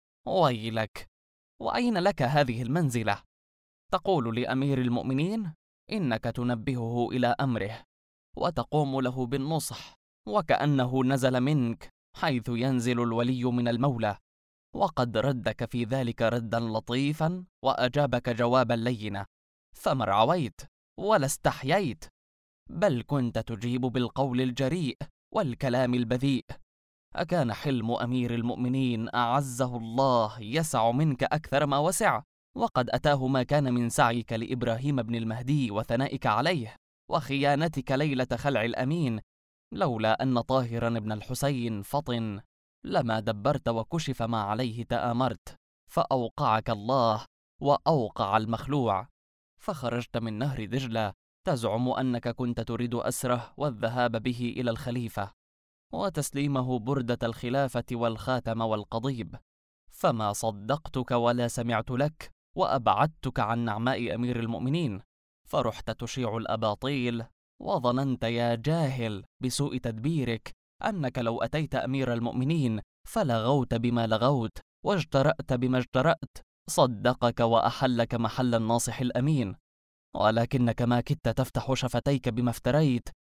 ويلك، وأين لك هذه المنزلة؟ تقول لأمير المؤمنين إنك تنبهه إلى أمره وتقوم له بالنصح، وكأنه نزل منك حيث ينزل الولي من المولى، وقد ردك في ذلك ردا لطيفا وأجابك جوابا لينا، فما ارعويت ولا استحييت، بل كنت تجيب بالقول الجريء والكلام البذيء. أكان حلم أمير المؤمنين أعزه الله يسع منك أكثر ما وسع، وقد أتاه ما كان من سعيك لإبراهيم بن المهدي وثنائك عليه وخيانتك ليلة خلع الأمين، لولا أن طاهرا بن الحسين فطن لما دبرت وكشف ما عليه تآمرت، فأوقعك الله وأوقع المخلوع، فخرجت من نهر دجلة تزعم أنك كنت تريد أسره والذهاب به إلى الخليفة وتسليمه بردة الخلافة والخاتم والقضيب، فما صدقتك ولا سمعت لك، وأبعدتك عن نعماء أمير المؤمنين، فرحت تشيع الأباطيل، وظننت يا جاهل بسوء تدبيرك أنك لو أتيت أمير المؤمنين فلغوت بما لغوت واجترأت بما اجترأت صدقك وأحلك محل الناصح الأمين، ولكنك ما كدت تفتح شفتيك بما افتريت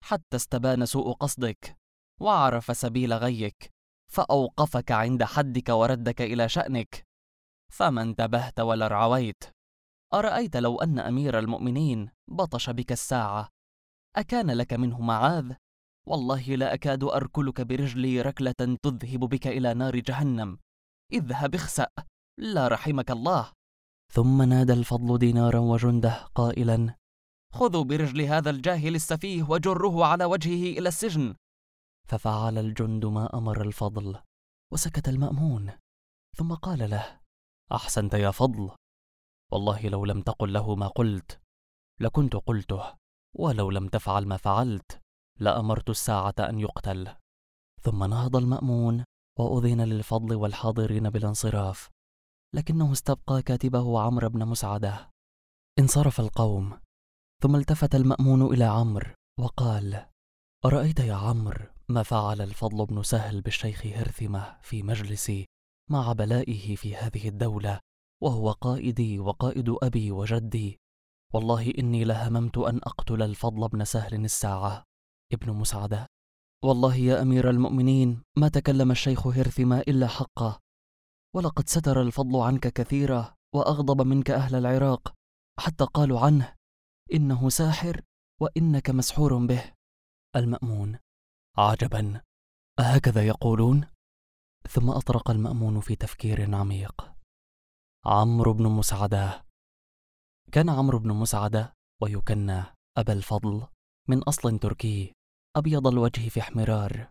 حتى استبان سوء قصدك وعرف سبيل غيك، فأوقفك عند حدك وردك إلى شأنك. فما انتبهت ولا ارعويت. أرأيت لو أن أمير المؤمنين بطش بك الساعة أكان لك منه معاذ؟ والله لا أكاد أركلك برجلي ركلة تذهب بك إلى نار جهنم. اذهب اخسأ، لا رحمك الله. ثم نادى الفضل دينارا وجنده قائلا: خذوا برجل هذا الجاهل السفيه وجروه على وجهه إلى السجن. ففعل الجند ما أمر الفضل، وسكت المأمون، ثم قال له: أحسنت يا فضل، والله لو لم تقل له ما قلت لكنت قلته، ولو لم تفعل ما فعلت لأمرت الساعة أن يقتل. ثم نهض المأمون وأذن للفضل والحاضرين بالانصراف، لكنه استبقى كاتبه عمرو بن مسعدة. انصرف القوم، ثم التفت المأمون إلى عمرو وقال: أرأيت يا عمرو ما فعل الفضل بن سهل بالشيخ هرثمة في مجلسي مع بلائه في هذه الدولة، وهو قائدي وقائد أبي وجدي؟ والله إني لهممت أن أقتل الفضل بن سهل الساعة. ابن مسعدة: والله يا أمير المؤمنين ما تكلم الشيخ هرثمة إلا حقا، ولقد ستر الفضل عنك كثيرا وأغضب منك أهل العراق، حتى قالوا عنه إنه ساحر وإنك مسحور به. المأمون: عجبا، أهكذا يقولون؟ ثم أطرق المأمون في تفكير عميق. عمرو بن مسعدة. كان عمرو بن مسعدة ويكنى أبا الفضل من أصل تركي، أبيض الوجه في احمرار،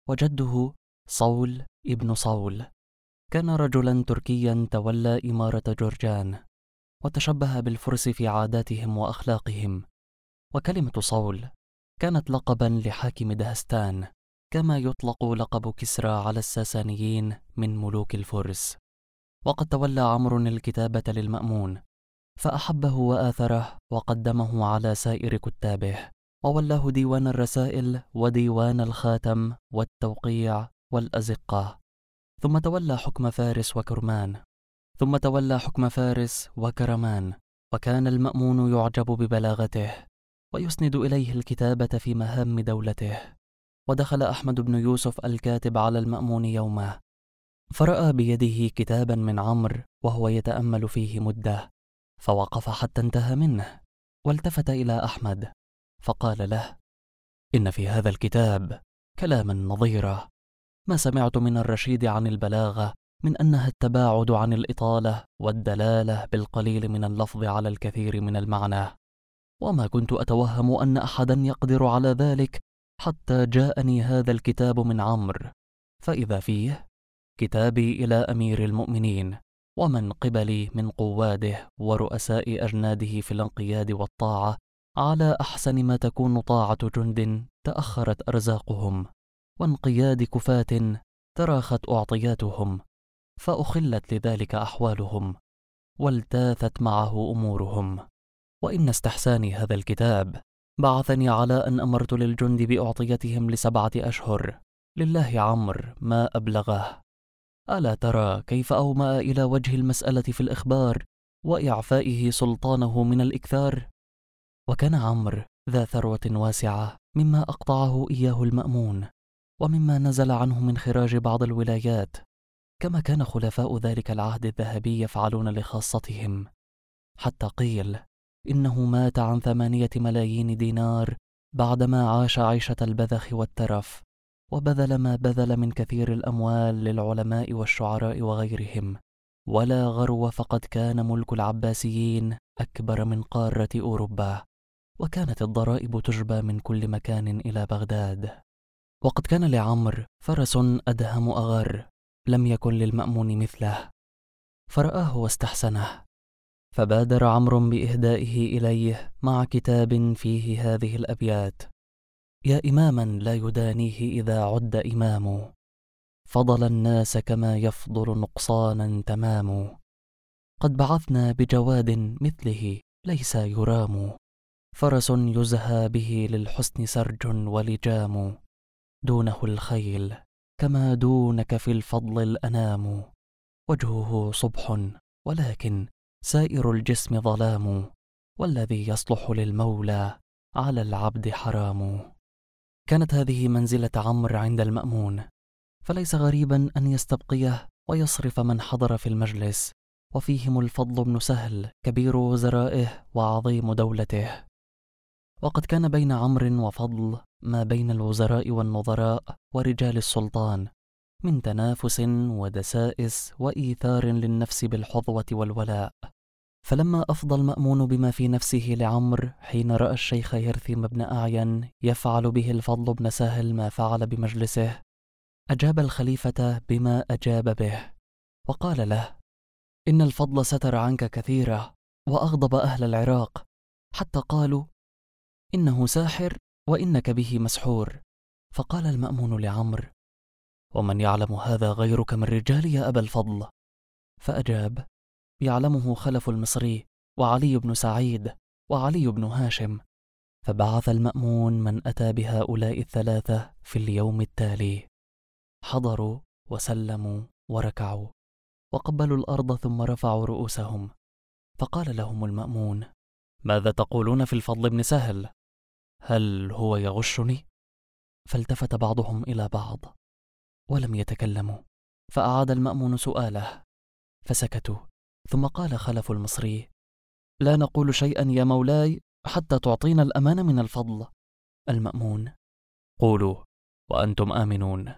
وجده صول ابن صول كان رجلا تركيا تولى إمارة جرجان، وتشبه بالفرس في عاداتهم وأخلاقهم. وكلمة صول كانت لقبا لحاكم دهستان، كما يطلق لقب كسرى على الساسانيين من ملوك الفرس. وقد تولى عمرو الكتابة للمأمون، فأحبه وآثره وقدمه على سائر كتابه، وولاه ديوان الرسائل وديوان الخاتم والتوقيع والأزقة. ثم تولى حكم فارس وكرمان، ثم تولى حكم فارس وكرمان. وكان المأمون يعجب ببلاغته ويسند إليه الكتابة في مهام دولته. ودخل أحمد بن يوسف الكاتب على المأمون يومه، فرأى بيده كتابا من عمرو وهو يتأمل فيه مدة، فوقف حتى انتهى منه، والتفت إلى أحمد فقال له: إن في هذا الكتاب كلاما نظيرا، ما سمعت من الرشيد عن البلاغة من أنها التباعد عن الإطالة والدلالة بالقليل من اللفظ على الكثير من المعنى، وما كنت أتوهم أن أحدا يقدر على ذلك حتى جاءني هذا الكتاب من عمرو، فإذا فيه كتابي إلى أمير المؤمنين ومن قبلي من قواده ورؤساء أجناده في الانقياد والطاعة على أحسن ما تكون طاعة جند تأخرت أرزاقهم، وانقياد كفاة تراخت أعطياتهم، فأخلت لذلك أحوالهم والتاثت معه أمورهم. وإن استحساني هذا الكتاب بعثني على أن أمرت للجند بأعطيتهم ل7 أشهر. لله عمرو ما أبلغه. ألا ترى كيف أومأ إلى وجه المسألة في الإخبار وإعفائه سلطانه من الإكثار؟ وكان عمرو ذا ثروة واسعة مما أقطعه إياه المأمون، ومما نزل عنه من خراج بعض الولايات، كما كان خلفاء ذلك العهد الذهبي يفعلون لخاصتهم، حتى قيل إنه مات عن 8 ملايين دينار بعدما عاش عيشة البذخ والترف، وبذل ما بذل من كثير الأموال للعلماء والشعراء وغيرهم. ولا غرو، فقد كان ملك العباسيين أكبر من قارة أوروبا، وكانت الضرائب تجبى من كل مكان إلى بغداد. وقد كان لعمرو فرس أدهم أغر لم يكن للمأمون مثله، فرآه واستحسنه، فبادر عمرو بإهدائه إليه مع كتاب فيه هذه الأبيات: يا إماما لا يدانيه إذا عد إمام، فضل الناس كما يفضل نقصانا تمام، قد بعثنا بجواد مثله ليس يرام، فرس يزهى به للحسن سرج ولجام، دونه الخيل كما دونك في الفضل الأنام، وجهه صبح ولكن سائر الجسم ظلام، والذي يصلح للمولى على العبد حرام. كانت هذه منزلة عمرو عند المأمون، فليس غريبا أن يستبقيه ويصرف من حضر في المجلس، وفيهم الفضل بن سهل كبير وزرائه وعظيم دولته. وقد كان بين عمرو وفضل ما بين الوزراء والنظراء ورجال السلطان من تنافس ودسائس وإيثار للنفس بالحظوة والولاء. فلما أفضى المأمون بما في نفسه لعمرو حين رأى الشيخ هرثم بن أعين يفعل به الفضل بن سهل ما فعل بمجلسه، أجاب الخليفة بما أجاب به، وقال له: إن الفضل ستر عنك كثيرا، وأغضب أهل العراق حتى قالوا إنه ساحر وإنك به مسحور. فقال المأمون لعمرو: ومن يعلم هذا غيرك من رجال يا أبا الفضل؟ فأجاب: يعلمه خلف المصري وعلي بن سعيد وعلي بن هاشم. فبعث المأمون من أتى بهؤلاء الثلاثة في اليوم التالي، حضروا وسلموا وركعوا وقبلوا الأرض ثم رفعوا رؤوسهم. فقال لهم المأمون: ماذا تقولون في الفضل بن سهل؟ هل هو يغشني؟ فالتفت بعضهم إلى بعض ولم يتكلموا، فأعاد المأمون سؤاله فسكتوا. ثم قال خلف المصري: لا نقول شيئا يا مولاي حتى تعطينا الأمان من الفضل. المأمون: قولوا وأنتم آمنون.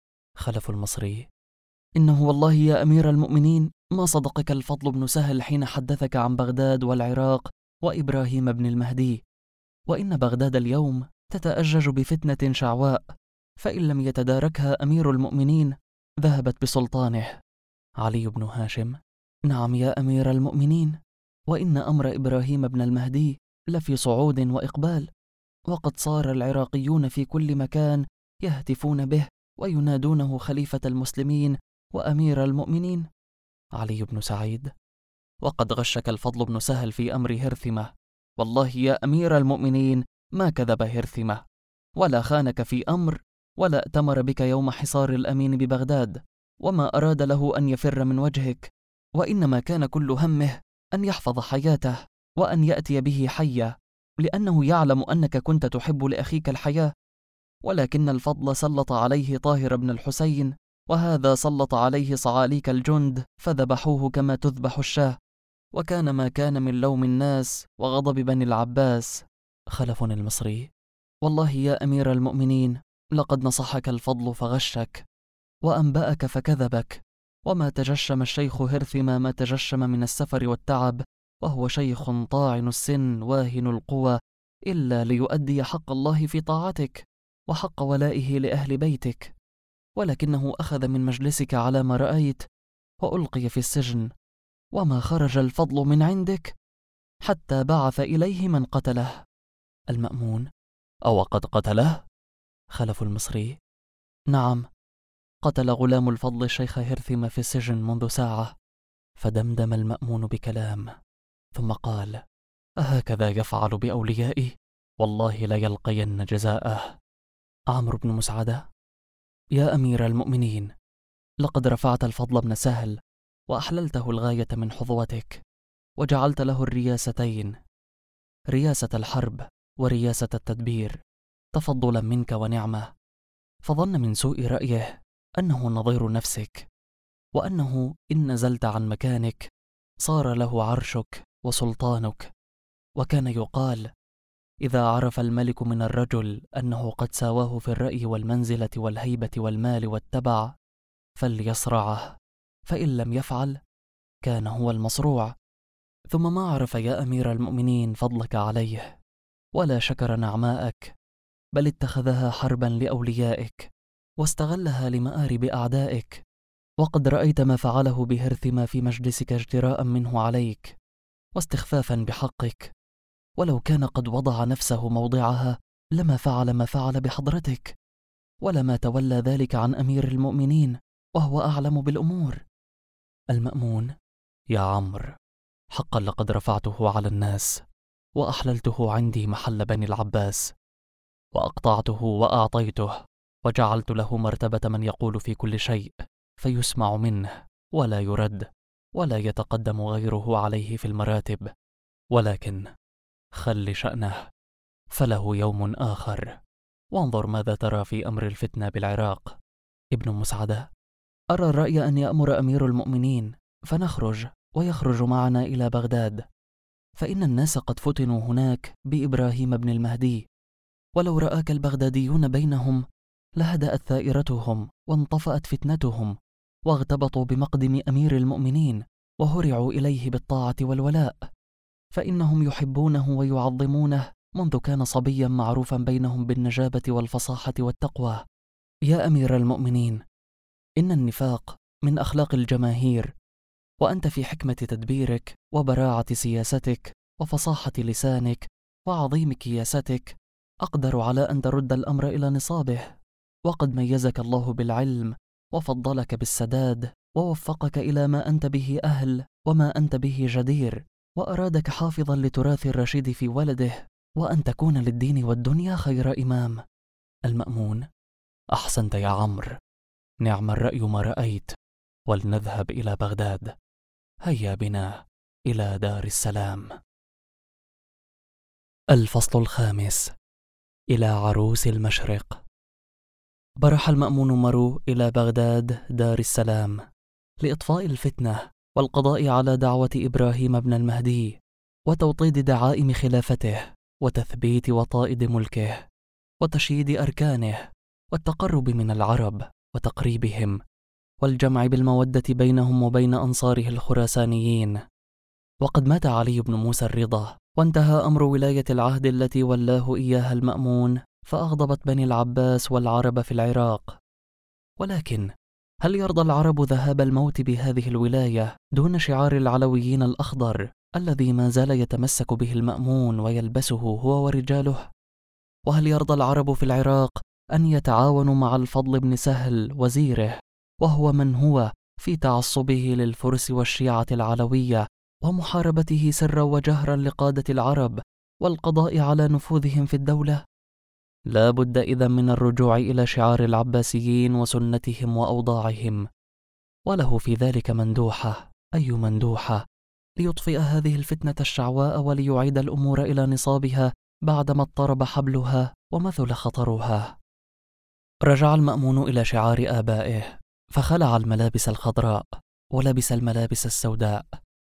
خلف المصري: إنه والله يا أمير المؤمنين ما صدقك الفضل بن سهل حين حدثك عن بغداد والعراق وإبراهيم بن المهدي، وإن بغداد اليوم تتأجج بفتنة شعواء، فإن لم يتداركها أمير المؤمنين ذهبت بسلطانه. علي بن هاشم: نعم يا أمير المؤمنين، وإن أمر إبراهيم بن المهدي لفي صعود وإقبال، وقد صار العراقيون في كل مكان يهتفون به وينادونه خليفة المسلمين وأمير المؤمنين. علي بن سعيد: وقد غشك الفضل بن سهل في أمر هرثمة، والله يا أمير المؤمنين ما كذب هرثمة، ولا خانك في أمر، ولا ائتمر بك يوم حصار الأمين ببغداد، وما أراد له أن يفر من وجهك، وإنما كان كل همه أن يحفظ حياته وأن يأتي به حيا، لأنه يعلم أنك كنت تحب لأخيك الحياة، ولكن الفضل سلط عليه طاهر بن الحسين، وهذا سلط عليه صعاليك الجند فذبحوه كما تذبح الشاة، وكان ما كان من لوم الناس وغضب بني العباس. خلف المصري: والله يا أمير المؤمنين لقد نصحك الفضل فغشك، وأنبأك فكذبك، وما تجشم الشيخ هرثم ما تجشم من السفر والتعب، وهو شيخ طاعن السن واهن القوى، إلا ليؤدي حق الله في طاعتك وحق ولائه لأهل بيتك، ولكنه أخذ من مجلسك على ما رأيت وألقي في السجن، وما خرج الفضل من عندك حتى بعث إليه من قتله. المأمون: أو قد قتله؟ خلف المصري: نعم، قتل غلام الفضل الشيخ هرثم في السجن منذ ساعة. فدمدم المأمون بكلام ثم قال: أهكذا يفعل بأوليائي؟ والله ليلقين جزاءه. عمرو بن مسعدة: يا أمير المؤمنين، لقد رفعت الفضل بن سهل وأحللته الغاية من حظوتك، وجعلت له الرياستين، رياسة الحرب ورياسة التدبير، تفضلا منك ونعمة، فظن من سوء رأيه أنه نظير نفسك، وأنه إن نزلت عن مكانك صار له عرشك وسلطانك. وكان يقال: إذا عرف الملك من الرجل أنه قد ساواه في الرأي والمنزلة والهيبة والمال والتبع فليصرعه، فإن لم يفعل كان هو المصروع. ثم ما عرف يا أمير المؤمنين فضلك عليه، ولا شكر نعماءك، بل اتخذها حربا لأوليائك، واستغلها لمآرب أعدائك. وقد رأيت ما فعله بهرثم في مجلسك اجتراء منه عليك واستخفافا بحقك، ولو كان قد وضع نفسه موضعها لما فعل ما فعل بحضرتك، ولما تولى ذلك عن أمير المؤمنين وهو أعلم بالأمور. المأمون: يا عمرو، حقا لقد رفعته على الناس، وأحللته عندي محل بني العباس، وأقطعته وأعطيته، وجعلت له مرتبة من يقول في كل شيء فيسمع منه ولا يرد، ولا يتقدم غيره عليه في المراتب، ولكن خل شأنه، فله يوم آخر. وانظر ماذا ترى في أمر الفتنة بالعراق. ابن مسعدة: أرى الرأي أن يأمر أمير المؤمنين فنخرج ويخرج معنا إلى بغداد، فإن الناس قد فتنوا هناك بإبراهيم بن المهدي، ولو رآك البغداديون بينهم لهدأت ثائرتهم وانطفأت فتنتهم، واغتبطوا بمقدم أمير المؤمنين وهرعوا إليه بالطاعة والولاء، فإنهم يحبونه ويعظمونه منذ كان صبيا معروفا بينهم بالنجابة والفصاحة والتقوى. يا أمير المؤمنين، إن النفاق من أخلاق الجماهير، وأنت في حكمة تدبيرك وبراعة سياستك وفصاحة لسانك وعظيم كياستك أقدر على أن ترد الأمر إلى نصابه، وقد ميزك الله بالعلم وفضلك بالسداد ووفقك إلى ما أنت به أهل وما أنت به جدير، وأرادك حافظا لتراث الرشيد في ولده، وأن تكون للدين والدنيا خير إمام. المأمون: أحسنت يا عمرو، نعم الرأي ما رأيت، ولنذهب إلى بغداد. هيا بنا إلى دار السلام. الفصل الخامس: إلى عروس المشرق. برح المأمون مرو إلى بغداد دار السلام لإطفاء الفتنة والقضاء على دعوة إبراهيم بن المهدي، وتوطيد دعائم خلافته، وتثبيت وطائد ملكه، وتشييد أركانه، والتقرب من العرب وتقريبهم، والجمع بالمودة بينهم وبين أنصاره الخراسانيين. وقد مات علي بن موسى الرضا، وانتهى أمر ولاية العهد التي ولاه إياها المأمون، فأغضبت بني العباس والعرب في العراق. ولكن هل يرضى العرب ذهاب الموت بهذه الولاية دون شعار العلويين الأخضر الذي ما زال يتمسك به المأمون ويلبسه هو ورجاله؟ وهل يرضى العرب في العراق أن يتعاونوا مع الفضل بن سهل وزيره، وهو من هو، في تعصبه للفرس والشيعة العلوية ومحاربته سرا وجهرا لقادة العرب والقضاء على نفوذهم في الدولة؟ لا بد إذن من الرجوع إلى شعار العباسيين وسنتهم وأوضاعهم، وله في ذلك مندوحة، أي مندوحة، ليطفئ هذه الفتنة الشعواء وليعيد الأمور إلى نصابها بعدما اضطرب حبلها ومثل خطرها. رجع المأمون إلى شعار آبائه، فخلع الملابس الخضراء ولبس الملابس السوداء،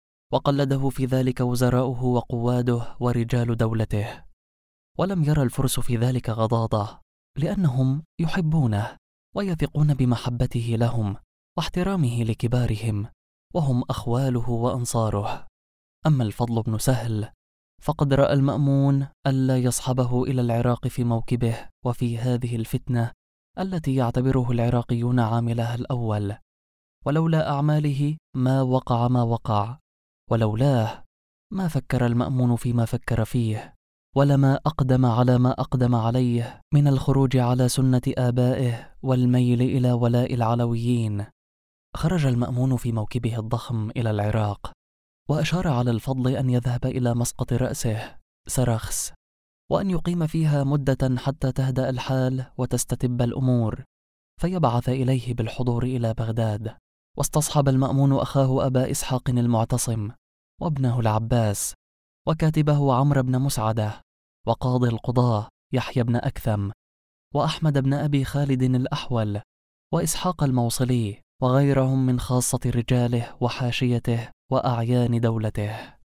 وقلده في ذلك وزراؤه وقواده ورجال دولته. ولم يرى الفرس في ذلك غضاضة، لأنهم يحبونه ويثقون بمحبته لهم واحترامه لكبارهم، وهم أخواله وأنصاره. أما الفضل بن سهل فقد رأى المأمون ألا يصحبه إلى العراق في موكبه وفي هذه الفتنة التي يعتبره العراقيون عاملها الأول، ولولا أعماله ما وقع ما وقع، ولولاه ما فكر المأمون فيما فكر فيه، ولما أقدم على ما أقدم عليه من الخروج على سنة آبائه والميل إلى ولاء العلويين. خرج المأمون في موكبه الضخم إلى العراق، وأشار على الفضل أن يذهب إلى مسقط رأسه سرخس، وأن يقيم فيها مدة حتى تهدأ الحال وتستتب الأمور، فيبعث إليه بالحضور إلى بغداد. واستصحب المأمون أخاه أبا إسحاق المعتصم، وابنه العباس، وكاتبه عمرو بن مسعدة، وقاضي القضاة يحيى بن أكثم، وأحمد بن أبي خالد الأحول، وإسحاق الموصلي، وغيرهم من خاصة رجاله وحاشيته وأعيان دولته.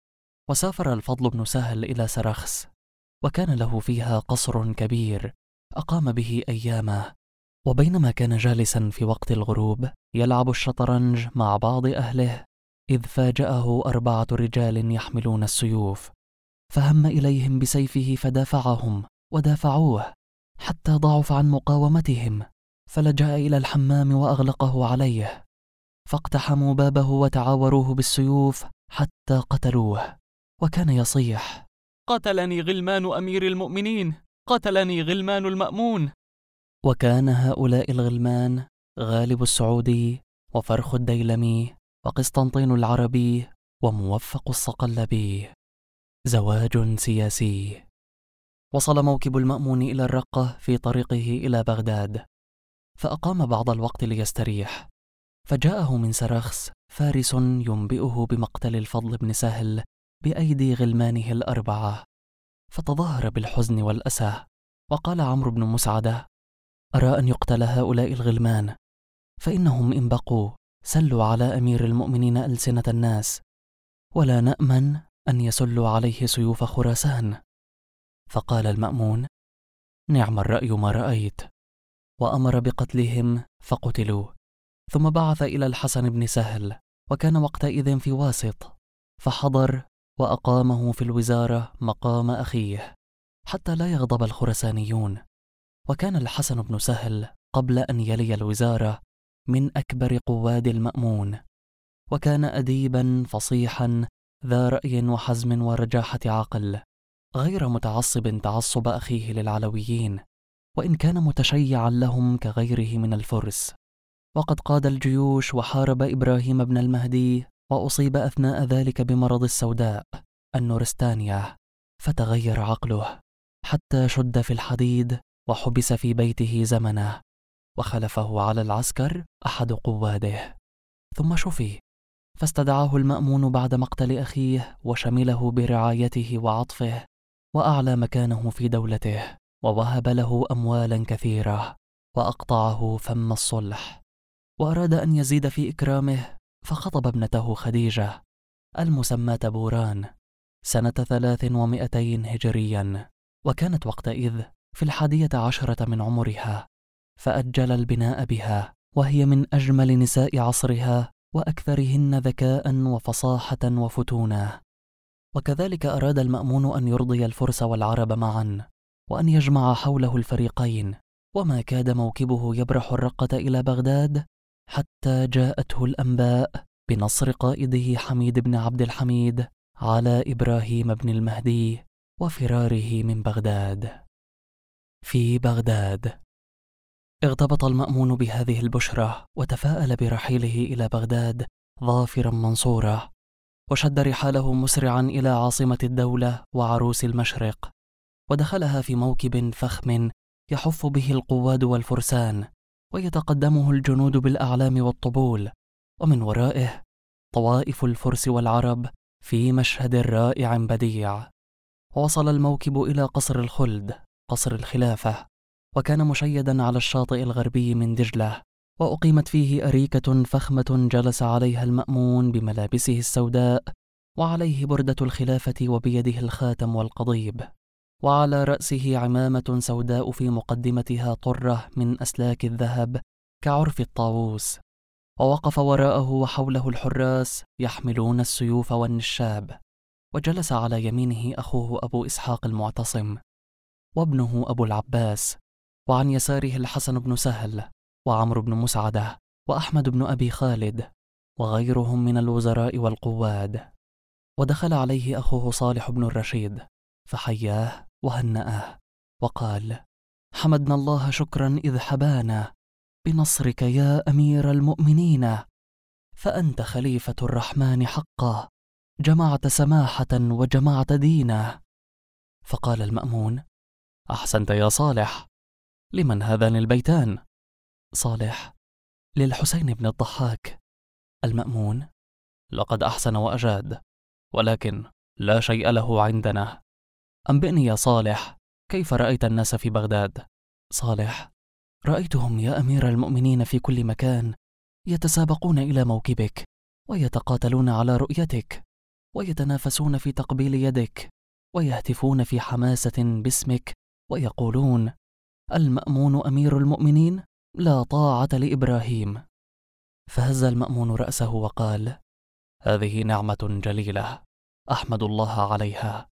وسافر الفضل بن سهل إلى سرخس، وكان له فيها قصر كبير أقام به أيامه. وبينما كان جالسا في وقت الغروب يلعب الشطرنج مع بعض أهله، إذ فاجأه 4 رجال يحملون السيوف، فهم إليهم بسيفه فدافعهم ودافعوه حتى ضعف عن مقاومتهم، فلجأ إلى الحمام وأغلقه عليه، فاقتحموا بابه وتعاوروه بالسيوف حتى قتلوه، وكان يصيح: قتلني غلمان أمير المؤمنين، قتلني غلمان المأمون. وكان هؤلاء الغلمان غالب السعودي، وفرخ الديلمي، وقسطنطين العربي، وموفق الصقلبي. زواج سياسي. وصل موكب المأمون إلى الرقة في طريقه إلى بغداد، فأقام بعض الوقت ليستريح، فجاءه من سرخس فارس ينبئه بمقتل الفضل بن سهل بأيدي غلمانه 4، فتظاهر بالحزن والأسى، وقال عمرو بن مسعدة: أرى أن يقتل هؤلاء الغلمان، فإنهم إن بقوا سلوا على أمير المؤمنين ألسنة الناس، ولا نأمن أن يسلوا عليه سيوف خراسان. فقال المأمون: نعم الرأي ما رأيت. وأمر بقتلهم فقتلوا، ثم بعث إلى الحسن بن سهل، وكان وقتئذ في واسط، فحضر وأقامه في الوزارة مقام أخيه حتى لا يغضب الخرسانيون. وكان الحسن بن سهل قبل أن يلي الوزارة من أكبر قواد المأمون، وكان أديبا فصيحا ذا رأي وحزم ورجاحة عقل، غير متعصب تعصب أخيه للعلويين، وإن كان متشيعا لهم كغيره من الفرس. وقد قاد الجيوش وحارب إبراهيم بن المهدي، وأصيب أثناء ذلك بمرض السوداء النورستانيا، فتغير عقله حتى شد في الحديد وحبس في بيته زمنه، وخلفه على العسكر أحد قواده. ثم شفي، فاستدعاه المأمون بعد مقتل أخيه، وشمله برعايته وعطفه، وأعلى مكانه في دولته، ووهب له أموالا كثيرة، وأقطعه فم الصلح، وأراد أن يزيد في إكرامه، فخطب ابنته خديجة المسماة بوران سنة 300 هجريا، وكانت وقتئذ في 11 من عمرها، فأجل البناء بها، وهي من أجمل نساء عصرها وأكثرهن ذكاء وفصاحة وفتونا. وكذلك أراد المأمون أن يرضي الفرس والعرب معا، وأن يجمع حوله الفريقين، وما كاد موكبه يبرح الرقة إلى بغداد حتى جاءته الأنباء بنصر قائده حميد بن عبد الحميد على إبراهيم بن المهدي وفراره من بغداد. في بغداد اغتبط المأمون بهذه البشرى، وتفاءل برحيله إلى بغداد ظافرا منصورا، وشد رحاله مسرعا إلى عاصمة الدولة وعروس المشرق، ودخلها في موكب فخم يحف به القواد والفرسان، ويتقدمه الجنود بالأعلام والطبول، ومن ورائه طوائف الفرس والعرب في مشهد رائع بديع. ووصل الموكب إلى قصر الخلد، قصر الخلافة، وكان مشيدا على الشاطئ الغربي من دجلة، وأقيمت فيه أريكة فخمة جلس عليها المأمون بملابسه السوداء، وعليه بردة الخلافة وبيده الخاتم والقضيب، وعلى رأسه عمامة سوداء في مقدمتها طرة من أسلاك الذهب كعرف الطاووس، ووقف وراءه وحوله الحراس يحملون السيوف والنشاب، وجلس على يمينه أخوه أبو إسحاق المعتصم، وابنه أبو العباس، وعن يساره الحسن بن سهل، وعمرو بن مسعدة، وأحمد بن أبي خالد، وغيرهم من الوزراء والقواد. ودخل عليه أخوه صالح بن الرشيد فحياه وهنأه، وقال: حمدنا الله شكرا إذ حبانا بنصرك يا أمير المؤمنين، فأنت خليفة الرحمن حقا، جمعت سماحة وجمعت دينا. فقال المأمون: أحسنت يا صالح، لمن هذان البيتان؟ صالح: للحسين بن الضحاك. المأمون: لقد أحسن وأجاد، ولكن لا شيء له عندنا. أنبئني يا صالح، كيف رأيت الناس في بغداد؟ صالح: رأيتهم يا أمير المؤمنين في كل مكان، يتسابقون إلى موكبك، ويتقاتلون على رؤيتك، ويتنافسون في تقبيل يدك، ويهتفون في حماسة باسمك، ويقولون: المأمون أمير المؤمنين، لا طاعة لإبراهيم. فهز المأمون رأسه وقال: هذه نعمة جليلة أحمد الله عليها،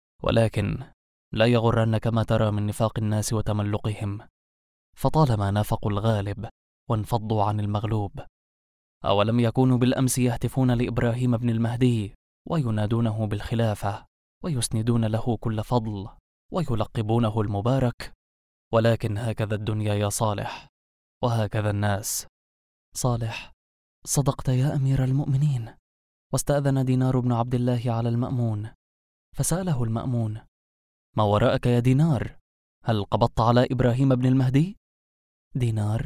ولكن لا يغرنك ما ترى من نفاق الناس وتملقهم، فطالما نافقوا الغالب وانفضوا عن المغلوب. أولم يكونوا بالأمس يهتفون لإبراهيم بن المهدي وينادونه بالخلافة، ويسندون له كل فضل، ويلقبونه المبارك؟ ولكن هكذا الدنيا يا صالح، وهكذا الناس. صالح: صدقت يا أمير المؤمنين. واستأذن دينار بن عبد الله على المأمون، فسأله المأمون: ما وراءك يا دينار؟ هل قبضت على إبراهيم بن المهدي؟ دينار: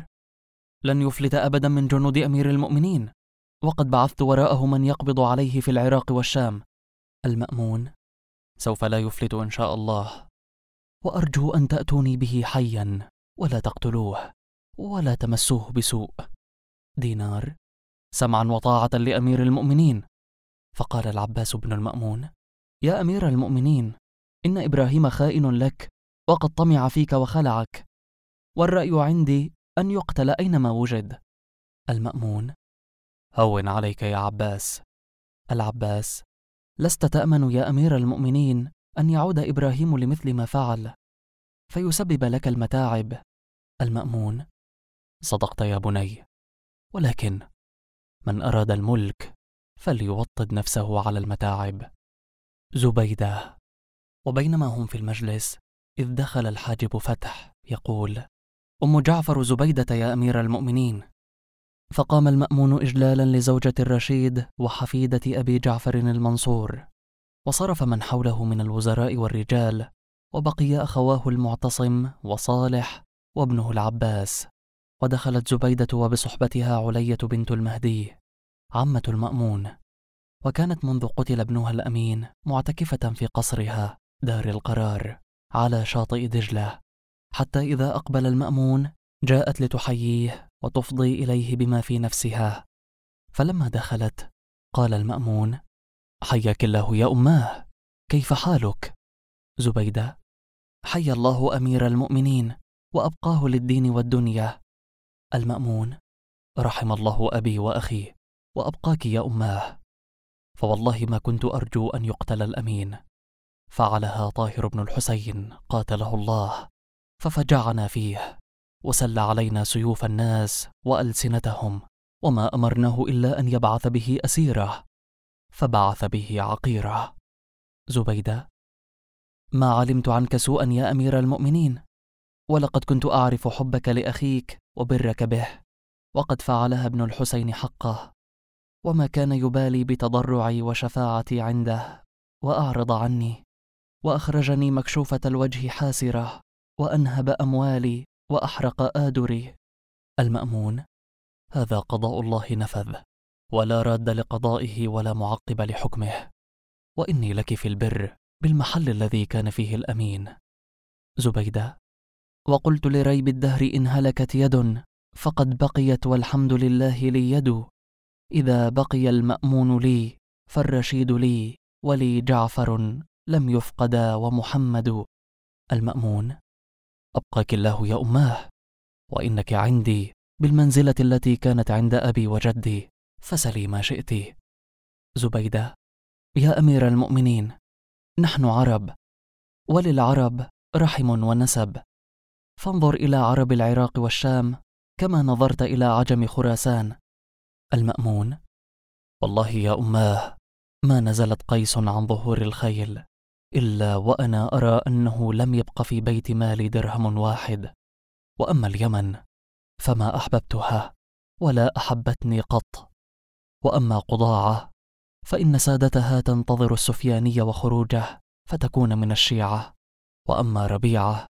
لن يفلت أبدا من جنود أمير المؤمنين، وقد بعثت وراءه من يقبض عليه في العراق والشام. المأمون: سوف لا يفلت إن شاء الله. وأرجو أن تأتوني به حيا ولا تقتلوه ولا تمسوه بسوء. دينار: سمعا وطاعة لأمير المؤمنين. فقال العباس بن المأمون: يا أمير المؤمنين، إن إبراهيم خائن لك، وقد طمع فيك وخلعك، والرأي عندي أن يقتل أينما وجد. المأمون: هون عليك يا عباس. العباس: لست تأمن يا أمير المؤمنين أن يعود إبراهيم لمثل ما فعل فيسبب لك المتاعب. المأمون: صدقت يا بني، ولكن من أراد الملك فليوطد نفسه على المتاعب. زبيدة. وبينما هم في المجلس إذ دخل الحاجب فتح يقول: أم جعفر زبيدة يا أمير المؤمنين. فقام المأمون إجلالا لزوجة الرشيد وحفيدة أبي جعفر المنصور، وصرف من حوله من الوزراء والرجال، وبقي أخواه المعتصم وصالح وابنه العباس. ودخلت زبيدة وبصحبتها علية بنت المهدي عمة المأمون، وكانت منذ قتل ابنها الأمين معتكفة في قصرها دار القرار على شاطئ دجلة، حتى إذا أقبل المأمون جاءت لتحييه وتفضي إليه بما في نفسها. فلما دخلت قال المأمون: حياك الله يا أماه، كيف حالك؟ زبيدة: حيا الله أمير المؤمنين وأبقاه للدين والدنيا. المأمون: رحم الله أبي وأخي وأبقاك يا أماه، فوالله ما كنت أرجو أن يقتل الأمين، فعلها طاهر بن الحسين قاتله الله، ففجعنا فيه وسل علينا سيوف الناس وألسنتهم، وما أمرناه إلا أن يبعث به أسيره، فبعث به عقيره. زبيدة: ما علمت عنك سوءا يا أمير المؤمنين، ولقد كنت أعرف حبك لأخيك وبرك به، وقد فعلها ابن الحسين حقه، وما كان يبالي بتضرعي وشفاعتي عنده، وأعرض عني، وأخرجني مكشوفة الوجه حاسرة، وأنهب أموالي وأحرق آدري. المأمون: هذا قضاء الله نفذ، ولا راد لقضائه ولا معقب لحكمه، وإني لك في البر بالمحل الذي كان فيه الأمين. زبيدة: وقلت لريب الدهر إن هلكت يد فقد بقيت والحمد لله لي يد، إذا بقي المأمون لي فالرشيد لي ولي جعفر لم يفقدا ومحمد. المأمون: أبقاك الله يا أماه، وإنك عندي بالمنزلة التي كانت عند أبي وجدي، فسلي ما شئت. زبيدة: يا أمير المؤمنين، نحن عرب، وللعرب رحم ونسب، فانظر إلى عرب العراق والشام كما نظرت إلى عجم خراسان. المأمون: والله يا أماه ما نزلت قيس عن ظهور الخيل إلا وأنا أرى أنه لم يبق في بيت مالي درهم واحد، وأما اليمن فما أحببتها ولا أحبتني قط، وأما قضاعة فإن سادتها تنتظر السفياني وخروجه فتكون من الشيعة، وأما ربيعة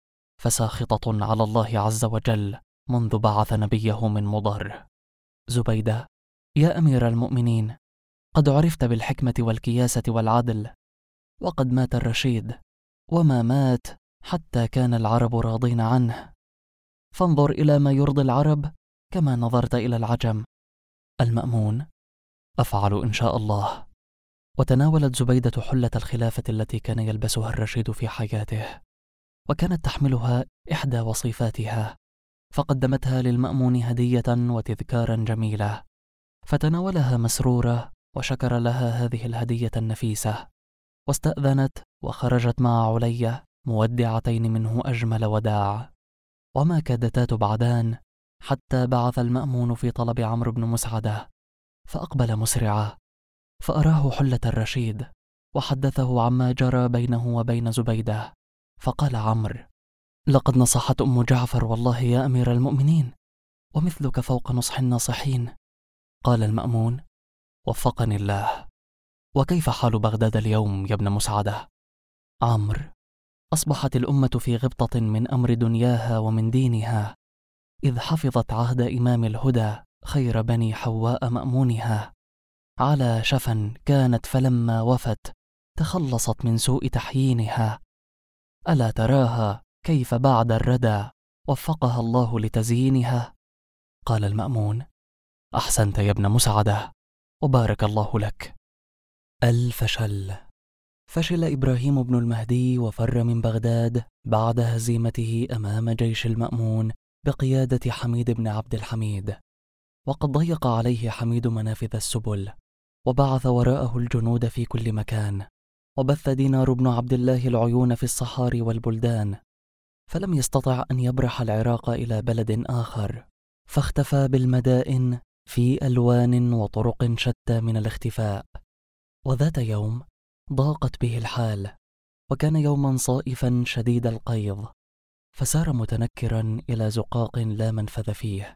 فساخطة على الله عز وجل منذ بعث نبيه من مضر. زبيدة: يا أمير المؤمنين، قد عرفت بالحكمة والكياسة والعدل، وقد مات الرشيد، وما مات حتى كان العرب راضين عنه، فانظر إلى ما يرضي العرب كما نظرت إلى العجم. المأمون: أفعل إن شاء الله. وتناولت زبيدة حلة الخلافة التي كان يلبسها الرشيد في حياته، وكانت تحملها إحدى وصيفاتها، فقدمتها للمأمون هدية وتذكارا جميلة، فتناولها مسرورة وشكر لها هذه الهدية النفيسة، واستأذنت وخرجت مع علية مودعتين منه أجمل وداع. وما كادتا تبعدان حتى بعث المأمون في طلب عمرو بن مسعدة، فأقبل مسرعا فأراه حلة الرشيد وحدثه عما جرى بينه وبين زبيدة. فقال عمرو: لقد نصحت أم جعفر والله يا أمير المؤمنين، ومثلك فوق نصح الناصحين. قال المأمون: وفقني الله. وكيف حال بغداد اليوم يا ابن مسعدة؟ عمرو: أصبحت الأمة في غبطة من أمر دنياها ومن دينها، إذ حفظت عهد إمام الهدى خير بني حواء مأمونها، على شفا كانت فلما وفت تخلصت من سوء تحيينها. ألا تراها كيف بعد الردى وفقها الله لتزيينها؟ قال المأمون: أحسنت يا ابن مسعدة، وبارك الله لك. الفشل. فشل إبراهيم بن المهدي وفر من بغداد بعد هزيمته أمام جيش المأمون بقيادة حميد بن عبد الحميد، وقد ضيق عليه حميد منافذ السبل، وبعث وراءه الجنود في كل مكان، وبث دينار بن عبد الله العيون في الصحاري والبلدان، فلم يستطع أن يبرح العراق إلى بلد آخر، فاختفى بالمدائن في ألوان وطرق شتى من الاختفاء. وذات يوم ضاقت به الحال، وكان يوما صائفا شديد القيظ، فسار متنكرا إلى زقاق لا منفذ فيه،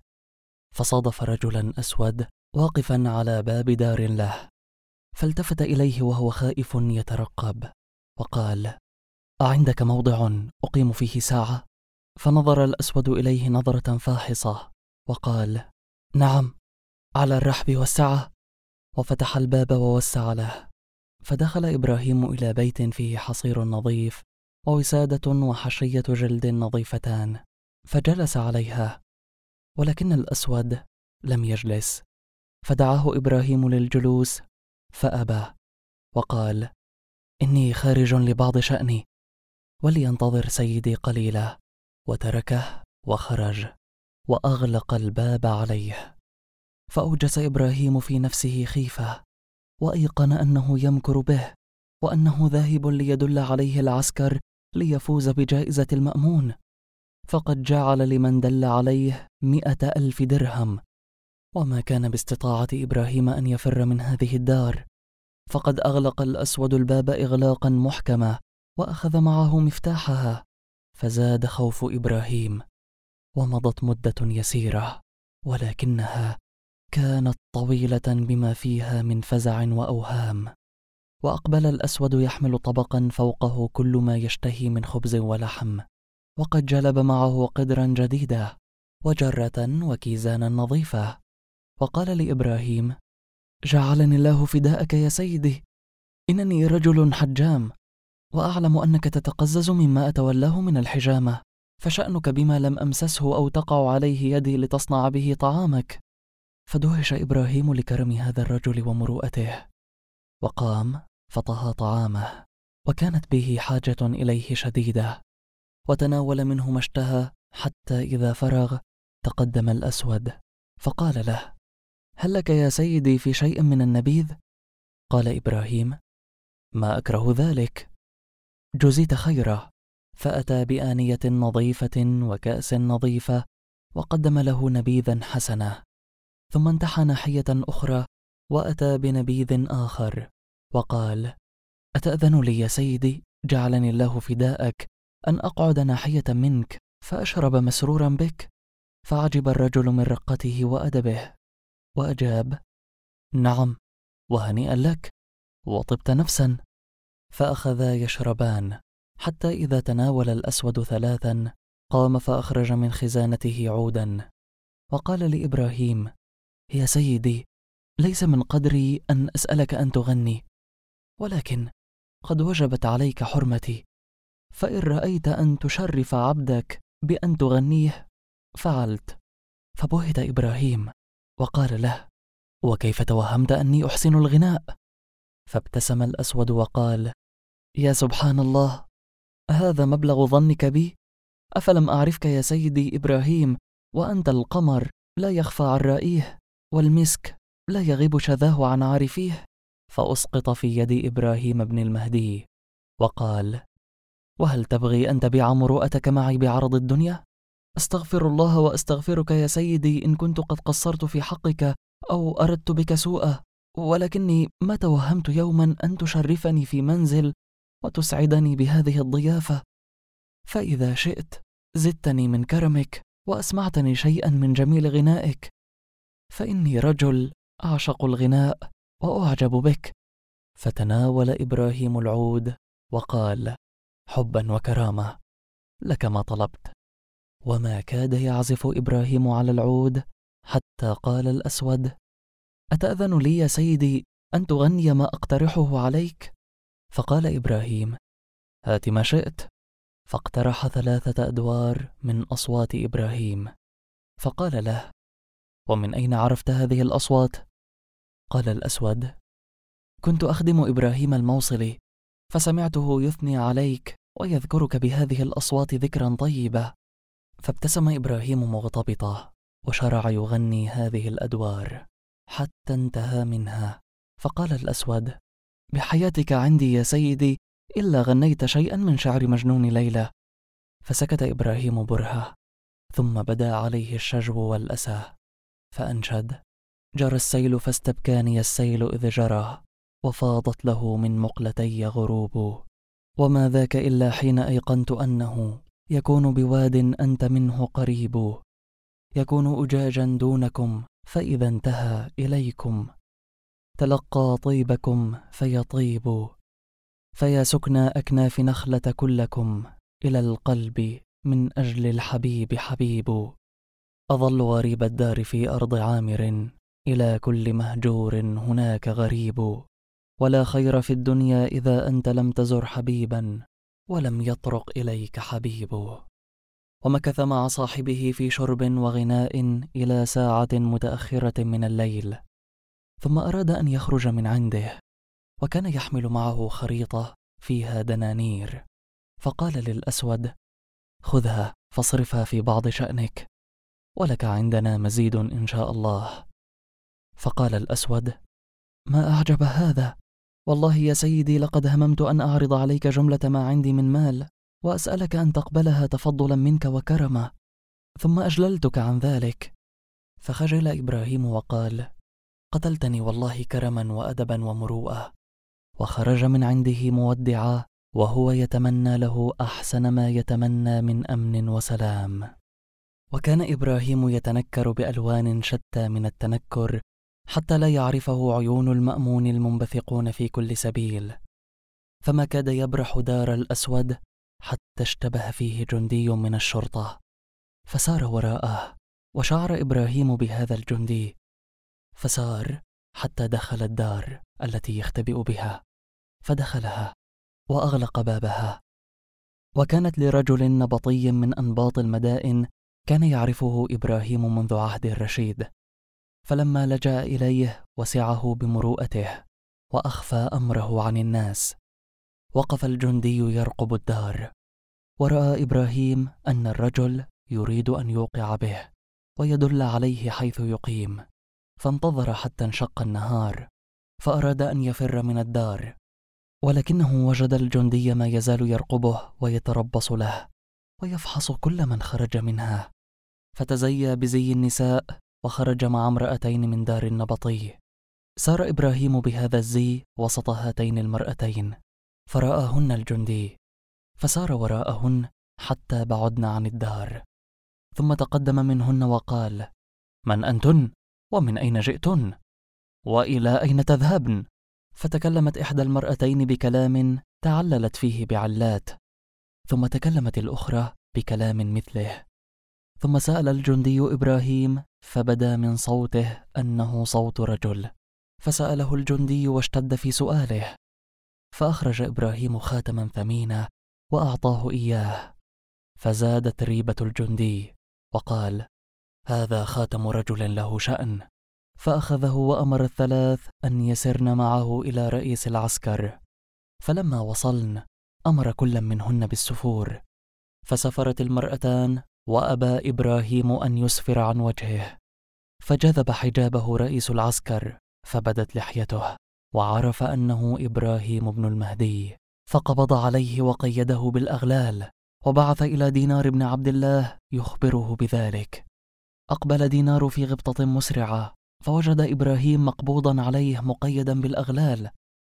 فصادف رجلا أسود واقفا على باب دار له، فالتفت إليه وهو خائف يترقب، وقال: أعندك موضع أقيم فيه ساعة؟ فنظر الأسود إليه نظرة فاحصة وقال: نعم، على الرحب والسعة. وفتح الباب ووسع له، فدخل إبراهيم إلى بيت فيه حصير نظيف ووسادة وحشية جلد نظيفتان، فجلس عليها، ولكن الأسود لم يجلس، فدعاه إبراهيم للجلوس فأبى، وقال: إني خارج لبعض شأني، ولينتظر سيدي قليلا. وتركه وخرج، وأغلق الباب عليه. فأوجس إبراهيم في نفسه خيفة، وأيقن أنه يمكر به، وأنه ذاهب ليدل عليه العسكر ليفوز بجائزة المأمون، فقد جعل لمن دل عليه 100,000 درهم، وما كان باستطاعة إبراهيم أن يفر من هذه الدار، فقد أغلق الأسود الباب إغلاقا محكما، وأخذ معه مفتاحها. فزاد خوف إبراهيم، ومضت مدة يسيرة، ولكنها كانت طويلة بما فيها من فزع وأوهام. وأقبل الأسود يحمل طبقا فوقه كل ما يشتهي من خبز ولحم، وقد جلب معه قدرا جديدة وجرة وكيزانا نظيفة، وقال لإبراهيم: جعلني الله فداءك يا سيدي، إنني رجل حجام، وأعلم أنك تتقزز مما أتولاه من الحجامة، فشأنك بما لم أمسسه أو تقع عليه يدي لتصنع به طعامك. فدهش إبراهيم لكرم هذا الرجل ومروءته، وقام فطهى طعامه، وكانت به حاجة إليه شديدة، وتناول منه ما اشتهى، حتى إذا فرغ تقدم الأسود فقال له: هل لك يا سيدي في شيء من النبيذ؟ قال إبراهيم: ما أكره ذلك، جزيت خيره. فأتى بآنية نظيفة وكأس نظيفة، وقدم له نبيذا حسنا، ثم انتحى ناحية أخرى وأتى بنبيذ آخر، وقال: أتأذن لي يا سيدي، جعلني الله فداءك، أن أقعد ناحية منك فأشرب مسرورا بك؟ فعجب الرجل من رقته وأدبه، وأجاب: نعم، وهنيئا لك، وطبت نفسا. فأخذا يشربان، حتى إذا تناول الأسود 3 قام فأخرج من خزانته عودا، وقال لإبراهيم: يا سيدي، ليس من قدري أن أسألك أن تغني، ولكن قد وجبت عليك حرمتي، فإن رأيت أن تشرف عبدك بأن تغنيه فعلت. فبهت إبراهيم وقال له: وكيف توهمت أني أحسن الغناء؟ فابتسم الأسود وقال: يا سبحان الله، هذا مبلغ ظنك بي؟ أفلم أعرفك يا سيدي إبراهيم، وأنت القمر لا يخفى عن رائيه، والمسك لا يغيب شذاه عن عارفيه. فأسقط في يد إبراهيم بن المهدي، وقال: وهل تبغي أن تبيع مروءتك معي بعرض الدنيا؟ أستغفر الله وأستغفرك يا سيدي إن كنت قد قصرت في حقك أو أردت بك سوءا، ولكني ما توهمت يوما أن تشرفني في منزل وتسعدني بهذه الضيافة، فإذا شئت زدتني من كرمك وأسمعتني شيئا من جميل غنائك، فإني رجل أعشق الغناء وأعجب بك. فتناول إبراهيم العود وقال: حبا وكرامة، لك ما طلبت. وما كاد يعزف إبراهيم على العود حتى قال الأسود: أتأذن لي يا سيدي أن تغني ما أقترحه عليك؟ فقال إبراهيم: هات ما شئت. فاقترح 3 أدوار من أصوات إبراهيم، فقال له: ومن أين عرفت هذه الأصوات؟ قال الأسود: كنت أخدم إبراهيم الموصلي، فسمعته يثني عليك ويذكرك بهذه الأصوات ذكرا طيبة. فابتسم إبراهيم مغتبطة، وشرع يغني هذه الأدوار حتى انتهى منها. فقال الأسود: بحياتك عندي يا سيدي إلا غنيت شيئا من شعر مجنون ليلى. فسكت إبراهيم برهة، ثم بدا عليه الشجو والأسى، فأنشد: جرى السيل فاستبكاني السيل إذ جرى، وفاضت له من مقلتي غروب، وما ذاك إلا حين أيقنت أنه يكون بواد أنت منه قريب، يكون أجاجا دونكم فإذا انتهى إليكم، تلقى طيبكم فيطيب، فيا سكنى أكناف نخلة كلكم، إلى القلب من أجل الحبيب حبيب، أظل غريب الدار في أرض عامر، إلى كل مهجور هناك غريب، ولا خير في الدنيا إذا أنت لم تزر حبيبا، ولم يطرق إليك حبيب. ومكث مع صاحبه في شرب وغناء إلى ساعة متأخرة من الليل، ثم أراد أن يخرج من عنده، وكان يحمل معه خريطة فيها دنانير، فقال للأسود: خذها فاصرفها في بعض شأنك، ولك عندنا مزيد إن شاء الله. فقال الأسود: ما أعجب هذا، والله يا سيدي لقد هممت أن أعرض عليك جملة ما عندي من مال، وأسألك أن تقبلها تفضلا منك وكرما، ثم أجللتك عن ذلك. فخجل إبراهيم وقال: قتلتني والله كرما وأدبا ومروءة. وخرج من عنده مودعا، وهو يتمنى له أحسن ما يتمنى من أمن وسلام. وكان إبراهيم يتنكر بألوان شتى من التنكر، حتى لا يعرفه عيون المأمون المنبثقون في كل سبيل، فما كاد يبرح دار الأسود حتى اشتبه فيه جندي من الشرطة، فسار وراءه، وشعر إبراهيم بهذا الجندي، فسار حتى دخل الدار التي يختبئ بها، فدخلها وأغلق بابها. وكانت لرجل نبطي من أنباط المدائن كان يعرفه إبراهيم منذ عهد الرشيد، فلما لجأ إليه وسعه بمروءته وأخفى أمره عن الناس، وقف الجندي يرقب الدار، ورأى إبراهيم أن الرجل يريد أن يوقع به ويدل عليه حيث يقيم، فانتظر حتى انشق النهار، فأراد أن يفر من الدار، ولكنه وجد الجندي ما يزال يرقبه ويتربص له ويفحص كل من خرج منها، فتزيى بزي النساء وخرج مع امرأتين من دار النبطي. سار إبراهيم بهذا الزي وسط هاتين المرأتين، فرآهن الجندي، فسار وراءهن حتى بعدن عن الدار، ثم تقدم منهن وقال: من أنتن؟ ومن أين جئتن؟ وإلى أين تذهبن؟ فتكلمت إحدى المرأتين بكلام تعللت فيه بعلات، ثم تكلمت الأخرى بكلام مثله، ثم سأل الجندي إبراهيم، فبدا من صوته أنه صوت رجل، فسأله الجندي واشتد في سؤاله، فأخرج إبراهيم خاتما ثمينا وأعطاه إياه، فزادت ريبة الجندي وقال: هذا خاتم رجل له شأن. فأخذه وأمر الثلاث أن يسرن معه إلى رئيس العسكر، فلما وصلن أمر كل منهن بالسفور، فسفرت المرأتان، وأبى إبراهيم أن يسفر عن وجهه، فجذب حجابه رئيس العسكر، فبدت لحيته، وعرف أنه إبراهيم بن المهدي، فقبض عليه وقيده بالأغلال، وبعث إلى دينار بن عبد الله يخبره بذلك. أقبل دينار في غبطة مسرعة، فوجد إبراهيم مقبوضا عليه مقيدا بالأغلال،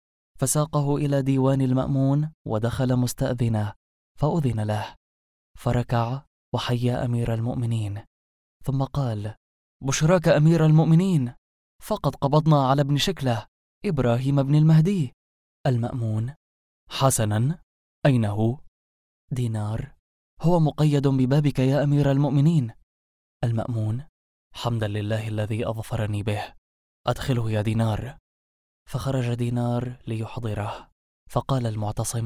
فساقه إلى ديوان المأمون ودخل مستأذنا، فأذن له، فركع وحيا أمير المؤمنين، ثم قال: بشراك أمير المؤمنين، فقد قبضنا على ابن شكلة إبراهيم بن المهدي. المأمون: حسنا، أين هو؟ دينار: هو مقيد ببابك يا أمير المؤمنين. المأمون: حمدا لله الذي أظفرني به، أدخله يا دينار. فخرج دينار ليحضره، فقال المعتصم: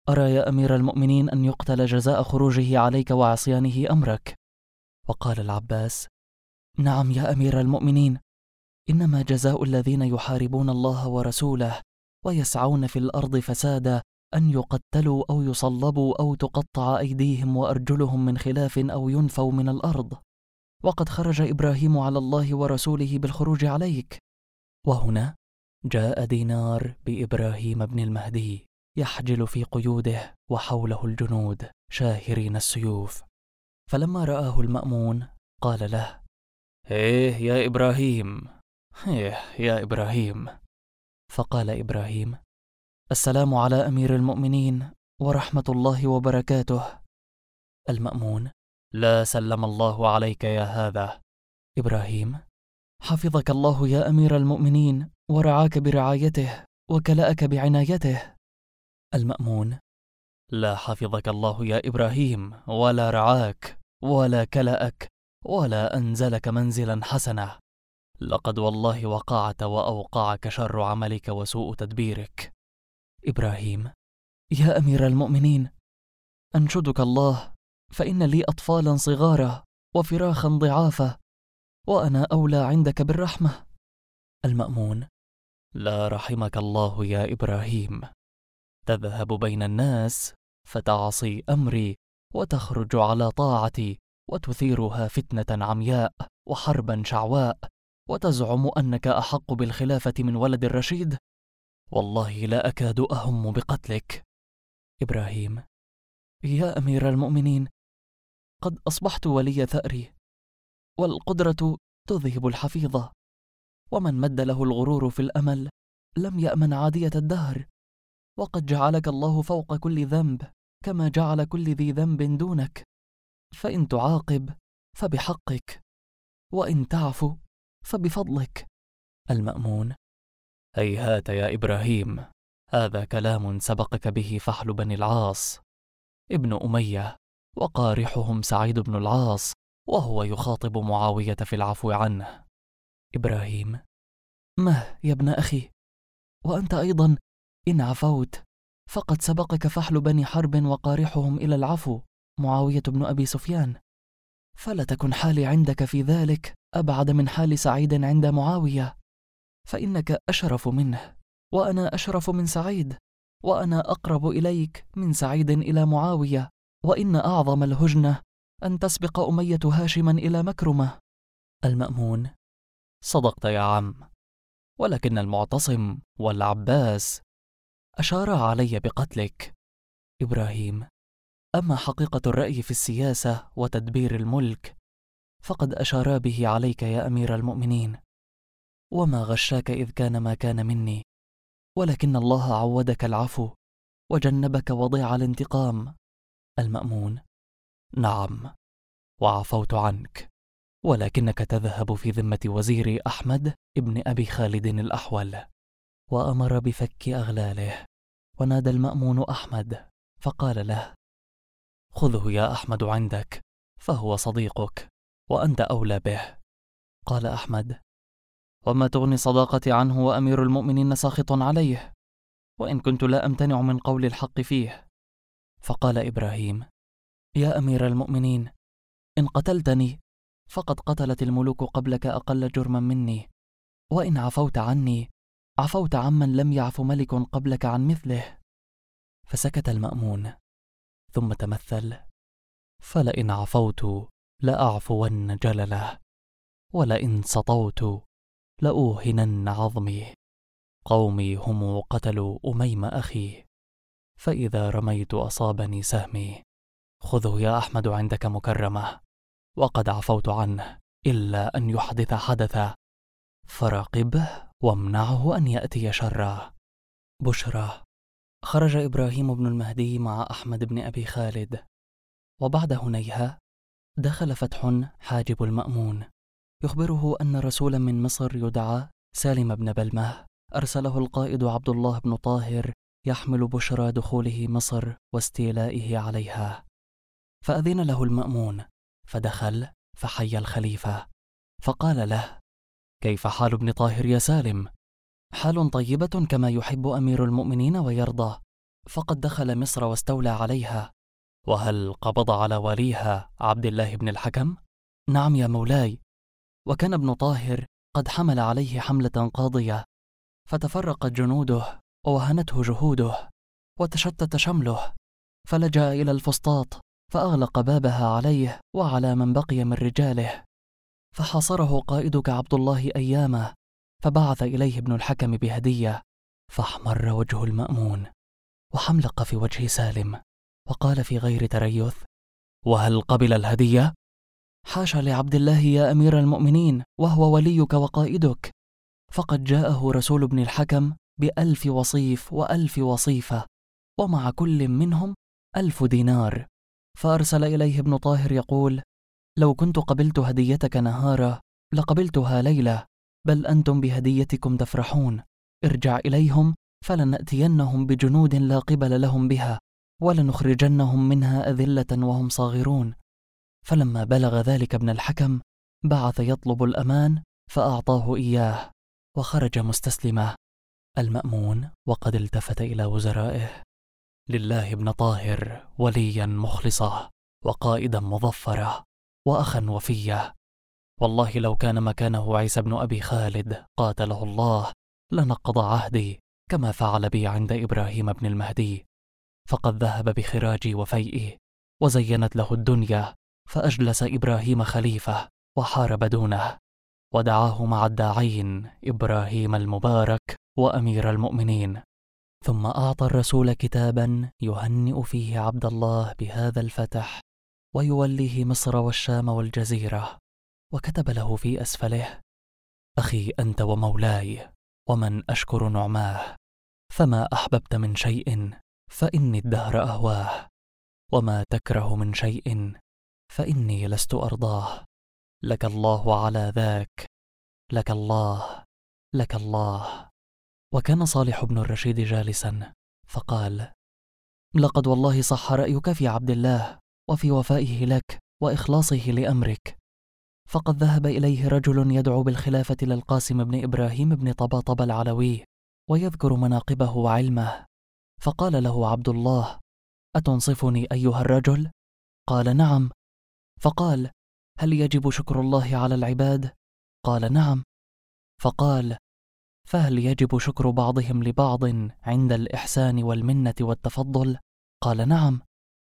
أرى يا أمير المؤمنين أن يقتل جزاء خروجه عليك وعصيانه أمرك. وقال العباس: نعم يا أمير المؤمنين، إنما جزاء الذين يحاربون الله ورسوله ويسعون في الأرض فسادا أن يقتلوا أو يصلبوا أو تقطع أيديهم وأرجلهم من خلاف أو ينفوا من الأرض. وقد خرج إبراهيم على الله ورسوله بالخروج عليك. وهنا جاء دينار بإبراهيم بن المهدي يحجل في قيوده وحوله الجنود شاهرين السيوف. فلما رآه المأمون قال له: إيه يا إبراهيم، إيه يا إبراهيم. فقال إبراهيم: السلام على أمير المؤمنين ورحمة الله وبركاته. المأمون: لا سلم الله عليك يا هذا. إبراهيم: حفظك الله يا أمير المؤمنين ورعاك برعايته وكلأك بعنايته. المأمون: لا حفظك الله يا إبراهيم ولا رعاك ولا كلأك ولا أنزلك منزلا حسنا، لقد والله وقعت وأوقعك شر عملك وسوء تدبيرك. إبراهيم: يا أمير المؤمنين، أنشدك الله، فإن لي أطفالا صغارا وفراخا ضعافا، وأنا أولى عندك بالرحمة. المأمون: لا رحمك الله يا إبراهيم، تذهب بين الناس فتعصي أمري وتخرج على طاعتي وتثيرها فتنة عمياء وحربا شعواء وتزعم أنك أحق بالخلافة من ولد الرشيد، والله لا أكاد أهم بقتلك. إبراهيم: يا أمير المؤمنين، قد أصبحت ولي ثأري، والقدرة تذهب الحفيظة، ومن مد له الغرور في الأمل لم يأمن عادية الدهر، وقد جعلك الله فوق كل ذنب كما جعل كل ذي ذنب دونك، فإن تعاقب فبحقك، وإن تعفو فبفضلك. المأمون: هيهات يا إبراهيم، هذا كلام سبقك به فحل بن العاص ابن أمية وقارحهم سعيد بن العاص وهو يخاطب معاوية في العفو عنه. إبراهيم: مه يا ابن أخي، وأنت أيضا إن عفوت فقد سبقك فحل بني حرب وقارحهم إلى العفو معاوية بن أبي سفيان، فلا تكن حالي عندك في ذلك أبعد من حال سعيد عند معاوية، فإنك أشرف منه، وأنا أشرف من سعيد، وأنا أقرب إليك من سعيد إلى معاوية، وإن أعظم الهجنة أن تسبق أمية هاشما إلى مكرمة. المأمون: صدقت يا عم، ولكن المعتصم والعباس أشارا علي بقتلك. إبراهيم: أما حقيقة الرأي في السياسة وتدبير الملك فقد أشارا به عليك يا أمير المؤمنين، وما غشاك إذ كان ما كان مني، ولكن الله عودك العفو وجنبك وضيع الانتقام. المأمون: نعم، وعفوت عنك، ولكنك تذهب في ذمة وزيري أحمد ابن أبي خالد الأحول. وأمر بفك أغلاله، ونادى المأمون أحمد فقال له: خذه يا أحمد عندك، فهو صديقك وأنت أولى به. قال أحمد: وما تغني صداقتي عنه وأمير المؤمنين ساخط عليه، وإن كنت لا أمتنع من قول الحق فيه. فقال إبراهيم: يا أمير المؤمنين، إن قتلتني فقد قتلت الملوك قبلك أقل جرما مني، وإن عفوت عني عفوت عمن لم يعف ملك قبلك عن مثله. فسكت المأمون ثم تمثل: فلئن عفوت لأعفون جلله، ولئن سطوت لأوهنن عظمي، قومي هم قتلوا أميم أخي، فإذا رميت أصابني سهمي، خذه يا أحمد عندك مكرمة، وقد عفوت عنه إلا أن يحدث حدثا، فراقبه وامنعه أن يأتي شرا. بشرى: خرج إبراهيم بن المهدي مع أحمد بن أبي خالد، وبعد هنيهة دخل فتح حاجب المأمون يخبره أن رسولا من مصر يدعى سالم بن بلمة أرسله القائد عبد الله بن طاهر يحمل بشرى دخوله مصر واستيلائه عليها. فأذن له المأمون فدخل فحيا الخليفة، فقال له: كيف حال ابن طاهر يا سالم؟ حال طيبة كما يحب أمير المؤمنين ويرضى، فقد دخل مصر واستولى عليها. وهل قبض على واليها عبد الله بن الحكم؟ نعم يا مولاي. وكان ابن طاهر قد حمل عليه حملة قاضية، فتفرقت جنوده ووهنته جهوده وتشتت شمله، فلجأ إلى الفسطاط فأغلق بابها عليه وعلى من بقي من رجاله، فحاصره قائدك عبد الله أيامه، فبعث إليه ابن الحكم بهدية، فاحمر وجه المأمون وحملق في وجه سالم، وقال في غير تريث: وهل قبل الهدية؟ حاشا لعبد الله يا أمير المؤمنين، وهو وليك وقائدك، فقد جاءه رسول ابن الحكم ب1000 وصيف و1000 وصيفة، ومع كل منهم 1000 دينار. فأرسل إليه ابن طاهر يقول: لو كنت قبلت هديتك نهارا لقبلتها ليلة، بل أنتم بهديتكم تفرحون. ارجع إليهم فلنأتينهم بجنود لا قبل لهم بها، ولنخرجنهم منها أذلة وهم صاغرون. فلما بلغ ذلك ابن الحكم بعث يطلب الأمان فأعطاه إياه، وخرج مستسلما. المأمون وقد التفت إلى وزرائه: لله ابن طاهر وليا مخلصا، وقائدا مظفرا، وأخا وفيا. والله لو كان مكانه عيسى بن أبي خالد قاتله الله لنقض عهدي كما فعل بي عند إبراهيم بن المهدي، فقد ذهب بخراجي وفيئي، وزينت له الدنيا، فأجلس إبراهيم خليفة وحارب دونه، ودعاه مع الداعين إبراهيم المبارك وأمير المؤمنين. ثم أعطى الرسول كتابا يهنئ فيه عبد الله بهذا الفتح، ويوليه مصر والشام والجزيرة، وكتب له في أسفله: أخي أنت ومولاي، ومن أشكر نعماه، فما أحببت من شيء فإني الدهر أهواه، وما تكره من شيء فإني لست أرضاه. لك الله على ذاك، لك الله، لك الله. وكان صالح بن الرشيد جالسا فقال: لقد والله صح رأيك في عبد الله، وفي وفائه لك وإخلاصه لأمرك. فقد ذهب إليه رجل يدعو بالخلافة للقاسم بن إبراهيم بن طباطب العلوي، ويذكر مناقبه وعلمه، فقال له عبد الله: أتنصفني أيها الرجل؟ قال: نعم. فقال: هل يجب شكر الله على العباد؟ قال: نعم. فقال: فهل يجب شكر بعضهم لبعض عند الإحسان والمنة والتفضل؟ قال: نعم.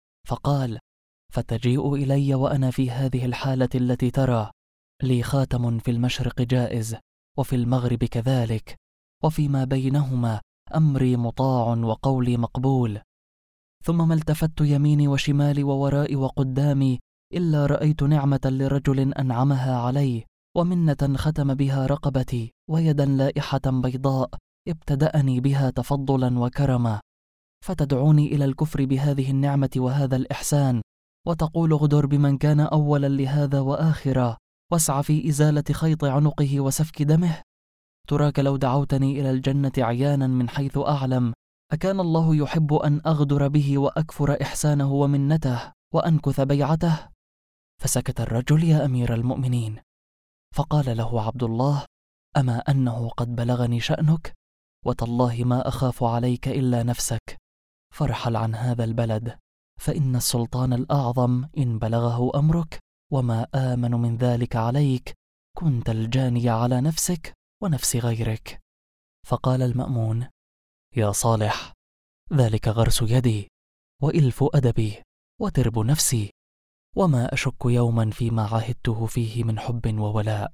فقال: فتجيء إلي وأنا في هذه الحالة التي ترى، لي خاتم في المشرق جائز، وفي المغرب كذلك، وفيما بينهما أمري مطاع وقولي مقبول. ثم ما التفت يميني وشمالي وورائي وقدامي إلا رأيت نعمة لرجل أنعمها علي، ومنة ختم بها رقبتي، ويدا لائحة بيضاء ابتدأني بها تفضلا وكرما، فتدعوني إلى الكفر بهذه النعمة وهذا الإحسان، وتقول اغدر بمن كان أولا لهذا وآخرا، واسع في إزالة خيط عنقه وسفك دمه. تراك لو دعوتني إلى الجنة عيانا من حيث أعلم، أكان الله يحب أن أغدر به وأكفر إحسانه ومنته وأنكث بيعته؟ فسكت الرجل يا أمير المؤمنين. فقال له عبد الله: أما أنه قد بلغني شأنك، وتالله ما أخاف عليك إلا نفسك، فارحل عن هذا البلد، فإن السلطان الأعظم إن بلغه أمرك وما آمن من ذلك عليك كنت الجاني على نفسك ونفس غيرك. فقال المأمون: يا صالح، ذلك غرس يدي وإلف أدبي وترب نفسي، وما أشك يوما فيما عهدته فيه من حب وولاء.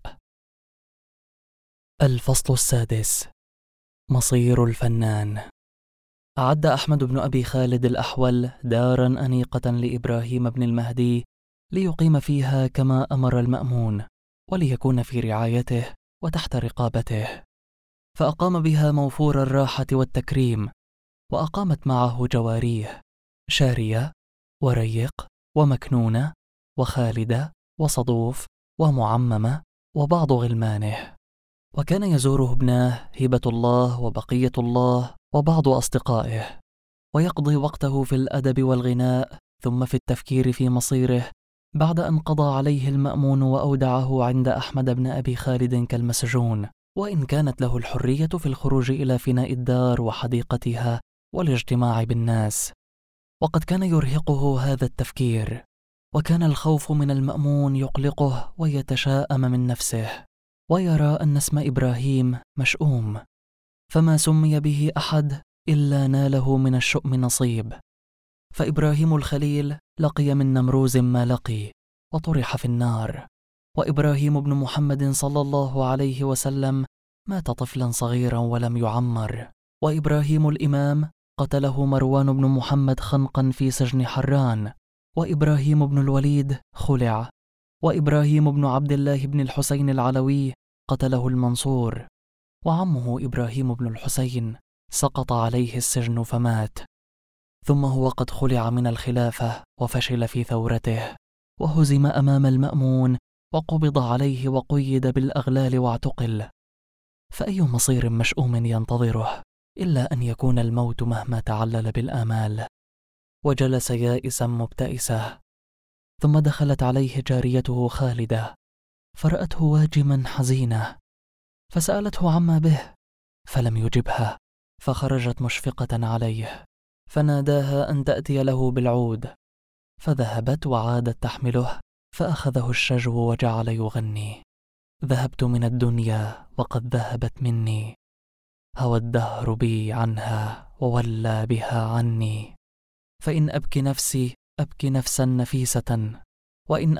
الفصل السادس: مصير الفنان. أعد أحمد بن أبي خالد الأحول دارا أنيقة لإبراهيم بن المهدي ليقيم فيها كما أمر المأمون، وليكون في رعايته وتحت رقابته، فأقام بها موفور الراحة والتكريم، وأقامت معه جواريه: شارية وريق ومكنونة وخالدة وصدوف ومعممة وبعض غلمانه. وكان يزوره ابناه هبة الله وبقية الله وبعض أصدقائه، ويقضي وقته في الأدب والغناء، ثم في التفكير في مصيره بعد أن قضى عليه المأمون وأودعه عند أحمد بن أبي خالد كالمسجون، وإن كانت له الحرية في الخروج إلى فناء الدار وحديقتها والاجتماع بالناس. وقد كان يرهقه هذا التفكير، وكان الخوف من المأمون يقلقه ويتشاءم من نفسه، ويرى أن اسم إبراهيم مشؤوم، فما سمي به أحد إلا ناله من الشؤم نصيب. فإبراهيم الخليل لقي من نمروز ما لقي وطرح في النار، وإبراهيم بن محمد صلى الله عليه وسلم مات طفلا صغيرا ولم يعمر، وإبراهيم الإمام قتله مروان بن محمد خنقا في سجن حران، وإبراهيم بن الوليد خلع، وإبراهيم بن عبد الله بن الحسين العلوي قتله المنصور، وعمه إبراهيم بن الحسين سقط عليه السجن فمات. ثم هو قد خلع من الخلافة وفشل في ثورته، وهزم أمام المأمون وقبض عليه وقيد بالأغلال واعتقل. فأي مصير مشؤوم ينتظره إلا أن يكون الموت مهما تعلل بالآمال. وجلس يائسا مبتئسا، ثم دخلت عليه جاريته خالدة فرأته واجما حزينة، فسألته عما به فلم يجبها، فخرجت مشفقة عليه فناداها أن تأتي له بالعود، فذهبت وعادت تحمله، فأخذه الشجو وجعل يغني: ذهبت من الدنيا وقد ذهبت مني، هوى الدهر بي عنها وولى بها عني، فإن أبكي نفسي أبكي نفسا نفيسة، وإن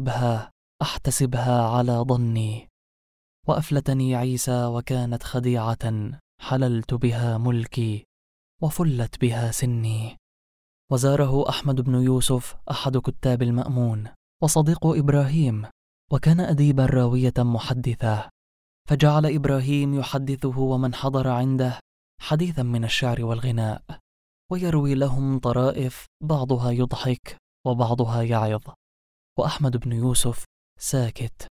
أحتسبها على ظني، وأفلتني عيسى وكانت خديعة، حللت بها ملكي وفلت بها سني. وزاره أحمد بن يوسف أحد كتاب المأمون وصديق إبراهيم، وكان أديبا راوية محدثا، فجعل إبراهيم يحدثه ومن حضر عنده حديثا من الشعر والغناء، ويروي لهم طرائف بعضها يضحك وبعضها يعظ، وأحمد بن يوسف ساكت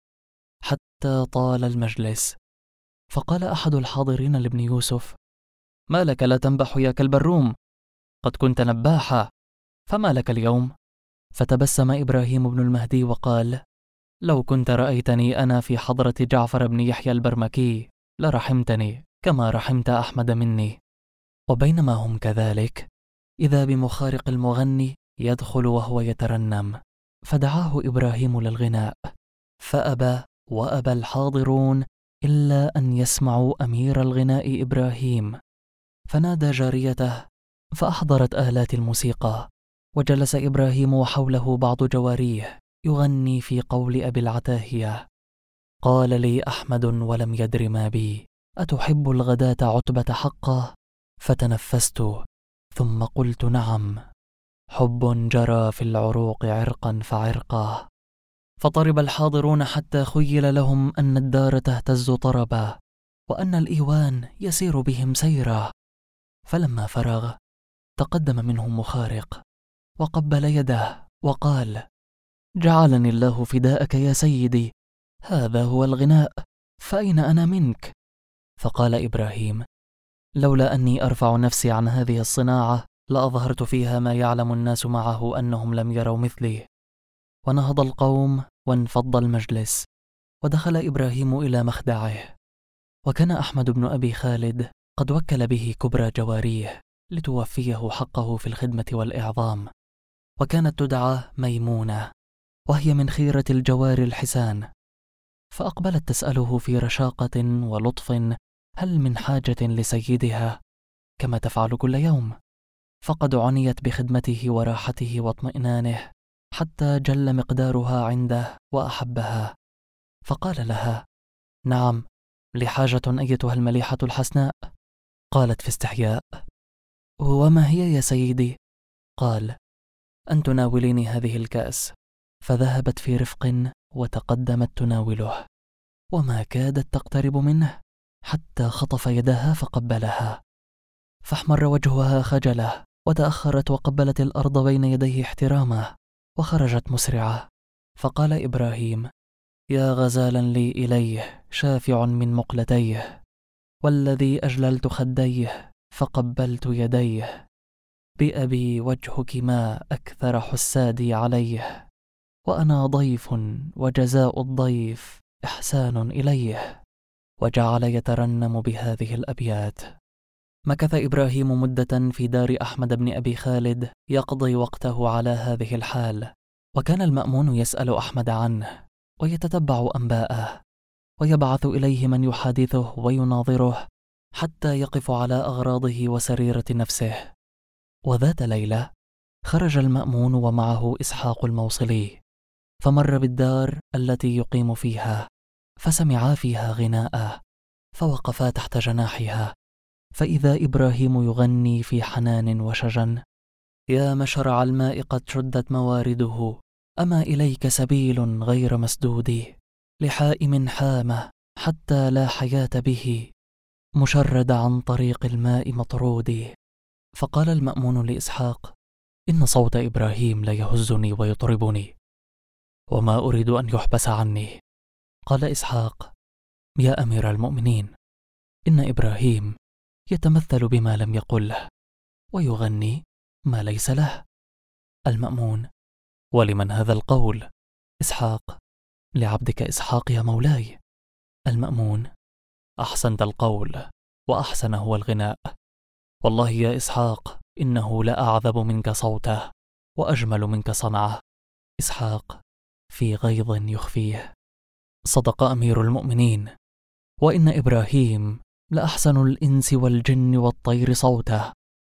حتى طال المجلس. فقال أحد الحاضرين لابن يوسف: ما لك لا تنبح يا كلب الروم؟ قد كنت نباحا، فما لك اليوم؟ فتبسم إبراهيم بن المهدي وقال: لو كنت رأيتني أنا في حضرة جعفر بن يحيى البرمكي لرحمتني كما رحمت أحمد مني. وبينما هم كذلك إذا بمخارق المغني يدخل وهو يترنم، فدعاه إبراهيم للغناء، فأبى وأبى الحاضرون إلا أن يسمعوا أمير الغناء إبراهيم، فنادى جاريته فأحضرت آلات الموسيقى، وجلس إبراهيم وحوله بعض جواريه يغني في قول أبي العتاهية: قال لي أحمد ولم يدر ما بي، أتحب الغداة عتبة حقا؟ فتنفست ثم قلت نعم، حب جرى في العروق عرقا فعرقا. فطرب الحاضرون حتى خيل لهم أن الدار تهتز طربا، وأن الإيوان يسير بهم سيرا. فلما فرغ تقدم منهم مخارق وقبل يده وقال: جعلني الله فداءك يا سيدي، هذا هو الغناء، فأين أنا منك؟ فقال إبراهيم: لولا أني أرفع نفسي عن هذه الصناعة لأظهرت فيها ما يعلم الناس معه أنهم لم يروا مثلي. ونهض القوم وانفض المجلس، ودخل إبراهيم إلى مخدعه، وكان أحمد بن أبي خالد قد وكل به كبرى جواريه لتوفيه حقه في الخدمة والإعظام، وكانت تدعى ميمونة، وهي من خيرة الجوار الحسان. فأقبلت تسأله في رشاقة ولطف هل من حاجة لسيدها، كما تفعل كل يوم، فقد عنيت بخدمته وراحته واطمئنانه حتى جل مقدارها عنده وأحبها. فقال لها: نعم، لحاجة أيتها المليحة الحسناء. قالت في استحياء: وما هي يا سيدي؟ قال: أن تناوليني هذه الكأس. فذهبت في رفق وتقدمت تناوله، وما كادت تقترب منه حتى خطف يدها فقبلها، فاحمر وجهها خجلة، وتأخرت وقبلت الأرض بين يديه احتراما، وخرجت مسرعة. فقال إبراهيم: يا غزالا لي إليه شافع من مقلتيه، والذي أجللت خديه فقبلت يديه، بأبي وجهك ما أكثر حسادي عليه، وأنا ضيف وجزاء الضيف إحسان إليه. وجعل يترنم بهذه الأبيات: مكث إبراهيم مدة في دار أحمد بن أبي خالد يقضي وقته على هذه الحال، وكان المأمون يسأل أحمد عنه ويتتبع أنباءه، ويبعث إليه من يحادثه ويناظره حتى يقف على أغراضه وسريرة نفسه. وذات ليلة خرج المأمون ومعه إسحاق الموصلي، فمر بالدار التي يقيم فيها، فسمعا فيها غناءه، فوقفا تحت جناحها، فإذا إبراهيم يغني في حنان وشجن: يا مشرع الماء قد شدت موارده، أما إليك سبيل غير مسدود، لحائم حامة حتى لا حياة به، مشرد عن طريق الماء مطرود. فقال المأمون لإسحاق: إن صوت إبراهيم ليهزني ويطربني، وما أريد أن يحبس عني. قال إسحاق: يا أمير المؤمنين، إن إبراهيم يتمثل بما لم يقله، ويغني ما ليس له. المأمون: ولمن هذا القول؟ إسحاق: لعبدك إسحاق يا مولاي. المأمون: أحسنت القول، وأحسن هو الغناء. والله يا إسحاق إنه لأعذب منك صوته، وأجمل منك صنعه. إسحاق في غيظ يخفيه: صدق أمير المؤمنين، وإن إبراهيم لأحسن الإنس والجن والطير صوته،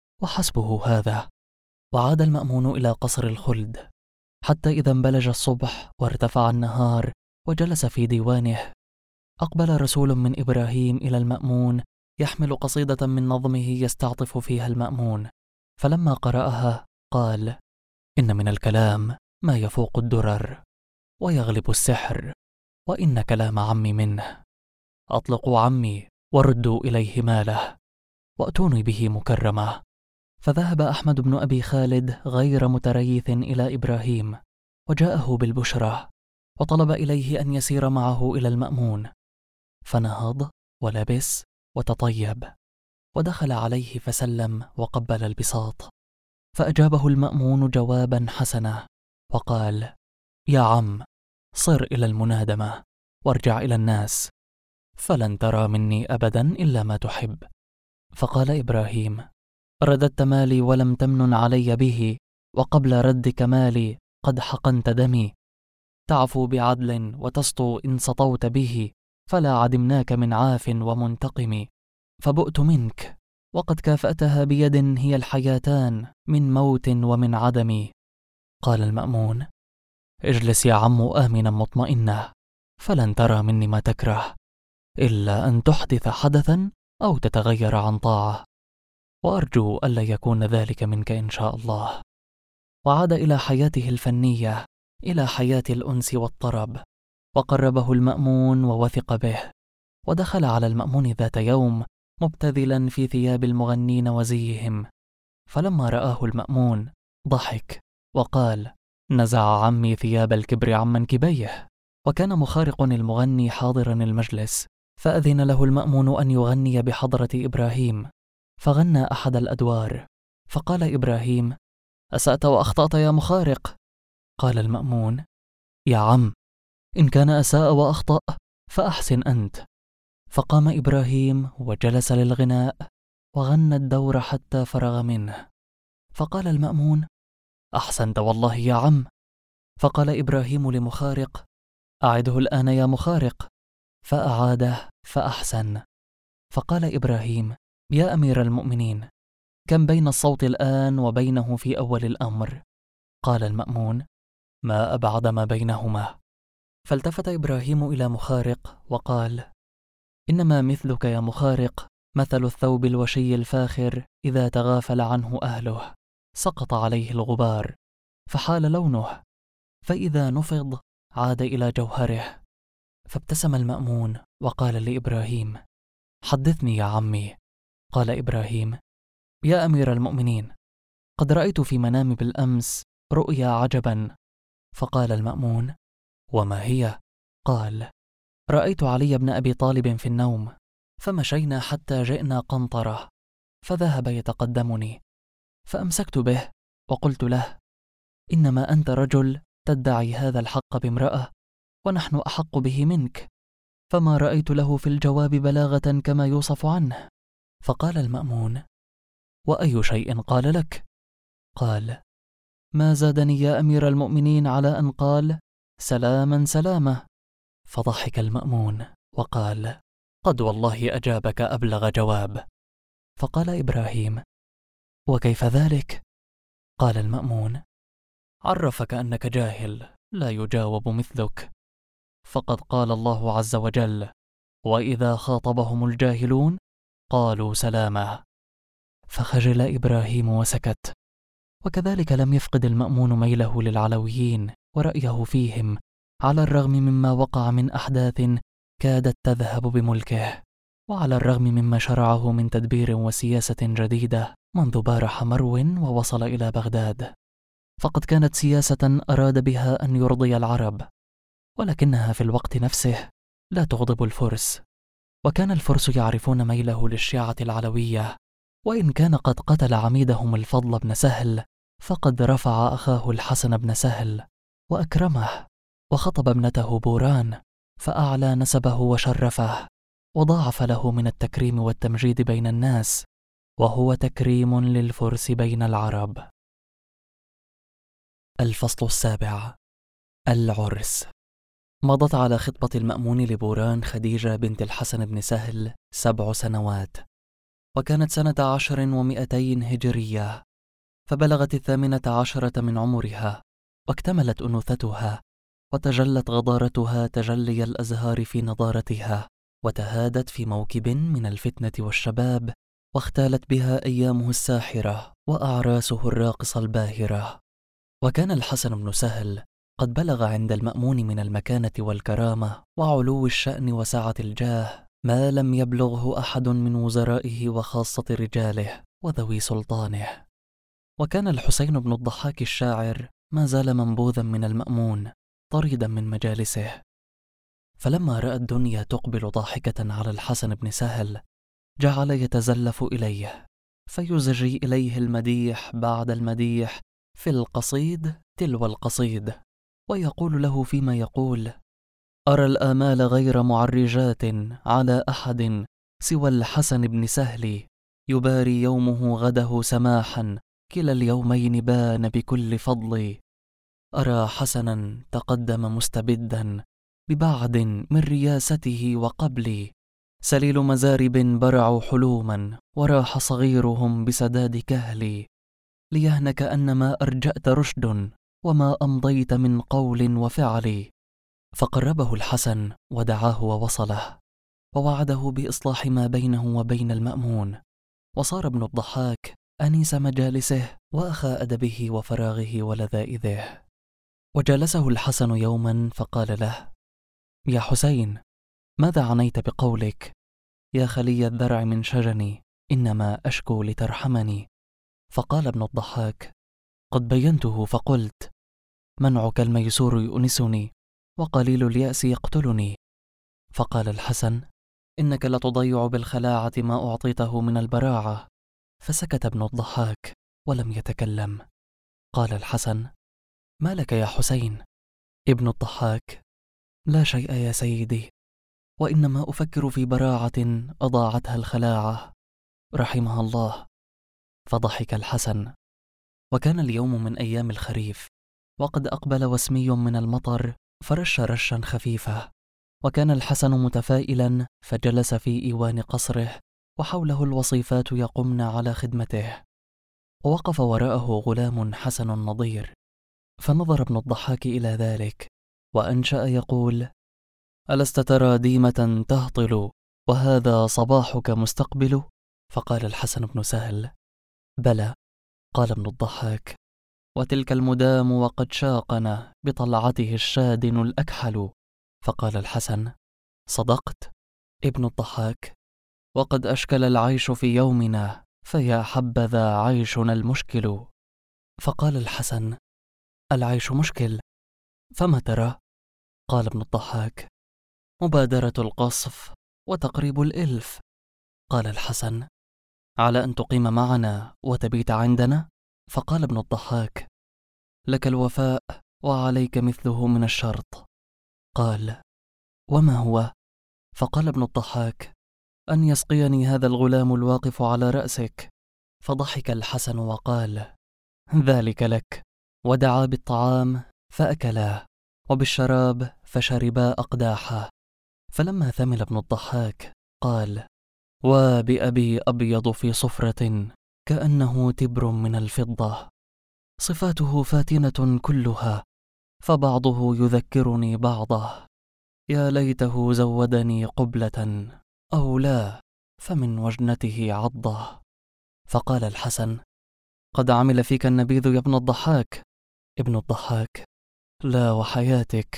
وحسبه هذا. وعاد المأمون إلى قصر الخلد، حتى إذا انبلج الصبح وارتفع النهار وجلس في ديوانه، أقبل رسول من إبراهيم إلى المأمون يحمل قصيدة من نظمه يستعطف فيها المأمون، فلما قرأها قال: إن من الكلام ما يفوق الدرر ويغلب السحر، وإن كلام عمي منه. أطلقوا عمي وردوا إليه ماله، وأتوني به مكرمة. فذهب أحمد بن أبي خالد غير متريث إلى إبراهيم، وجاءه بالبشرى، وطلب إليه أن يسير معه إلى المأمون. فنهض ولبس وتطيب، ودخل عليه فسلم وقبل البساط، فأجابه المأمون جوابا حسنا، وقال: يا عم، صر إلى المنادمة وارجع إلى الناس، فلن ترى مني أبدا إلا ما تحب. فقال إبراهيم: رددت مالي ولم تمنن علي به، وقبل ردك مالي قد حقنت دمي، تعفو بعدل وتسطو إن سطوت به، فلا عدمناك من عاف ومنتقم، فبؤت منك وقد كافأتها بيد هي الحياتان من موت ومن عدم. قال المأمون: اجلس يا عم آمنا مطمئنا، فلن ترى مني ما تكره، إلا أن تحدث حدثا أو تتغير عن طاعة، وأرجو ألا يكون ذلك منك إن شاء الله. وعاد إلى حياته الفنية، إلى حياة الأنس والطرب، وقربه المأمون ووثق به. ودخل على المأمون ذات يوم مبتذلا في ثياب المغنين وزيهم، فلما رآه المأمون ضحك وقال: نزع عمي ثياب الكبر عن منكبيه. وكان مخارق المغني حاضرا المجلس، فأذن له المأمون أن يغني بحضرة إبراهيم، فغنى أحد الأدوار، فقال إبراهيم: أسأت وأخطأت يا مخارق. قال المأمون: يا عم، إن كان أساء وأخطأ فأحسن أنت. فقام إبراهيم وجلس للغناء، وغنى الدور حتى فرغ منه. فقال المأمون: أحسنت والله يا عم. فقال إبراهيم لمخارق: أعده الآن يا مخارق. فأعاده فأحسن. فقال إبراهيم: يا أمير المؤمنين، كم بين الصوت الآن وبينه في أول الأمر؟ قال المأمون: ما أبعد ما بينهما. فالتفت إبراهيم إلى مخارق وقال: إنما مثلك يا مخارق مثل الثوب الوشي الفاخر إذا تغافل عنه أهله، سقط عليه الغبار فحال لونه، فإذا نفض عاد إلى جوهره. فابتسم المأمون وقال لإبراهيم: حدثني يا عمي. قال إبراهيم: يا أمير المؤمنين، قد رأيت في منامي بالأمس رؤيا عجبا. فقال المأمون: وما هي؟ قال: رأيت علي بن أبي طالب في النوم، فمشينا حتى جئنا قنطرة، فذهب يتقدمني، فأمسكت به وقلت له: إنما أنت رجل تدعي هذا الحق بامرأة، ونحن أحق به منك. فما رأيت له في الجواب بلاغة كما يوصف عنه، فقال المأمون: وأي شيء قال لك؟ قال: ما زادني يا أمير المؤمنين على أن قال: سلاما سلامة. فضحك المأمون وقال: قد والله أجابك أبلغ جواب. فقال إبراهيم: وكيف ذلك؟ قال المأمون: عرفك أنك جاهل لا يجاوب مثلك، فقد قال الله عز وجل: وإذا خاطبهم الجاهلون قالوا سلاما. فخجل إبراهيم وسكت. وكذلك لم يفقد المأمون ميله للعلويين ورأيه فيهم، على الرغم مما وقع من أحداث كادت تذهب بملكه، وعلى الرغم مما شرعه من تدبير وسياسة جديدة منذ بارح مرو ووصل إلى بغداد. فقد كانت سياسة أراد بها أن يرضي العرب، ولكنها في الوقت نفسه لا تغضب الفرس. وكان الفرس يعرفون ميله للشيعة العلوية، وإن كان قد قتل عميدهم الفضل بن سهل، فقد رفع أخاه الحسن بن سهل وأكرمه، وخطب ابنته بوران فأعلى نسبه وشرفه، وضاعف له من التكريم والتمجيد بين الناس، وهو تكريم للفرس بين العرب. الفصل 7: العرس. مضت على خطبة المأمون لبوران خديجة بنت الحسن بن سهل 7 سنوات، وكانت سنة 10 و200 هجرية، فبلغت 18 من عمرها، واكتملت أنوثتها، وتجلت غضارتها تجلي الأزهار في نضارتها، وتهادت في موكب من الفتنة والشباب، واختالت بها أيامه الساحرة وأعراسه الراقصة الباهرة. وكان الحسن بن سهل قد بلغ عند المأمون من المكانة والكرامة وعلو الشأن وسعة الجاه ما لم يبلغه أحد من وزرائه وخاصة رجاله وذوي سلطانه. وكان الحسين بن الضحاك الشاعر ما زال منبوذا من المأمون، طريدا من مجالسه. فلما رأى الدنيا تقبل ضاحكة على الحسن بن سهل، جعل يتزلف إليه، فيزجي إليه المديح بعد المديح في القصيد تلو القصيد، ويقول له فيما يقول: أرى الآمال غير معرجات على أحد سوى الحسن بن سهل، يباري يومه غده سماحا، كلا اليومين بان بكل فضل. أرى حسنا تقدم مستبدا ببعد من رياسته وقبل، سليل مزارب برعوا حلوما، وراح صغيرهم بسداد كهل، ليهنك أنما أرجأت رشد، وما أمضيت من قول وفعل. فقربه الحسن ودعاه ووصله، ووعده بإصلاح ما بينه وبين المأمون، وصار ابن الضحاك أنيس مجالسه وأخى أدبه وفراغه ولذائذه. وجالسه الحسن يوما فقال له: يا حسين، ماذا عنيت بقولك يا خلي الذرع من شجني إنما أشكو لترحمني؟ فقال ابن الضحاك: قد بينته فقلت: منعك الميسور يؤنسني، وقليل اليأس يقتلني. فقال الحسن: إنك لتضيع بالخلاعة ما أعطيته من البراعة. فسكت ابن الضحاك ولم يتكلم. قال الحسن: ما لك يا حسين؟ ابن الضحاك: لا شيء يا سيدي، وإنما أفكر في براعة أضاعتها الخلاعة، رحمها الله. فضحك الحسن. وكان اليوم من أيام الخريف، وقد أقبل وسمي من المطر فرش رشا خفيفة، وكان الحسن متفائلا، فجلس في إيوان قصره، وحوله الوصيفات يقمن على خدمته، ووقف وراءه غلام حسن نضير، فنظر ابن الضحاك إلى ذلك وأنشأ يقول: ألست ترى ديمة تهطل وهذا صباحك مستقبل؟ فقال الحسن بن سهل: بلى. قال ابن الضحاك: وتلك المدام وقد شاقنا بطلعته الشادن الأكحل. فقال الحسن: صدقت. ابن الضحاك: وقد أشكل العيش في يومنا، فيا حبذا عيشنا المشكل. فقال الحسن: العيش مشكل، فما ترى؟ قال ابن الضحاك: مبادرة القصف وتقريب الإلف. قال الحسن: على أن تقيم معنا وتبيت عندنا؟ فقال ابن الضحاك: لك الوفاء وعليك مثله من الشرط. قال: وما هو؟ فقال ابن الضحاك: أن يسقيني هذا الغلام الواقف على رأسك. فضحك الحسن وقال: ذلك لك. ودعا بالطعام فأكلا، وبالشراب فشربا أقداحا. فلما ثمل ابن الضحاك قال: وبأبي أبيض في صفرة كأنه تبر من الفضة. صفاته فاتنة كلها، فبعضه يذكرني بعضه. يا ليته زودني قبلة، أو لا فمن وجنته عضه. فقال الحسن: قد عمل فيك النبيذ يا ابن الضحاك. ابن الضحاك: لا وحياتك.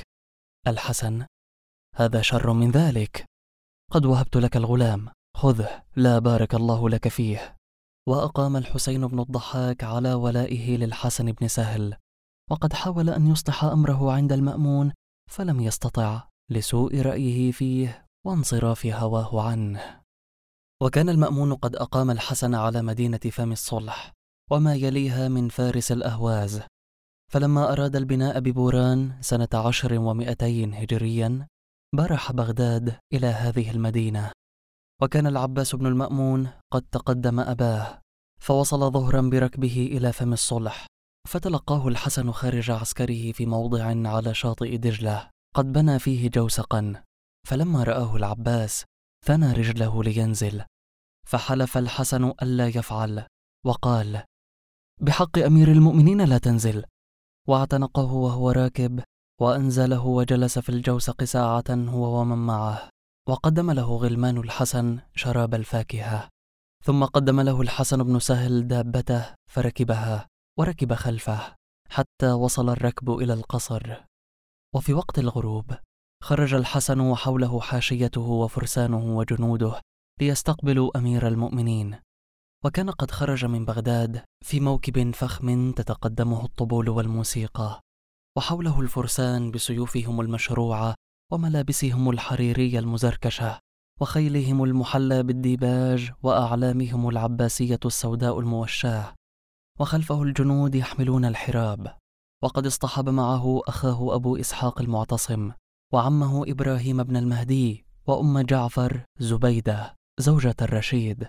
الحسن: هذا شر من ذلك، قد وهبت لك الغلام، خذه، لا بارك الله لك فيه. وأقام الحسين بن الضحاك على ولائه للحسن بن سهل، وقد حاول أن يصلح أمره عند المأمون فلم يستطع لسوء رأيه فيه وانصراف هواه عنه. وكان المأمون قد أقام الحسن على مدينة فم الصلح وما يليها من فارس الأهواز. فلما أراد البناء ببوران سنة 10 و200 هجريا برح بغداد إلى هذه المدينة. وكان العباس بن المأمون قد تقدم أباه، فوصل ظهرا بركبه إلى فم الصلح، فتلقاه الحسن خارج عسكره في موضع على شاطئ دجلة قد بنى فيه جوسقا. فلما رآه العباس ثنى رجله لينزل، فحلف الحسن ألا يفعل، وقال: بحق أمير المؤمنين لا تنزل. واعتنقه وهو راكب، وأنزله وجلس في الجوسق ساعة هو ومن معه، وقدم له غلمان الحسن شراب الفاكهة. ثم قدم له الحسن بن سهل دابته فركبها، وركب خلفه حتى وصل الركب إلى القصر. وفي وقت الغروب خرج الحسن وحوله حاشيته وفرسانه وجنوده ليستقبلوا أمير المؤمنين. وكان قد خرج من بغداد في موكب فخم تتقدمه الطبول والموسيقى، وحوله الفرسان بسيوفهم المشروعة وملابسهم الحريرية المزركشة وخيلهم المحلى بالديباج وأعلامهم العباسية السوداء الموشاة، وخلفه الجنود يحملون الحراب. وقد اصطحب معه أخاه أبو إسحاق المعتصم، وعمه إبراهيم بن المهدي، وأم جعفر زبيدة زوجة الرشيد،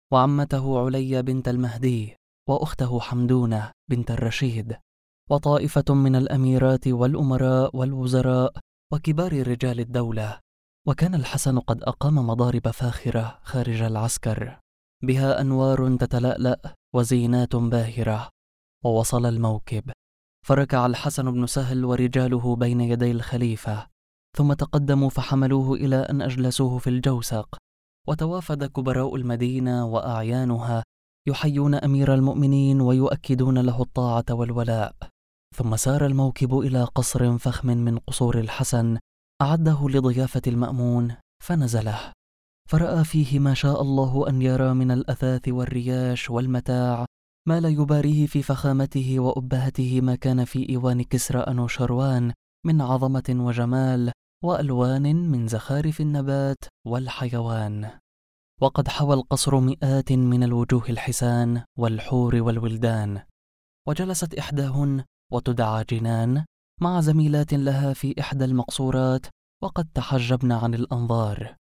وعمته علي بنت المهدي، وأخته حمدونة بنت الرشيد، وطائفة من الأميرات والأمراء والوزراء وكبار رجال الدولة. وكان الحسن قد أقام مضارب فاخرة خارج العسكر بها أنوار تتلألأ وزينات باهرة. ووصل الموكب، فركع الحسن بن سهل ورجاله بين يدي الخليفة، ثم تقدموا فحملوه إلى أن أجلسوه في الجوسق. وتوافد كبراء المدينة وأعيانها يحيون أمير المؤمنين ويؤكدون له الطاعة والولاء. ثم سار الموكب إلى قصر فخم من قصور الحسن أعده لضيافة المأمون، فنزله، فرأى فيه ما شاء الله أن يرى من الأثاث والرياش والمتاع ما لا يباريه في فخامته وأبهته ما كان في إيوان كسرى أنوشروان من عظمة وجمال وألوان من زخارف النبات والحيوان. وقد حوى القصر مئات من الوجوه الحسان والحور والولدان. وجلست إحداهن وتدعى جنان مع زميلات لها في إحدى المقصورات، وقد تحجبن عن الأنظار،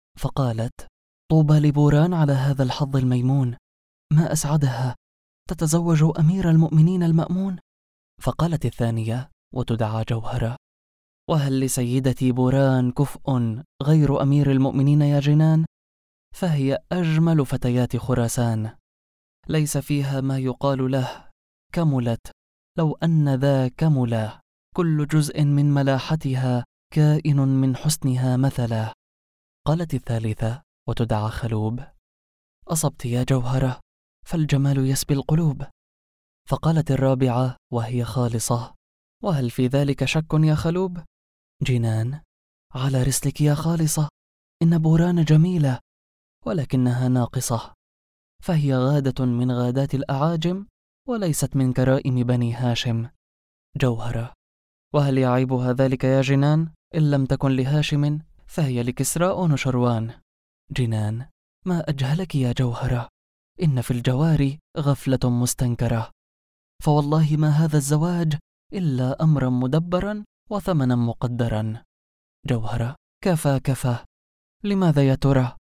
فقالت: طوبى لبوران على هذا الحظ الميمون، ما أسعدها، تتزوج أمير المؤمنين المأمون. فقالت الثانية وتدعى جوهرة: وهل لسيدتي بوران كفء غير أمير المؤمنين يا جنان؟ فهي أجمل فتيات خراسان، ليس فيها ما يقال له كملت، لو أن ذا كمل، كل جزء من ملاحتها كائن من حسنها مثلا. قالت الثالثة وتدعى خلوب: أصبت يا جوهرة، فالجمال يسبي القلوب. فقالت الرابعة وهي خالصة: وهل في ذلك شك يا خلوب؟ جنان: على رسلك يا خالصة، إن بوران جميلة، ولكنها ناقصة، فهي غادة من غادات الأعاجم، وليست من كرائم بني هاشم. جوهرة: وهل يعيبها ذلك يا جنان؟ إن لم تكن لهاشم فهي لكسرى ونشروان. جنان: ما أجهلك يا جوهرة، إن في الجوار غفلة مستنكرة، فوالله ما هذا الزواج إلا أمرا مدبرا وثمنا مقدرا. جوهرة: كفى كفى، لماذا يا ترى؟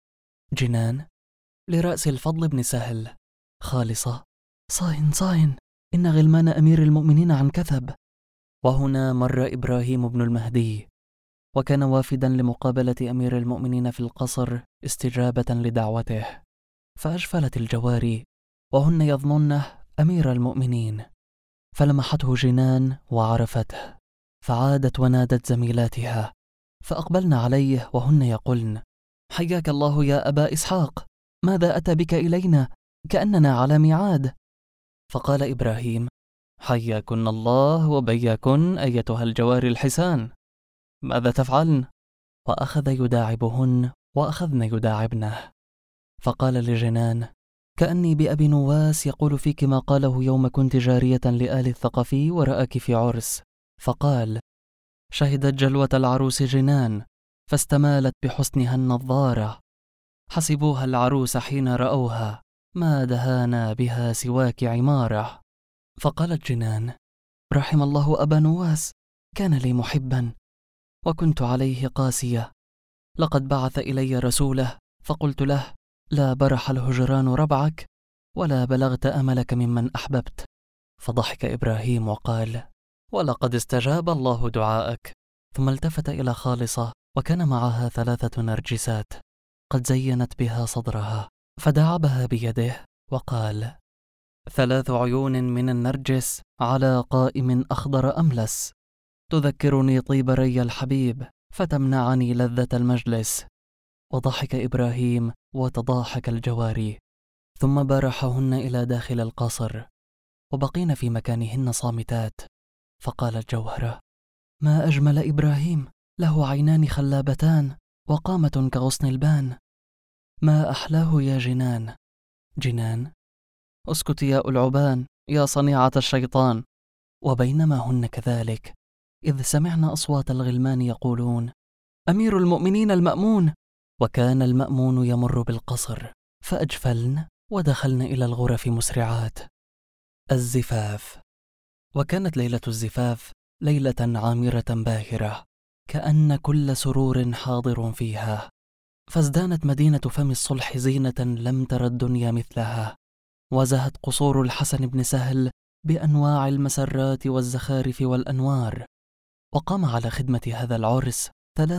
جنان: لرأس الفضل بن سهل. خالصة: صاهن إن غلمان أمير المؤمنين عن كثب. وهنا مر إبراهيم بن المهدي، وكان وافدا لمقابلة أمير المؤمنين في القصر استجابة لدعوته، فأجفلت الجواري وهن يظننه أمير المؤمنين، فلمحته جنان وعرفته، فعادت ونادت زميلاتها، فأقبلن عليه وهن يقولن: حياك الله يا أبا إسحاق، ماذا أتى بك إلينا؟ كأننا على ميعاد. فقال إبراهيم: حياكن الله وبياكن أيتها الجواري الحسان، ماذا تفعلن؟ وأخذ يداعبهن وأخذن يداعبنه. فقال لجنان: كأني بأبي نواس يقول فيك ما قاله يوم كنت جارية لآل الثقفي ورأك في عرس، فقال: شهدت جلوة العروس جنان، فاستمالت بحسنها النظارة، حسبوها العروس حين رأوها، ما دهانا بها سواك عمارة. فقالت جنان: رحم الله أبا نواس، كان لي محبا وكنت عليه قاسية، لقد بعث إلي رسوله فقلت له: لا برح الهجران ربعك ولا بلغت أملك ممن أحببت. فضحك إبراهيم وقال: ولقد استجاب الله دعاءك. ثم التفت إلى خالصة، وكان معها 3 نرجسات قد زينت بها صدرها، فداعبها بيده وقال: 3 عيون من النرجس على قائم أخضر أملس، تذكرني طيب ري الحبيب فتمنعني لذة المجلس. وضحك إبراهيم وتضاحك الجواري، ثم بارحهن إلى داخل القصر، وبقين في مكانهن صامتات. فقالت جوهرة: ما أجمل إبراهيم، له عينان خلابتان وقامة كغصن البان، ما أحلاه يا جنان. جنان: اسكت يا ألعبان يا صنيعة الشيطان. وبينما هن كذلك إذ سمعنا أصوات الغلمان يقولون: أمير المؤمنين المأمون. وكان المأمون يمر بالقصر، فأجفلن ودخلن إلى الغرف مسرعات. الزفاف. وكانت ليلة الزفاف ليلة عامرة باهرة، كأن كل سرور حاضر فيها، فازدانت مدينة فم الصلح زينة لم تر الدنيا مثلها، وزهت قصور الحسن بن سهل بأنواع المسرات والزخارف والأنوار. وقام على خدمة هذا العرس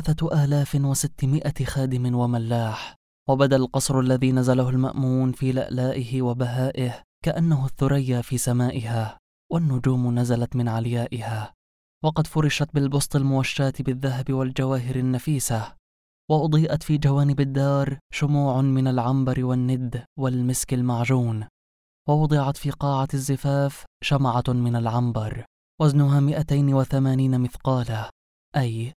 3600 خادم وملاح، وبدا القصر الذي نزله المأمون في لألائه وبهائه كأنه الثريا في سمائها، والنجوم نزلت من عليائها، وقد فرشت بالبسط الموشاة بالذهب والجواهر النفيسة، وأضيئت في جوانب الدار شموع من العنبر والند والمسك المعجون، ووضعت في قاعة الزفاف شمعة من العنبر وزنها 280 مثقالا، أي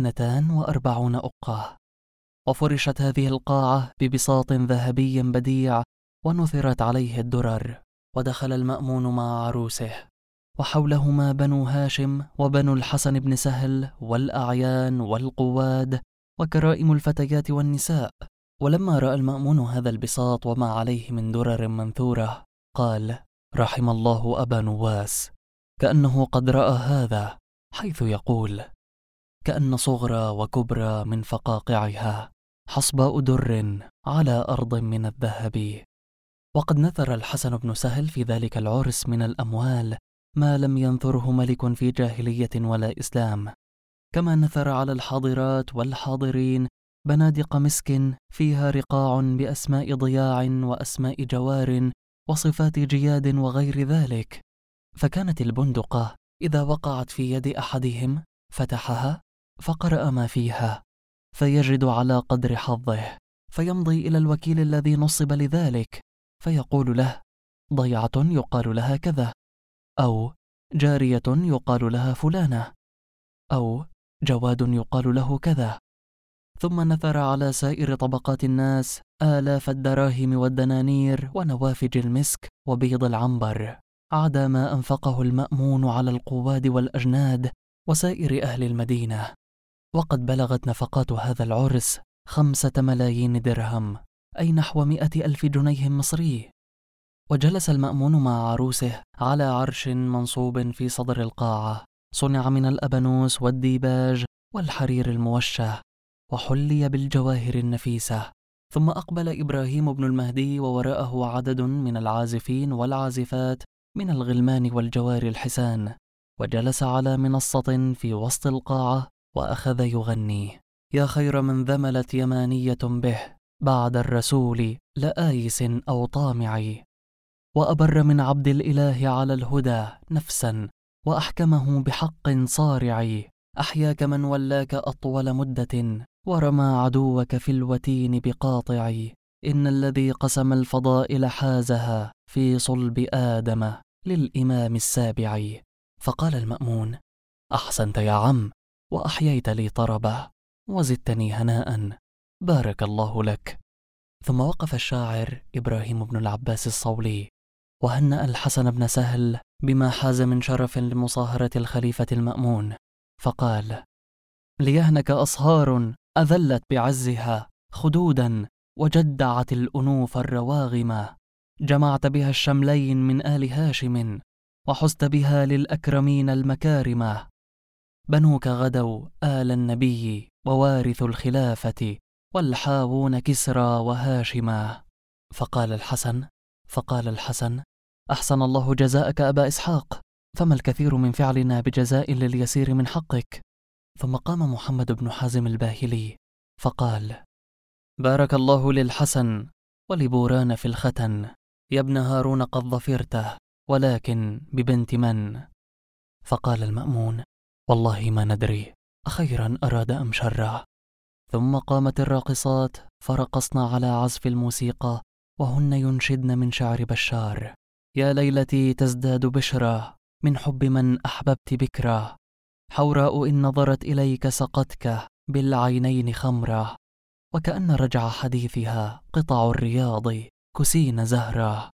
42 أقة. وفرشت هذه القاعة ببساط ذهبي بديع، ونثرت عليه الدرر. ودخل المأمون مع عروسه، وحولهما بنو هاشم وبنو الحسن بن سهل والأعيان والقواد وكرائم الفتيات والنساء. ولما رأى المأمون هذا البساط وما عليه من درر منثورة، قال: رحم الله أبا نواس، كأنه قد رأى هذا، حيث يقول: كأن صغرى وكبرى من فقاقعها حصباء در على أرض من الذهب. وقد نثر الحسن بن سهل في ذلك العرس من الأموال ما لم ينثره ملك في جاهلية ولا إسلام، كما نثر على الحاضرات والحاضرين بنادق مسك فيها رقاع بأسماء ضياع وأسماء جوار وصفات جياد وغير ذلك. فكانت البندقة إذا وقعت في يد أحدهم فتحها فقرأ ما فيها، فيجد على قدر حظه، فيمضي إلى الوكيل الذي نصب لذلك، فيقول له: ضيعة يقال لها كذا، أو جارية يقال لها فلانة، أو جواد يقال له كذا. ثم نثر على سائر طبقات الناس آلاف الدراهم والدنانير ونوافج المسك وبيض العنبر، عدا ما أنفقه المأمون على القواد والأجناد وسائر أهل المدينة. وقد بلغت نفقات هذا العرس 5 ملايين درهم، أي نحو 100,000 جنيه مصري. وجلس المأمون مع عروسه على عرش منصوب في صدر القاعة، صنع من الأبانوس والديباج والحرير الموشى، وحلي بالجواهر النفيسة، ثم أقبل إبراهيم بن المهدي ووراءه عدد من العازفين والعازفات من الغلمان والجواري الحسان، وجلس على منصة في وسط القاعة وأخذ يغني: يا خير من ذملت يمانية به بعد الرسول لآيس أو طامع، وأبر من عبد الإله على الهدى نفسا وأحكمه بحق صارع، أحياك من ولاك أطول مدة ورمى عدوك في الوتين بقاطع، إن الذي قسم الفضائل حازها في صلب آدم للإمام السابع. فقال المأمون: أحسنت يا عم، وأحييت لي طربا وزدتني هناء، بارك الله لك. ثم وقف الشاعر إبراهيم بن العباس الصولي وهنأ الحسن بن سهل بما حاز من شرف لمصاهرة الخليفة المأمون، فقال: ليهنك أصهار أذلت بعزها خدودا وجدعت الأنوف الرواغم، جمعت بها الشملين من آل هاشم وحزت بها للأكرمين المكارم، بنوك غدوا آل النبي ووارث الخلافة والحاوون كسرى وهاشما. فقال الحسن: أحسن الله جزاءك أبا إسحاق، فما الكثير من فعلنا بجزاء لليسير من حقك. ثم قام محمد بن حازم الباهلي فقال: بارك الله للحسن ولبوران في الختن، يا ابن هارون قد ظفرته، ولكن ببنت من؟ فقال المأمون: والله ما ندري أخيرا أراد أم شرا. ثم قامت الراقصات فرقصن على عزف الموسيقى وهن ينشدن من شعر بشار: يا ليلتي تزداد بشرا من حب من أحببت بكرا، حوراء إن نظرت إليك سقتك بالعينين خمرا، وكأن رجع حديثها قطع الرياض كسين زهرا،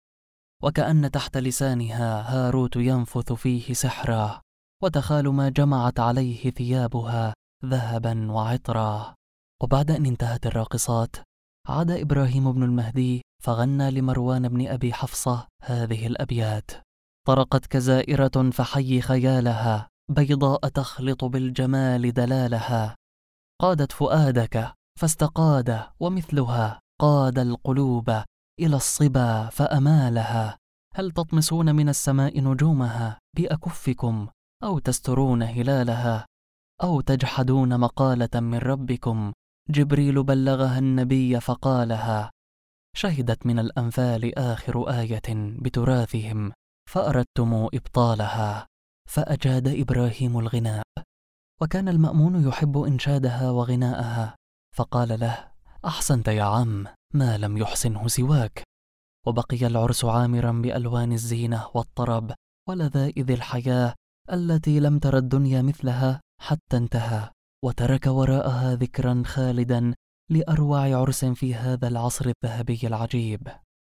وكأن تحت لسانها هاروت ينفث فيه سحرا، وتخال ما جمعت عليه ثيابها ذهبا وعطرا. وبعد أن انتهت الراقصات عاد إبراهيم بن المهدي فغنى لمروان بن أبي حفصة هذه الأبيات: طرقت كزائرة فحي خيالها، بيضاء تخلط بالجمال دلالها، قادت فؤادك فاستقاد، ومثلها قاد القلوب إلى الصبا فأمالها، هل تطمسون من السماء نجومها بأكفكم، أو تسترون هلالها، أو تجحدون مقالة من ربكم جبريل بلغها النبي فقالها، شهدت من الأنفال آخر آية بتراثهم فأردتم إبطالها. فأجاد إبراهيم الغناء، وكان المأمون يحب إنشادها وغناءها، فقال له: أحسنت يا عم، ما لم يحسنه سواك. وبقي العرس عامرا بألوان الزينة والطرب ولذائذ الحياة التي لم تر الدنيا مثلها حتى انتهى، وترك وراءها ذكرا خالدا لأروع عرس في هذا العصر الذهبي العجيب.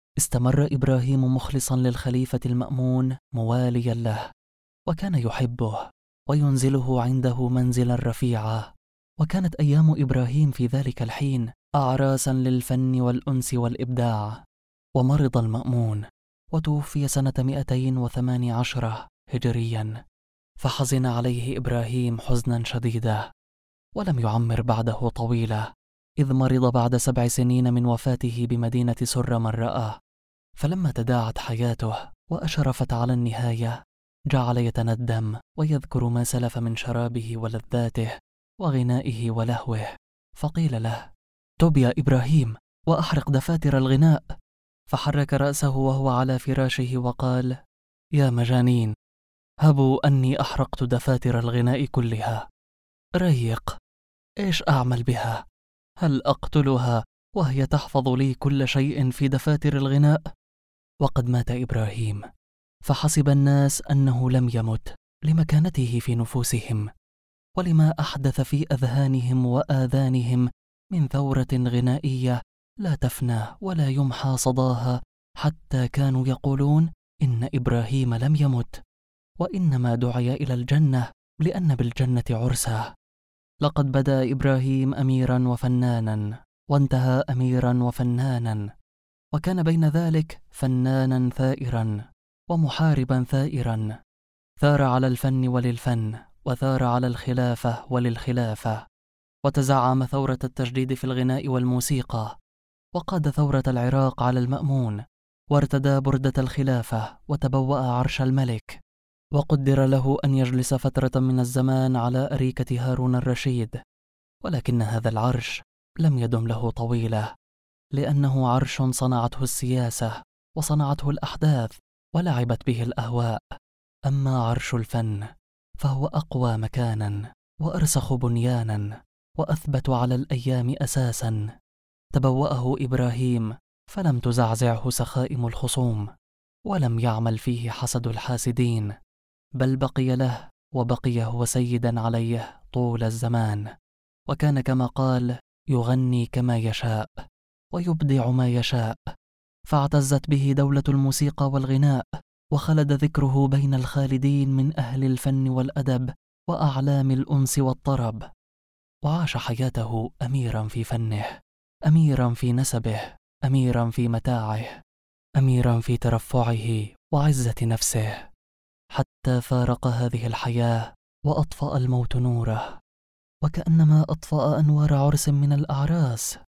استمر إبراهيم مخلصا للخليفة المأمون مواليا له، وكان يحبه وينزله عنده منزلا رفيعا. وكانت أيام إبراهيم في ذلك الحين أعراسا للفن والأنس والإبداع. ومرض المأمون وتوفي سنة 218 هجريا، فحزن عليه إبراهيم حزنا شديدا، ولم يعمر بعده طويلا، إذ مرض بعد 7 سنين من وفاته بمدينة سر من رآه. فلما تداعت حياته وأشرفت على النهاية جعل يتندم ويذكر ما سلف من شرابه ولذاته وغنائه ولهوه، فقيل له: تب يا إبراهيم وأحرق دفاتر الغناء. فحرك رأسه وهو على فراشه وقال: يا مجانين، هبوا أني أحرقت دفاتر الغناء كلها. ريق، إيش أعمل بها؟ هل أقتلها وهي تحفظ لي كل شيء في دفاتر الغناء؟ وقد مات إبراهيم، فحسب الناس أنه لم يمت لمكانته في نفوسهم، ولما أحدث في أذهانهم وآذانهم من ثورة غنائية لا تفنى ولا يمحى صداها، حتى كانوا يقولون إن إبراهيم لم يمت، وإنما دعي إلى الجنة لأن بالجنة عرسا. لقد بدأ إبراهيم أميرا وفنانا، وانتهى أميرا وفنانا، وكان بين ذلك فنانا ثائرا ومحاربا ثائرا، ثار على الفن وللفن، وثار على الخلافة وللخلافة، وتزعم ثورة التجديد في الغناء والموسيقى، وقاد ثورة العراق على المأمون، وارتدى بردة الخلافة وتبوأ عرش الملك. وقدر له أن يجلس فترة من الزمان على أريكة هارون الرشيد، ولكن هذا العرش لم يدم له طويلة، لأنه عرش صنعته السياسة وصنعته الأحداث ولعبت به الأهواء. أما عرش الفن فهو أقوى مكانا وأرسخ بنيانا وأثبت على الأيام أساسا. تبوأه إبراهيم فلم تزعزعه سخائم الخصوم، ولم يعمل فيه حسد الحاسدين، بل بقي له وبقي هو سيدا عليه طول الزمان. وكان كما قال يغني كما يشاء ويبدع ما يشاء، فاعتزت به دولة الموسيقى والغناء، وخلد ذكره بين الخالدين من أهل الفن والأدب وأعلام الأنس والطرب. وعاش حياته أميرا في فنه، أميرا في نسبه، أميرا في متاعه، أميرا في ترفعه وعزة نفسه، حتى فارق هذه الحياة وأطفأ الموت نوره، وكأنما أطفأ أنوار عرس من الأعراس